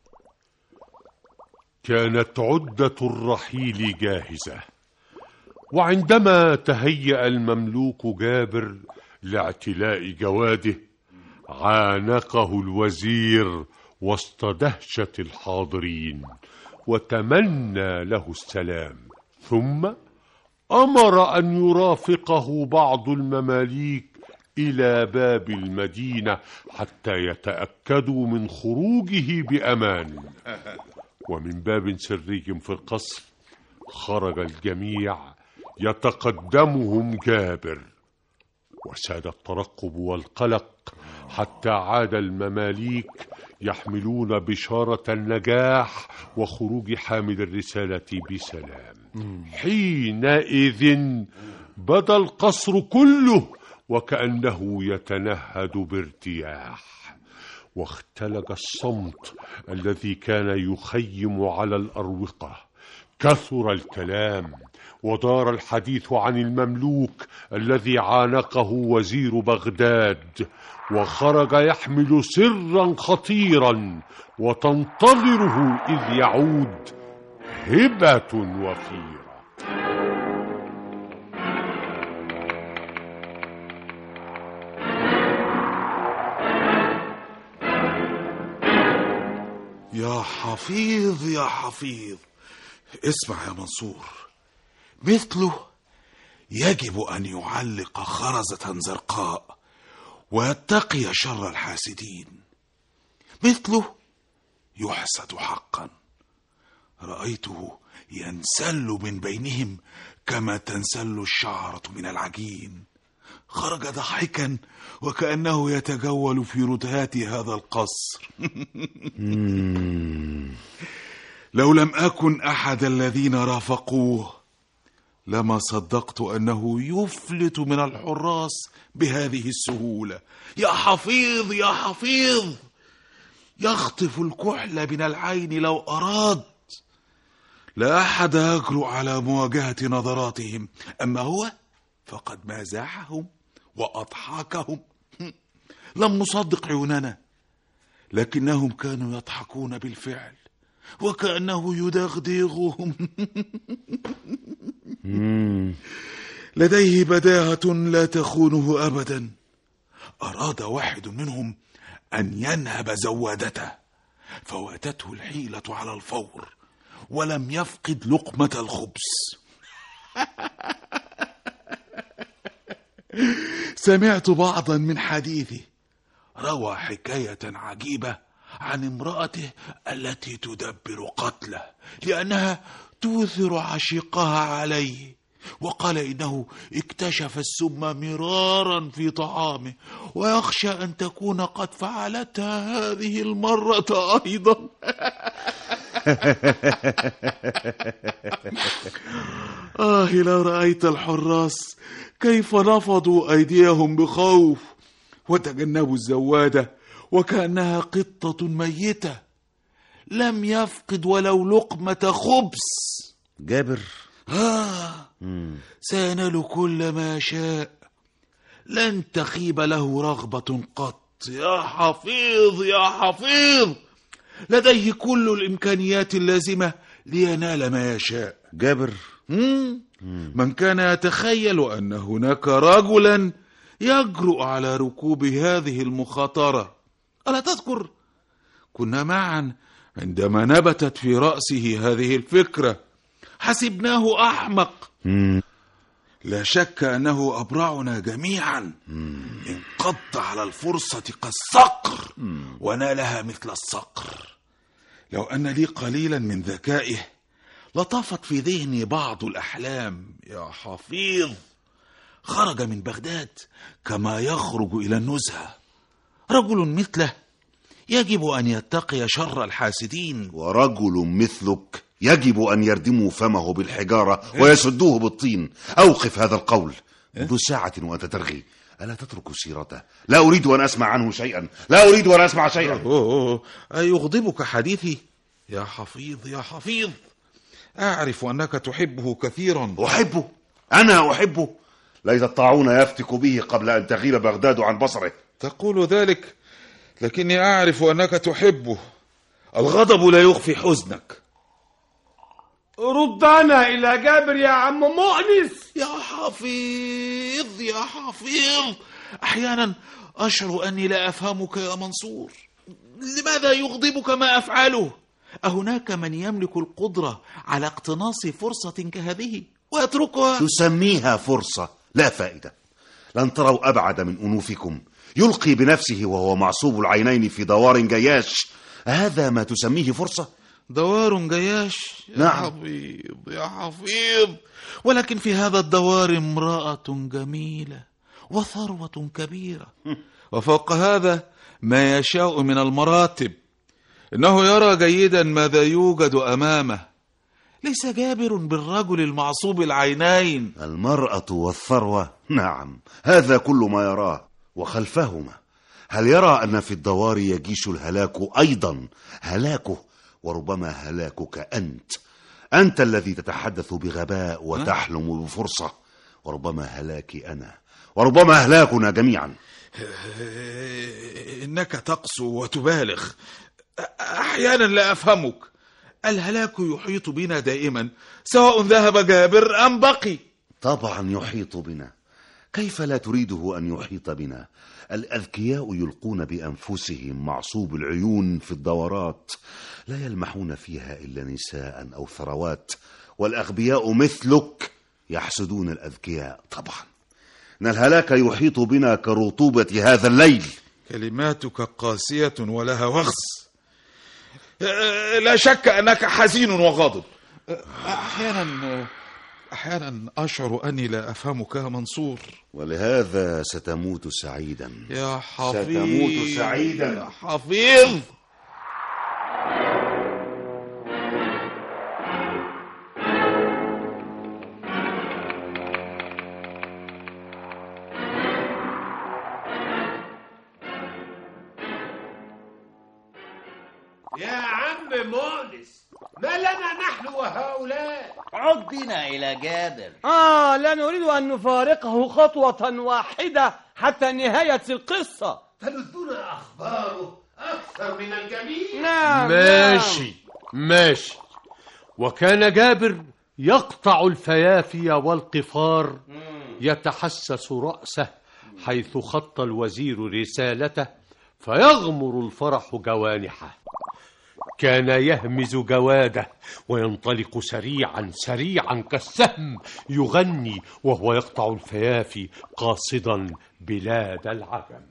كانت عدة الرحيل جاهزة، وعندما تهيأ المملوك جابر لاعتلاء جواده عانقه الوزير وسط دهشة الحاضرين وتمنى له السلام، ثم أمر أن يرافقه بعض المماليك إلى باب المدينة حتى يتأكدوا من خروجه بأمان. ومن باب سري في القصر خرج الجميع يتقدمهم جابر، وساد الترقب والقلق حتى عاد المماليك يحملون بشارة النجاح وخروج حامل الرسالة بسلام. حينئذ بدا القصر كله وكأنه يتنهد بارتياح، واختلج الصمت الذي كان يخيم على الأروقة. كثر الكلام ودار الحديث عن المملوك الذي عانقه وزير بغداد، وخرج يحمل سرا خطيرا وتنتظره إذ يعود هبة وفيرة. يا حفيظ يا حفيظ، اسمع يا منصور، مثله يجب أن يعلق خرزة زرقاء ويتقي شر الحاسدين، مثله يحسد حقا. رأيته ينسل من بينهم كما تنسل الشعرة من العجين. خرج ضاحكا وكأنه يتجول في ردهات هذا القصر. لو لم أكن أحد الذين رافقوه لما صدقت أنه يفلت من الحراس بهذه السهولة. يا حفيظ يا حفيظ، يخطف الكحل من العين لو أراد. لا أحد يجرؤ على مواجهة نظراتهم، أما هو فقد مازحهم وأضحكهم. لم نصدق عيوننا، لكنهم كانوا يضحكون بالفعل وكأنه يدغدغهم. لديه بداهة لا تخونه أبدا. أراد واحد منهم أن ينهب زوادته، فواتته الحيلة على الفور ولم يفقد لقمة الخبز. سمعت بعضا من حديثه، روى حكاية عجيبة عن امرأته التي تدبر قتله لأنها توثر عشيقها عليه، وقال إنه اكتشف السم مرارا في طعامه ويخشى أن تكون قد فعلتها هذه المرة أيضا. لو رأيت الحراس كيف نفضوا أيديهم بخوف وتجنبوا الزوادة وكأنها قطة ميتة لم يفقد ولو لقمة خبز. جابر سينال كل ما شاء، لن تخيب له رغبة قط. يا حفيظ يا حفيظ، لديه كل الإمكانيات اللازمة لينال ما يشاء. جابر من كان يتخيل أن هناك رجلا يجرؤ على ركوب هذه المخاطرة. ألا تذكر كنا معا عندما نبتت في رأسه هذه الفكرة؟ حسبناه أحمق. لا شك أنه أبرعنا جميعا. انقض على الفرصة كالصقر ونالها مثل الصقر. لو أن لي قليلا من ذكائه لطفت في ذهني بعض الأحلام. يا حفيظ، خرج من بغداد كما يخرج إلى النزهة. رجل مثله يجب أن يتقي شر الحاسدين. ورجل مثلك يجب أن يردموا فمه بالحجارة ويسدوه بالطين. أوقف هذا القول منذ ساعة وأنت ترغي. ألا تترك سيرته؟ لا أريد أن أسمع عنه شيئا، لا أريد أن أسمع شيئا. أيغضبك حديثي يا حفيظ يا حفيظ؟ أعرف أنك تحبه كثيرا. أحبه؟ أنا أحبه؟ ليس الطاعون يفتك به قبل أن تغيب بغداد عن بصره. تقول ذلك، لكني أعرف أنك تحبه. الغضب لا يخفي حزنك. ردنا إلى جابر يا عم مؤنس. يا حفيظ يا حفيظ، أحيانا أشعر أني لا أفهمك يا منصور. لماذا يغضبك ما أفعله؟ أهناك من يملك القدرة على اقتناص فرصة كهذه ويتركها؟ تسميها فرصة؟ لا فائدة. لن تروا أبعد من أنوفكم. يلقي بنفسه وهو معصوب العينين في دوار جياش. هذا ما تسميه فرصة؟ دوار جياش؟ يا نعم. حفيظ يا حفيظ، ولكن في هذا الدوار امرأة جميلة وثروة كبيرة، وفوق هذا ما يشاء من المراتب. إنه يرى جيدا ماذا يوجد أمامه. ليس جابر بالرجل المعصوب العينين. المرأة والثروة، نعم، هذا كل ما يراه. وخلفهما هل يرى أن في الدوار يجيش الهلاك أيضا؟ هلاكه وربما هلاكك أنت الذي تتحدث بغباء وتحلم بفرصة، وربما هلاكي أنا، وربما هلاكنا جميعا. إنك تقسو وتبالغ. أحيانا لا أفهمك. الهلاك يحيط بنا دائما، سواء ذهب جابر أم بقي. طبعا يحيط بنا، كيف لا تريده أن يحيط بنا؟ الأذكياء يلقون بأنفسهم معصوب العيون في الدورات، لا يلمحون فيها إلا نساء أو ثروات، والأغبياء مثلك يحسدون الأذكياء. طبعا إن الهلاك يحيط بنا كرطوبة هذا الليل. كلماتك قاسية ولها وخز. لا شك أنك حزين وغاضب. أحيانا أشعر أني لا أفهمك يا منصور، ولهذا ستموت سعيدا يا حفيظ. ستموت سعيدا يا حفيظ. يا عم مؤنس، ما لنا نحن وهؤلاء؟ عد بنا إلى جابر. لا نريد أن نفارقه خطوة واحدة حتى نهاية القصة. تلذنا أخباره أكثر من الجميع. نعم ماشي. وكان جابر يقطع الفيافي والقفار، يتحسس رأسه حيث خط الوزير رسالته، فيغمر الفرح جوانحه. كان يهمز جواده وينطلق سريعا كالسهم، يغني وهو يقطع الفيافي قاصدا بلاد العجم.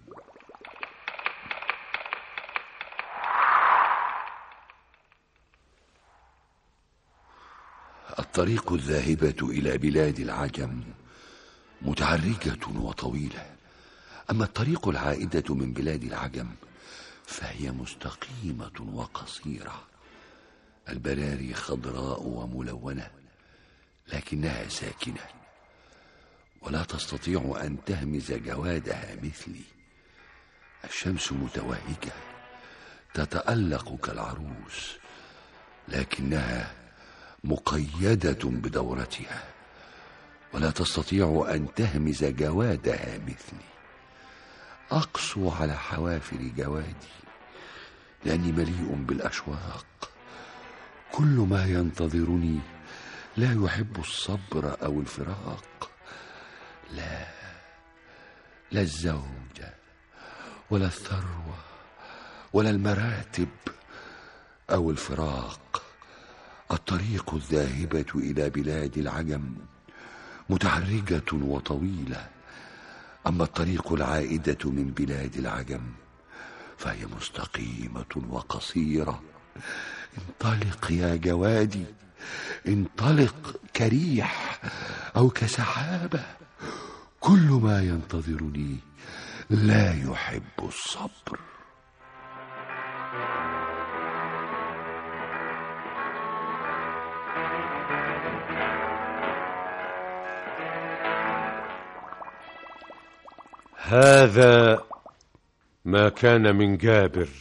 الطريق الذاهبة إلى بلاد العجم متعرجة وطويلة، أما الطريق العائدة من بلاد العجم فهي مستقيمة وقصيرة. البراري خضراء وملونة، لكنها ساكنة ولا تستطيع أن تهمز جوادها مثلي. الشمس متوهجة تتألق كالعروس، لكنها مقيدة بدورتها ولا تستطيع أن تهمز جوادها مثلي. أقسو على حوافر جوادي لأني مليء بالأشواق. كل ما ينتظرني لا يحب الصبر أو الفراق، لا الزوجة ولا الثروة ولا المراتب أو الفراق. الطريق الذاهبة إلى بلاد العجم متعرجة وطويلة، أما الطريق العائدة من بلاد العجم فهي مستقيمة وقصيرة. انطلق يا جوادي، انطلق كريح أو كسحابة. كل ما ينتظرني لا يحب الصبر. هذا ما كان من جابر.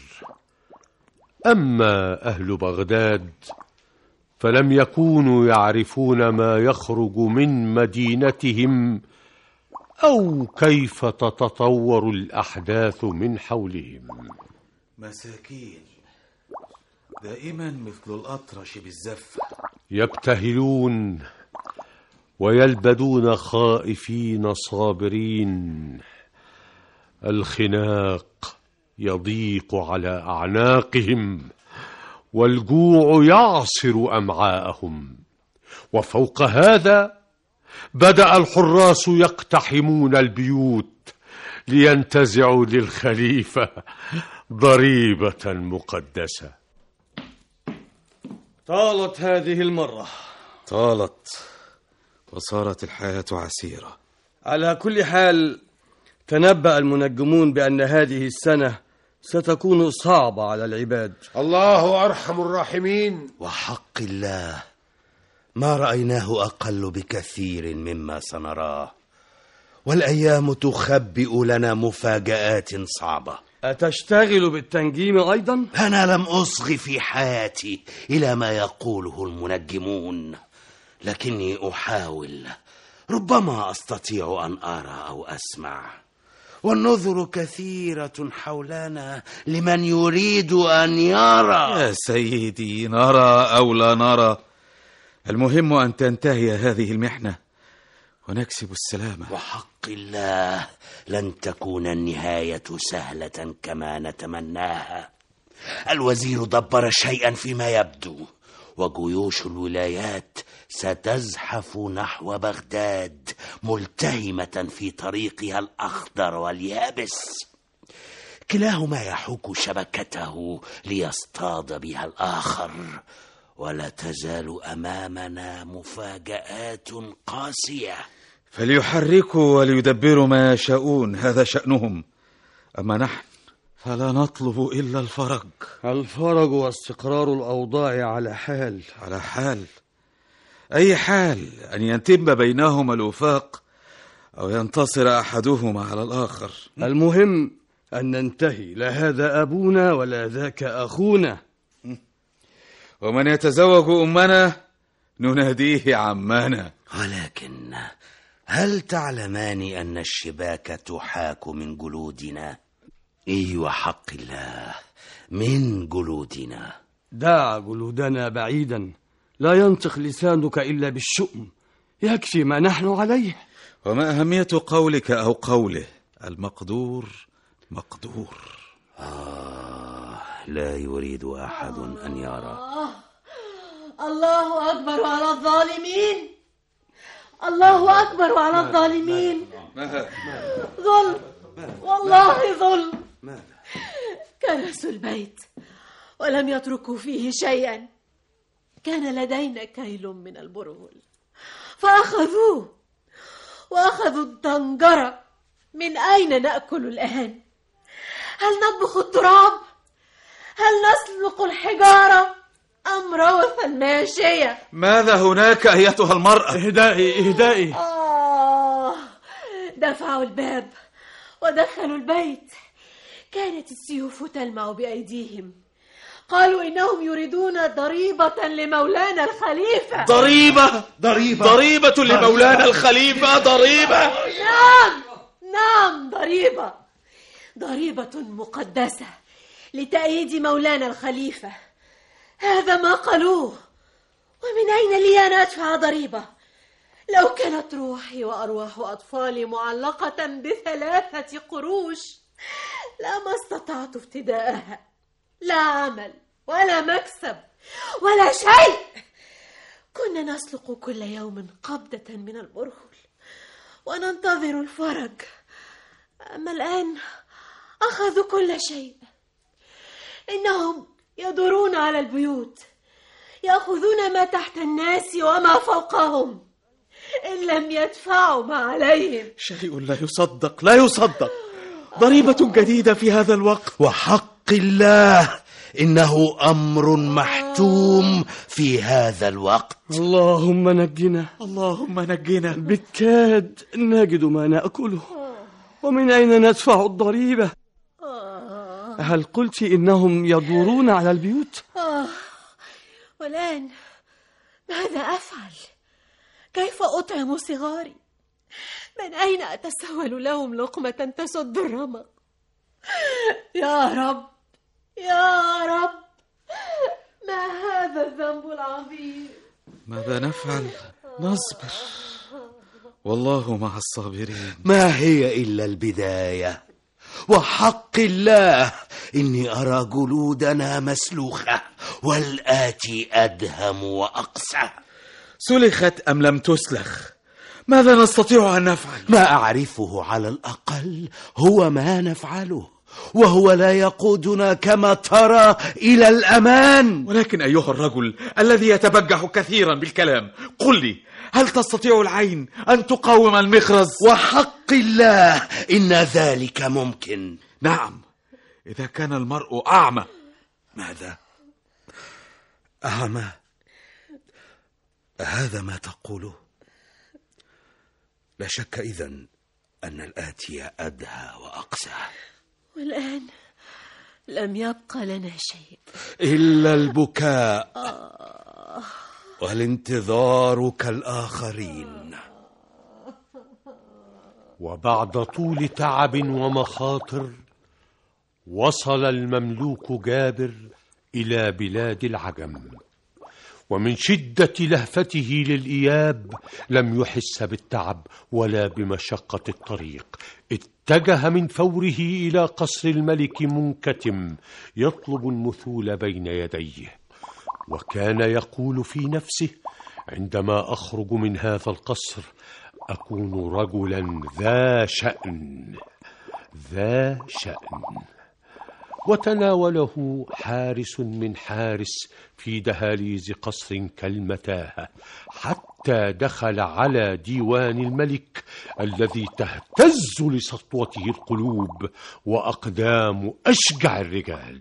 أما أهل بغداد فلم يكونوا يعرفون ما يخرج من مدينتهم أو كيف تتطور الأحداث من حولهم. مساكين دائما مثل الأطرش بالزفة، يبتهلون ويلبدون خائفين صابرين. الخناق يضيق على أعناقهم والجوع يعصر أمعاءهم، وفوق هذا بدأ الحراس يقتحمون البيوت لينتزعوا للخليفة ضريبة مقدسة. طالت هذه المرة، طالت وصارت الحياة عسيرة. على كل حال تنبأ المنجمون بأن هذه السنة ستكون صعبة على العباد. الله أرحم الراحمين. وحق الله ما رأيناه أقل بكثير مما سنراه، والأيام تخبئ لنا مفاجآت صعبة. أتشتغل بالتنجيم أيضا؟ أنا لم أصغ في حياتي إلى ما يقوله المنجمون، لكني أحاول، ربما أستطيع أن أرى أو أسمع، والنذر كثيرة حولنا لمن يريد أن يرى. يا سيدي، نرى أو لا نرى، المهم أن تنتهي هذه المحنة ونكسب السلامة. وحق الله لن تكون النهاية سهلة كما نتمناها. الوزير دبر شيئا فيما يبدو، وجيوش الولايات ستزحف نحو بغداد ملتهمة في طريقها الأخضر واليابس، كلاهما يحوك شبكته ليصطاد بها الآخر، ولا تزال أمامنا مفاجآت قاسية. فليحركوا وليدبروا ما يشاءون، هذا شأنهم، أما نحن فلا نطلب إلا الفرج. الفرج واستقرار الأوضاع على حال أي حال، أن يتم بينهما الوفاق أو ينتصر أحدهما على الآخر. المهم أن ننتهي، لا هذا أبونا ولا ذاك أخونا. ومن يتزوج أمنا نناديه عمنا. ولكن هل تعلمان أن الشباك تحاك من جلودنا؟ أيوة حق الله، من جلودنا. دع جلودنا بعيدا، لا ينطق لسانك إلا بالشؤم، يكفي ما نحن عليه. وما أهمية قولك أو قوله؟ المقدور مقدور. لا يريد أحد أن يرى. الله أكبر على الظالمين، الله أكبر على الظالمين. ظلم، والله ظلم. كنسوا البيت ولم يتركوا فيه شيئا. كان لدينا كيل من البرغل فأخذوه، وأخذوا الطنجرة. من أين نأكل الآن؟ هل نطبخ التراب؟ هل نسلق الحجارة أم روث الماشية؟ ماذا هناك أيتها المرأة؟ اهدائي. دفعوا الباب ودخلوا البيت. كانت السيوف تلمع بأيديهم. قالوا إنهم يريدون ضريبة لمولانا الخليفة. ضريبة لمولانا الخليفة. ضريبة. نعم، ضريبة مقدسة لتأييد مولانا الخليفة. هذا ما قالوه. ومن أين لي أن أدفع ضريبة؟ لو كانت روحي وأرواح أطفالي معلقة ب3 قروش لما استطعت افتداءها. لا عمل ولا مكسب ولا شيء. كنا نسلق كل يوم قبضة من البرغل وننتظر الفرج. أما الآن أخذوا كل شيء. إنهم يدورون على البيوت، يأخذون ما تحت الناس وما فوقهم، إن لم يدفعوا ما عليهم. شيء لا يصدق. ضريبة جديدة في هذا الوقت. وحق الله إنه أمر محتوم في هذا الوقت. اللهم نجنا، اللهم نجنا. بالكاد نجد ما نأكله، ومن أين ندفع الضريبة؟ هل قلت إنهم يدورون على البيوت؟ والآن ماذا أفعل؟ كيف أطعم صغاري؟ من أين أتسول لهم لقمة تسد الرمق؟ يا رب، ما هذا الذنب العظيم؟ ماذا نفعل؟ نصبر، والله مع الصابرين. ما هي إلا البداية. وحق الله إني أرى جلودنا مسلوخة، والآتي أدهم وأقسى. سلخت أم لم تسلخ؟ ماذا نستطيع أن نفعل؟ ما أعرفه على الأقل هو ما نفعله، وهو لا يقودنا كما ترى إلى الأمان. ولكن أيها الرجل الذي يتبجح كثيرا بالكلام، قل لي، هل تستطيع العين أن تقاوم المخرز؟ وحق الله إن ذلك ممكن. نعم، إذا كان المرء أعمى. ماذا؟ أعمى؟ هذا ما تقوله؟ لا شك إذن أن الآتي أدهى وأقسى. والآن لم يبقى لنا شيء إلا البكاء والانتظار كالآخرين. وبعد طول تعب ومخاطر وصل المملوك جابر إلى بلاد العجم، ومن شدة لهفته للإياب لم يحس بالتعب ولا بمشقة الطريق. اتجه من فوره إلى قصر الملك منكتم يطلب المثول بين يديه، وكان يقول في نفسه: عندما أخرج من هذا القصر أكون رجلا ذا شأن. وتناوله حارس من حارس في دهاليز قصر كالمتاهة حتى دخل على ديوان الملك الذي تهتز لسطوته القلوب وأقدام أشجع الرجال.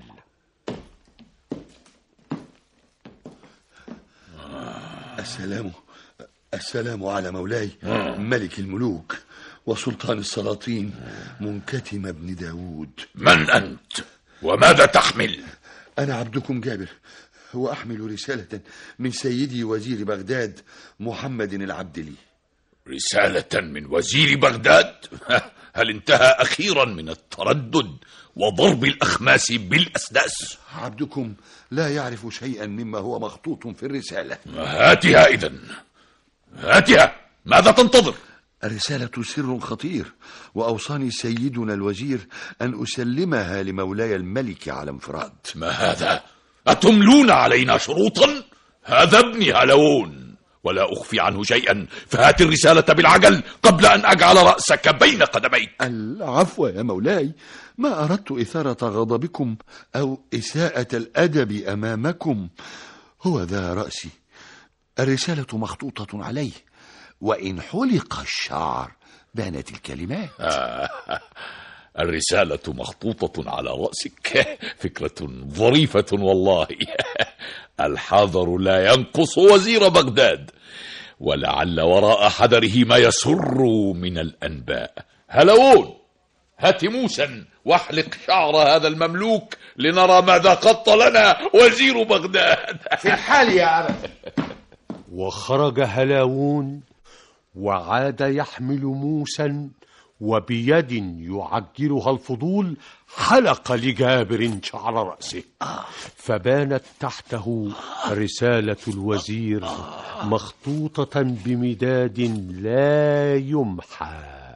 السلام على مولاي ملك الملوك وسلطان السلاطين منكتم بن داود. من أنت؟ وماذا تحمل؟ أنا عبدكم جابر، وأحمل رسالة من سيدي وزير بغداد محمد العبدلي. رسالة من وزير بغداد؟ هل انتهى أخيرا من التردد وضرب الأخماس بالأسداس؟ عبدكم لا يعرف شيئا مما هو مخطوط في الرسالة. هاتها إذن، هاتها. ماذا تنتظر؟ الرسالة سر خطير، وأوصاني سيدنا الوزير أن أسلمها لمولاي الملك على انفراد. ما هذا؟ أتملون علينا شروطا؟ هذا ابني هلون ولا أخفي عنه شيئا، فهات الرسالة بالعجل قبل أن أجعل رأسك بين قدميك. العفو يا مولاي، ما أردت إثارة غضبكم أو إساءة الأدب أمامكم. هو ذا رأسي، الرسالة مخطوطة عليه، وإن حلق الشعر بانت الكلمات. الرسالة مخطوطة على رأسك، فكرة ظريفة والله. الحذر لا ينقص وزير بغداد، ولعل وراء حذره ما يسر من الأنباء. هلون، هات موسى واحلق شعر هذا المملوك لنرى ماذا خط لنا وزير بغداد. في الحال يا أبا. وخرج هلاون وعاد يحمل موسى، وبيد يعجلها الفضول حلق لجابر شعر رأسه، فبانت تحته رسالة الوزير مخطوطة بمداد لا يمحى.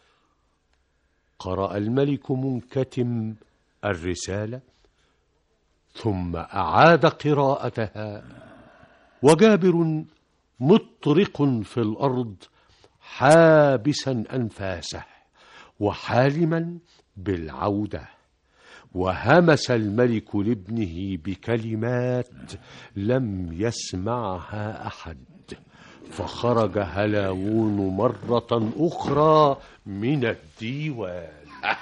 قرأ الملك منكتم الرسالة ثم أعاد قراءتها، وجابر مطرق في الأرض حابسا أنفاسه وحالما بالعودة. وهمس الملك لابنه بكلمات لم يسمعها أحد، فخرج هلاون مرة أخرى من الديوان.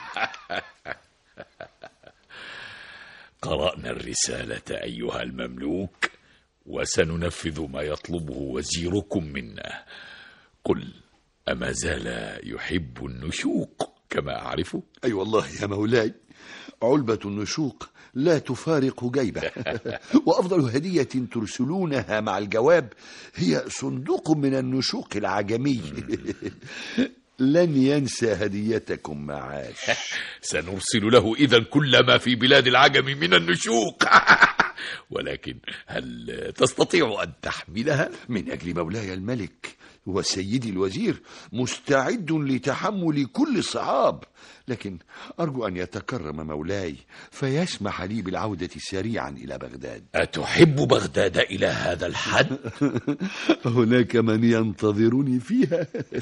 قرأنا الرسالة أيها المملوك، وسننفذ ما يطلبه وزيركم منا. قل، أما زال يحب النشوق كما أعرف؟ أي والله يا مولاي، علبة النشوق لا تفارق جيبه. وأفضل هدية ترسلونها مع الجواب هي صندوق من النشوق العجمي. لن ينسى هديتكم معاش. سنرسل له إذن كل ما في بلاد العجم من النشوق. ولكن هل تستطيع أن تحملها؟ من أجل مولاي الملك وسيدي الوزير مستعد لتحمل كل الصعاب، لكن أرجو أن يتكرم مولاي فيسمح لي بالعودة سريعا إلى بغداد. أتحب بغداد إلى هذا الحد؟ هناك من ينتظرني فيها.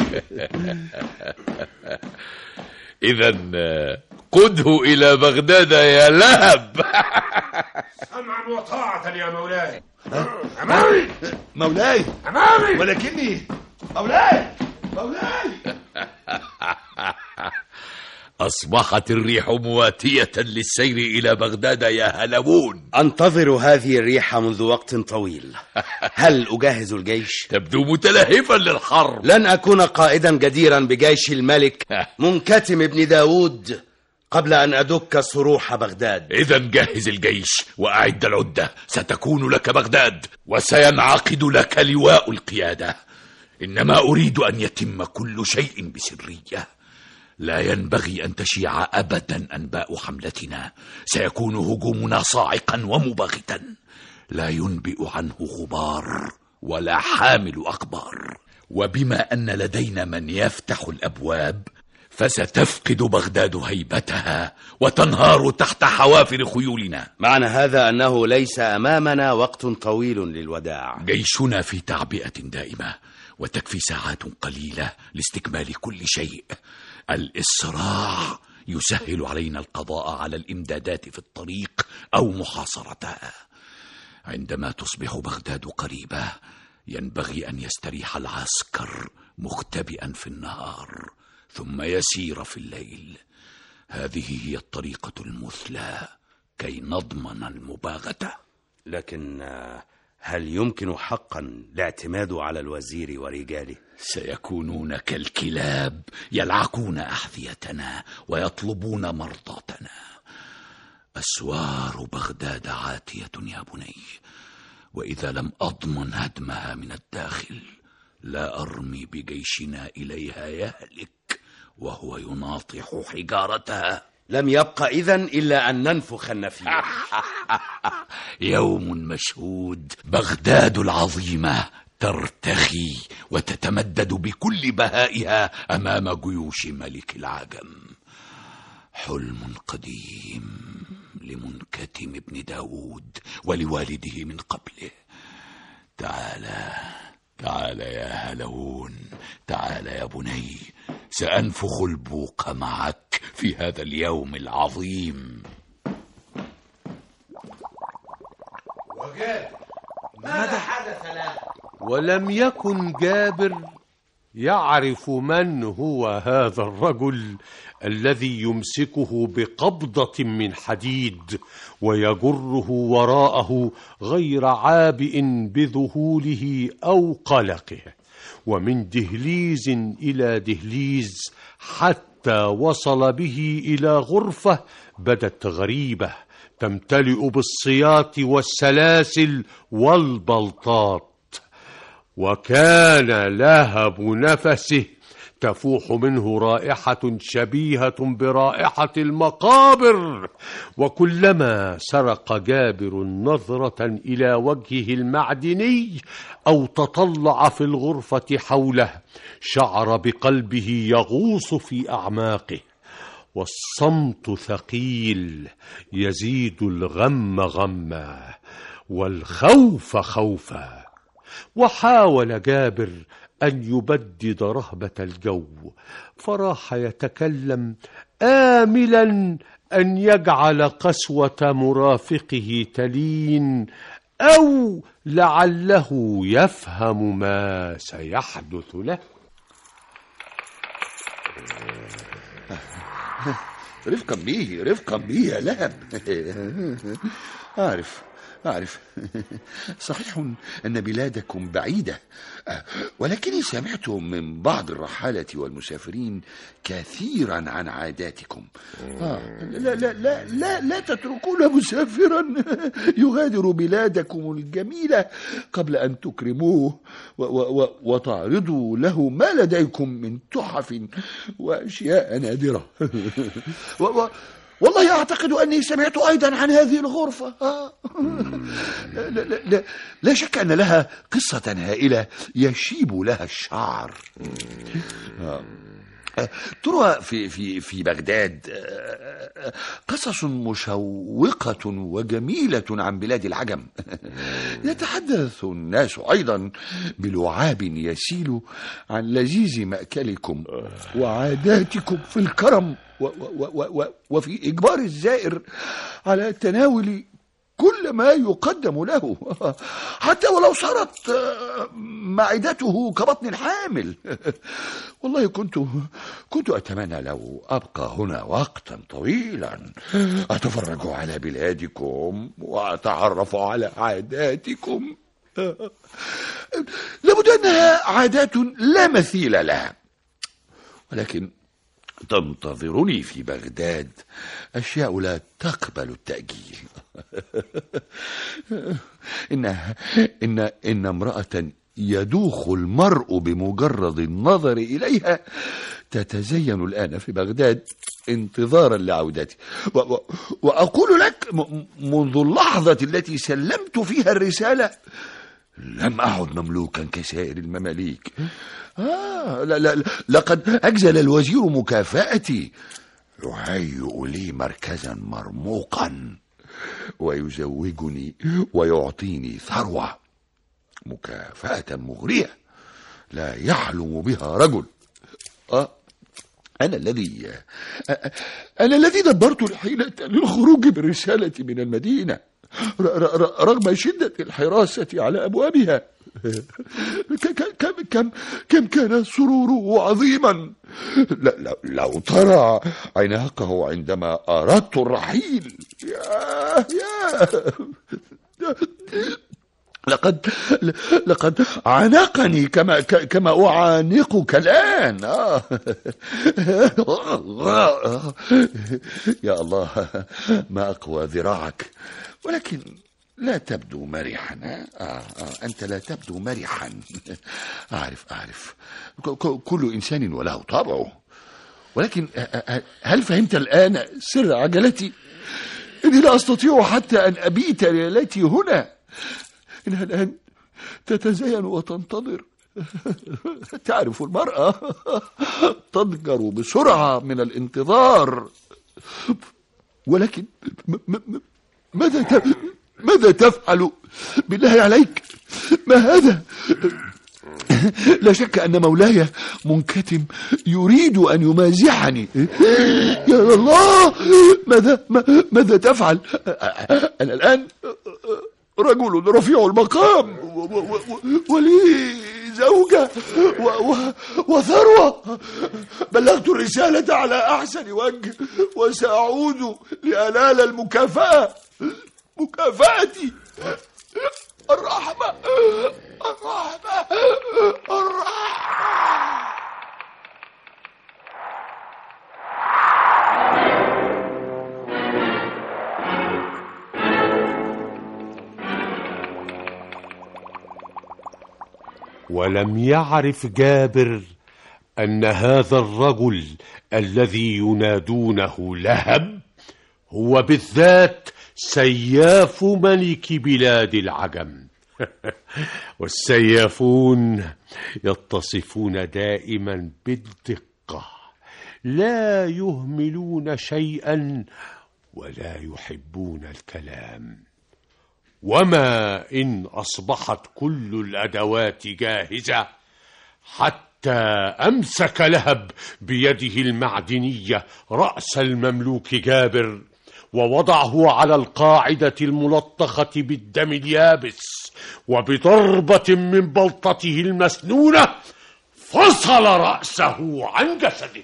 إذا قده إلى بغداد يا لهب. سمعا وطاعة يا مولاي. أمامي مولاي، أمامي ولكني مولاي. أصبحت الريح مواتية للسير إلى بغداد يا هلبون. أنتظر هذه الريح منذ وقت طويل. هل أجهز الجيش؟ تبدو متلهفا للحرب. لن أكون قائدا جديرا بجيش الملك منكتم بن داود قبل أن أدك صروح بغداد. إذا جهز الجيش وأعد العدة، ستكون لك بغداد وسينعقد لك لواء القيادة. إنما أريد أن يتم كل شيء بسرية. لا ينبغي أن تشيع أبدا أنباء حملتنا. سيكون هجومنا صاعقا ومباغتا، لا ينبئ عنه غبار ولا حامل أخبار. وبما أن لدينا من يفتح الأبواب، فستفقد بغداد هيبتها وتنهار تحت حوافر خيولنا. معنى هذا أنه ليس أمامنا وقت طويل للوداع. جيشنا في تعبئة دائمة، وتكفي ساعات قليلة لاستكمال كل شيء. الإسراع يسهل علينا القضاء على الإمدادات في الطريق أو محاصرتها. عندما تصبح بغداد قريبة، ينبغي أن يستريح العسكر مختبئا في النهار ثم يسير في الليل. هذه هي الطريقة المثلى كي نضمن المباغتة. لكن هل يمكن حقا الاعتماد على الوزير ورجاله؟ سيكونون كالكلاب يلعقون أحذيتنا ويطلبون مرضاتنا. أسوار بغداد عاتية يا بني، وإذا لم أضمن هدمها من الداخل لا أرمي بجيشنا إليها يهلك وهو يناطح حجارتها. لم يبقى إذن إلا أن ننفخ النفير. يوم مشهود، بغداد العظيمة ترتخي وتتمدد بكل بهائها أمام جيوش ملك العجم. حلم قديم لمنكتم ابن داود ولوالده من قبله. تعال يا هلون، تعال يا بني، سأنفخ البوق معك في هذا اليوم العظيم. ماذا حدث له؟ ولم يكن جابر يعرف من هو هذا الرجل الذي يمسكه بقبضة من حديد ويجره وراءه غير عابئ بذهوله أو قلقه، ومن دهليز إلى دهليز حتى وصل به إلى غرفة بدت غريبة تمتلئ بالصياط والسلاسل والبلطات، وكان لهب نفسه تفوح منه رائحة شبيهة برائحة المقابر. وكلما سرق جابر نظرة إلى وجهه المعدني أو تطلع في الغرفة حوله شعر بقلبه يغوص في أعماقه، والصمت ثقيل يزيد الغم غما والخوف خوفا. وحاول جابر أن يبدد رهبة الجو، فراح يتكلم آملا أن يجعل قسوة مرافقه تلين، أو لعله يفهم ما سيحدث له. رفقا بي يا لهب. أعرف صحيح أن بلادكم بعيدة، ولكني سمعت من بعض الرحالة والمسافرين كثيرا عن عاداتكم. لا تتركون مسافرا يغادر بلادكم الجميلة قبل أن تكرموه وتعرضوا له ما لديكم من تحف وأشياء نادرة. والله أعتقد أني سمعت أيضا عن هذه الغرفة. لا شك أن لها قصة هائلة يشيب لها الشعر. ترى في بغداد قصص مشوقة وجميلة عن بلاد العجم. يتحدث الناس أيضا بلعاب يسيل عن لذيذ مأكلكم وعاداتكم في الكرم وفي إجبار الزائر على تناول كل ما يقدم له، حتى ولو صارت معدته كبطن حامل. والله كنت أتمنى لو أبقى هنا وقتا طويلا أتفرج على بلادكم وأتعرف على عاداتكم. لابد أنها عادات لا مثيل لها، ولكن تنتظرني في بغداد أشياء لا تقبل التأجيل. إن امرأة يدوخ المرء بمجرد النظر إليها تتزين الآن في بغداد انتظارا لعودتي، وأقول لك منذ اللحظة التي سلمت فيها الرسالة لم أعد مملوكا كسائر المماليك. لا لقد أجزل الوزير مكافأتي، يهيئ لي مركزا مرموقا ويزوجني ويعطيني ثروة، مكافأة مغرية لا يحلم بها رجل. أنا الذي دبرت الحيلة للخروج بالرسالة من المدينة رغم شدة الحراسة على أبوابها. كم كان سروره عظيما. لو ترى عناقه عندما أردت الرحيل. لقد عانقني كما أعانقك الآن. يا الله ما أقوى ذراعك، ولكن لا تبدو مرحا. أنت لا تبدو مرحا. أعرف كل إنسان وله طبعه، ولكن هل فهمت الآن سر عجلتي؟ إني لا أستطيع حتى أن أبيت ليلتي هنا. إنها الآن تتزين وتنتظر. تعرف المرأة تضجر بسرعة من الانتظار، ولكن ماذا تفعل بالله عليك؟ ما هذا؟ لا شك أن مولاي منكتم يريد أن يمازحني. يا الله، ماذا تفعل؟ أنا الآن رجل رفيع المقام ولي زوجة وثروة. بلغت الرسالة على أحسن وجه وسأعود لأنال المكافأة، مكافأتي. الرحمة. ولم يعرف جابر أن هذا الرجل الذي ينادونه لهب هو بالذات سياف ملك بلاد العجم. والسيافون يتصفون دائما بالدقة، لا يهملون شيئا ولا يحبون الكلام. وما إن أصبحت كل الأدوات جاهزة حتى أمسك لهب بيده المعدنية رأس المملوك جابر ووضعه على القاعدة الملطخة بالدم اليابس، وبضربة من بلطته المسنونة فصل رأسه عن جسده.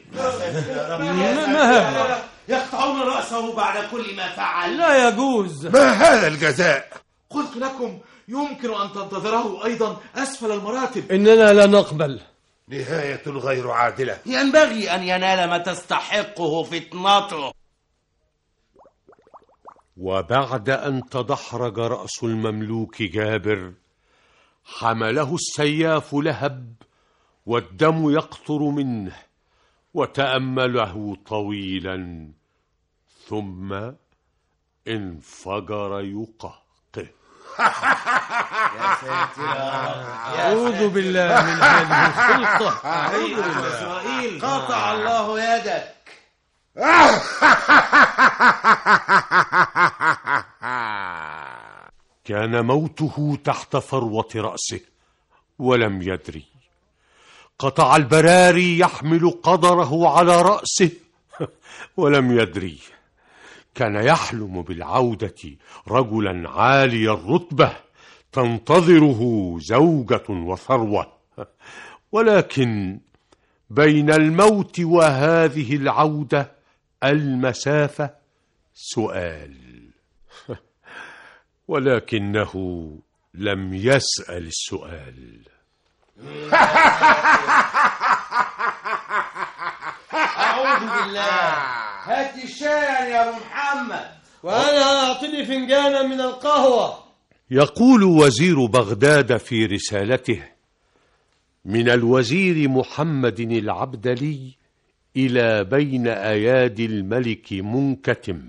يقطعون رأسه بعد كل ما فعل. لا يجوز. ما هذا الجزاء؟ قلت لكم يمكن أن تنتظره أيضا أسفل المراتب. إننا لا نقبل. نهاية غير عادلة. ينبغي أن ينال ما تستحقه فتنته. وبعد أن تدحرج رأس المملوك جابر حمله السياف لهب والدم يقطر منه وتأمله طويلا، ثم انفجر يقهقه. يا ساتر أعوذ بالله من هذه الخلطة. إسرائيل قطع الله يدك. كان موته تحت فروة رأسه ولم يدري. قطع البراري يحمل قدره على رأسه ولم يدري. كان يحلم بالعودة رجلا عالي الرتبة تنتظره زوجة وثروة، ولكن بين الموت وهذه العودة المسافة سؤال. ولكنه لم يسأل السؤال. أعوذ بالله. هات الشاي يا أبو محمد. وأنا أعطني فنجانا من القهوة. يقول وزير بغداد في رسالته من الوزير محمد العبدلي إلى بين أيادي الملك منكتم: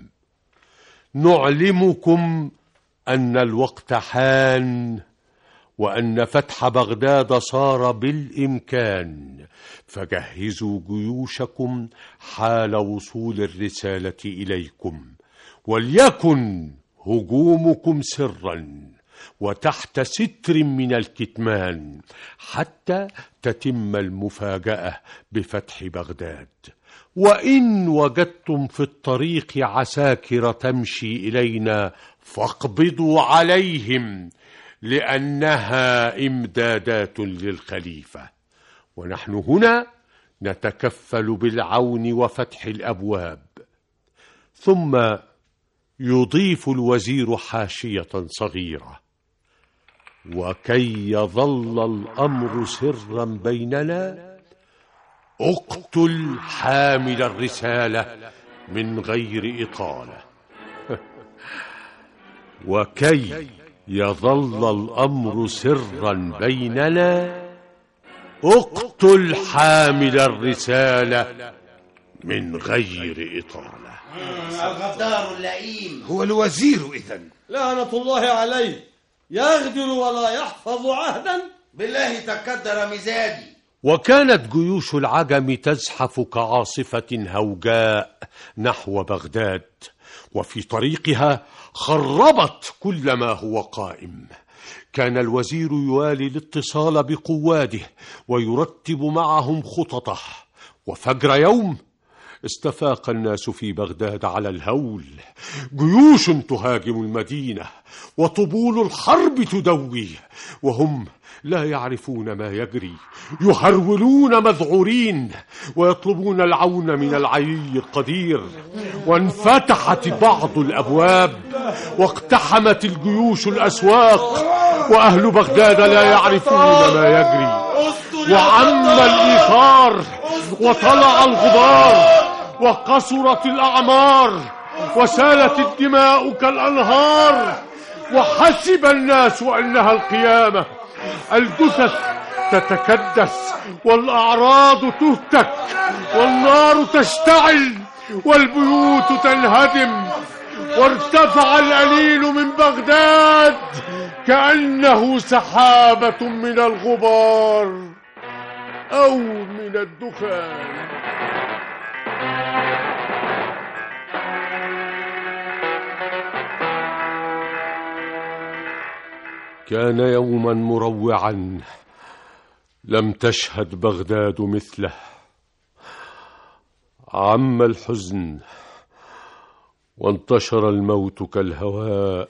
نعلمكم أن الوقت حان، وأن فتح بغداد صار بالإمكان، فجهزوا جيوشكم حال وصول الرسالة إليكم، وليكن هجومكم سرا وتحت ستر من الكتمان حتى تتم المفاجأة بفتح بغداد. وإن وجدتم في الطريق عساكر تمشي إلينا فاقبضوا عليهم، لأنها إمدادات للخليفة، ونحن هنا نتكفل بالعون وفتح الأبواب. ثم يضيف الوزير حاشية صغيرة: وكي يظل الأمر سرا بيننا اقتل حامل الرسالة من غير إطالة. وكي يظل الأمر سرا بيننا اقتل حامل الرسالة من غير إطالة. الغدار اللئيم هو الوزير إذن. لعنة الله عليه، يغدر ولا يحفظ عهدا. بالله تقدر مزاجي. وكانت جيوش العجم تزحف كعاصفة هوجاء نحو بغداد، وفي طريقها خربت كل ما هو قائم. كان الوزير يوالي الاتصال بقواده ويرتب معهم خططه، وفجر يوم استفاق الناس في بغداد على الهول. جيوش تهاجم المدينة وطبول الحرب تدوي، وهم لا يعرفون ما يجري، يهرولون مذعورين ويطلبون العون من العلي القدير. وانفتحت بعض الأبواب واقتحمت الجيوش الأسواق، وأهل بغداد لا يعرفون ما يجري. وعم الإيثار وطلع الغبار وقصرت الأعمار وسالت الدماء كالأنهار، وحسب الناس أنها القيامة. الجثث تتكدس والأعراض تهتك والنار تشتعل والبيوت تنهدم، وارتفع الأنين من بغداد كأنه سحابة من الغبار أو من الدخان. كان يوما مروعا لم تشهد بغداد مثله. عم الحزن وانتشر الموت كالهواء.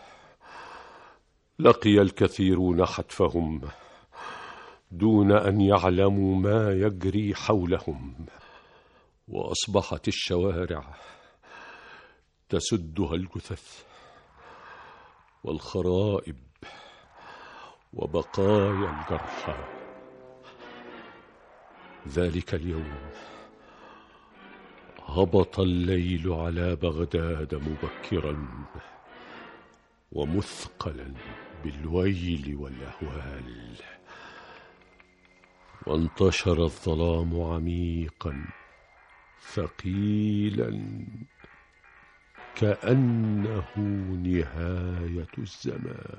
لقي الكثيرون حتفهم دون أن يعلموا ما يجري حولهم، وأصبحت الشوارع تسدها الجثث والخرائب وبقايا الجرحى. ذلك اليوم هبط الليل على بغداد مبكرا ومثقلا بالويل والأهوال، وانتشر الظلام عميقا ثقيلا كأنه نهاية الزمان.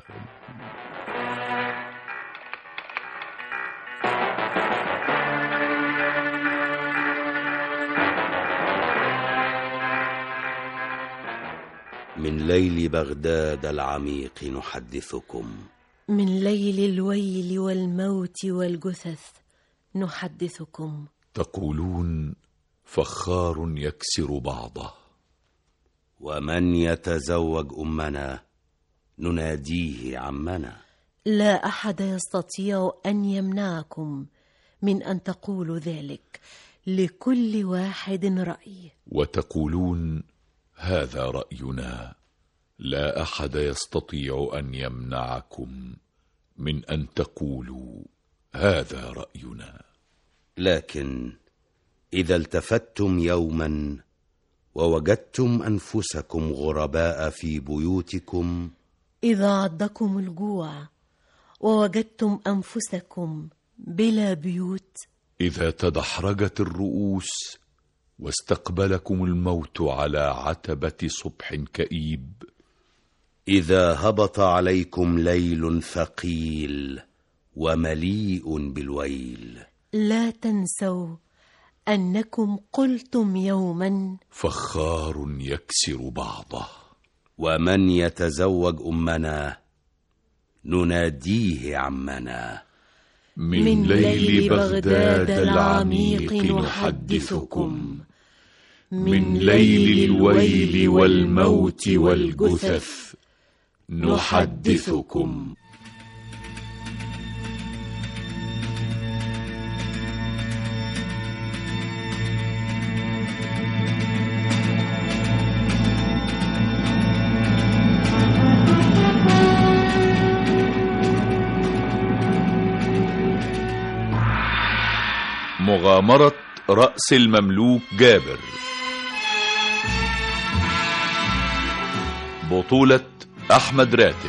من ليل بغداد العميق نحدثكم، من ليل الويل والموت والجثث نحدثكم. تقولون فخار يكسر بعضه، ومن يتزوج أمنا نناديه عمنا. لا أحد يستطيع أن يمنعكم من أن تقولوا ذلك، لكل واحد رأي. وتقولون هذا رأينا، لا أحد يستطيع أن يمنعكم من أن تقولوا هذا رأينا. لكن إذا التفتم يوما ووجدتم أنفسكم غرباء في بيوتكم، إذا عضكم الجوع ووجدتم أنفسكم بلا بيوت، إذا تدحرجت الرؤوس واستقبلكم الموت على عتبة صبح كئيب، إذا هبط عليكم ليل ثقيل ومليء بالويل، لا تنسوا أنكم قلتم يوما فخار يكسر بعضه، ومن يتزوج أمنا نناديه عمنا. من ليل بغداد العميق نحدثكم، من ليل الويل والموت والجثث نحدثكم. مغامرة رأس المملوك جابر. بطولة أحمد راتب،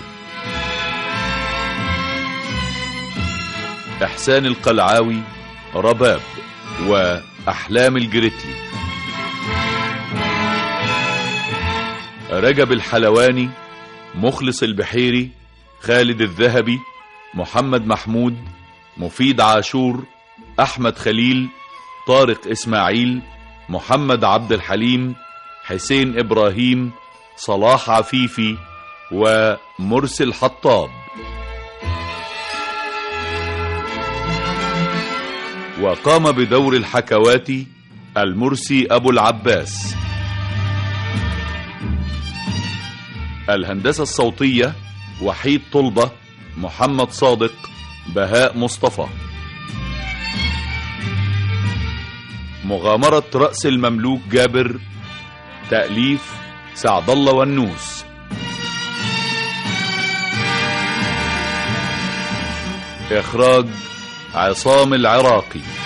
إحسان القلعاوي، رباب، وأحلام الجريتلي. رجب الحلواني، مخلص البحيري، خالد الذهبي، محمد محمود، مفيد عاشور، أحمد خليل، طارق إسماعيل، محمد عبد الحليم، حسين إبراهيم، صلاح عفيفي، ومرسل حطاب. وقام بدور الحكوات المرسي أبو العباس. الهندسة الصوتية وحيد طلبة، محمد صادق، بهاء مصطفى. مغامرة رأس المملوك جابر، تأليف سعد الله والنوس. إخراج عصام العراقي.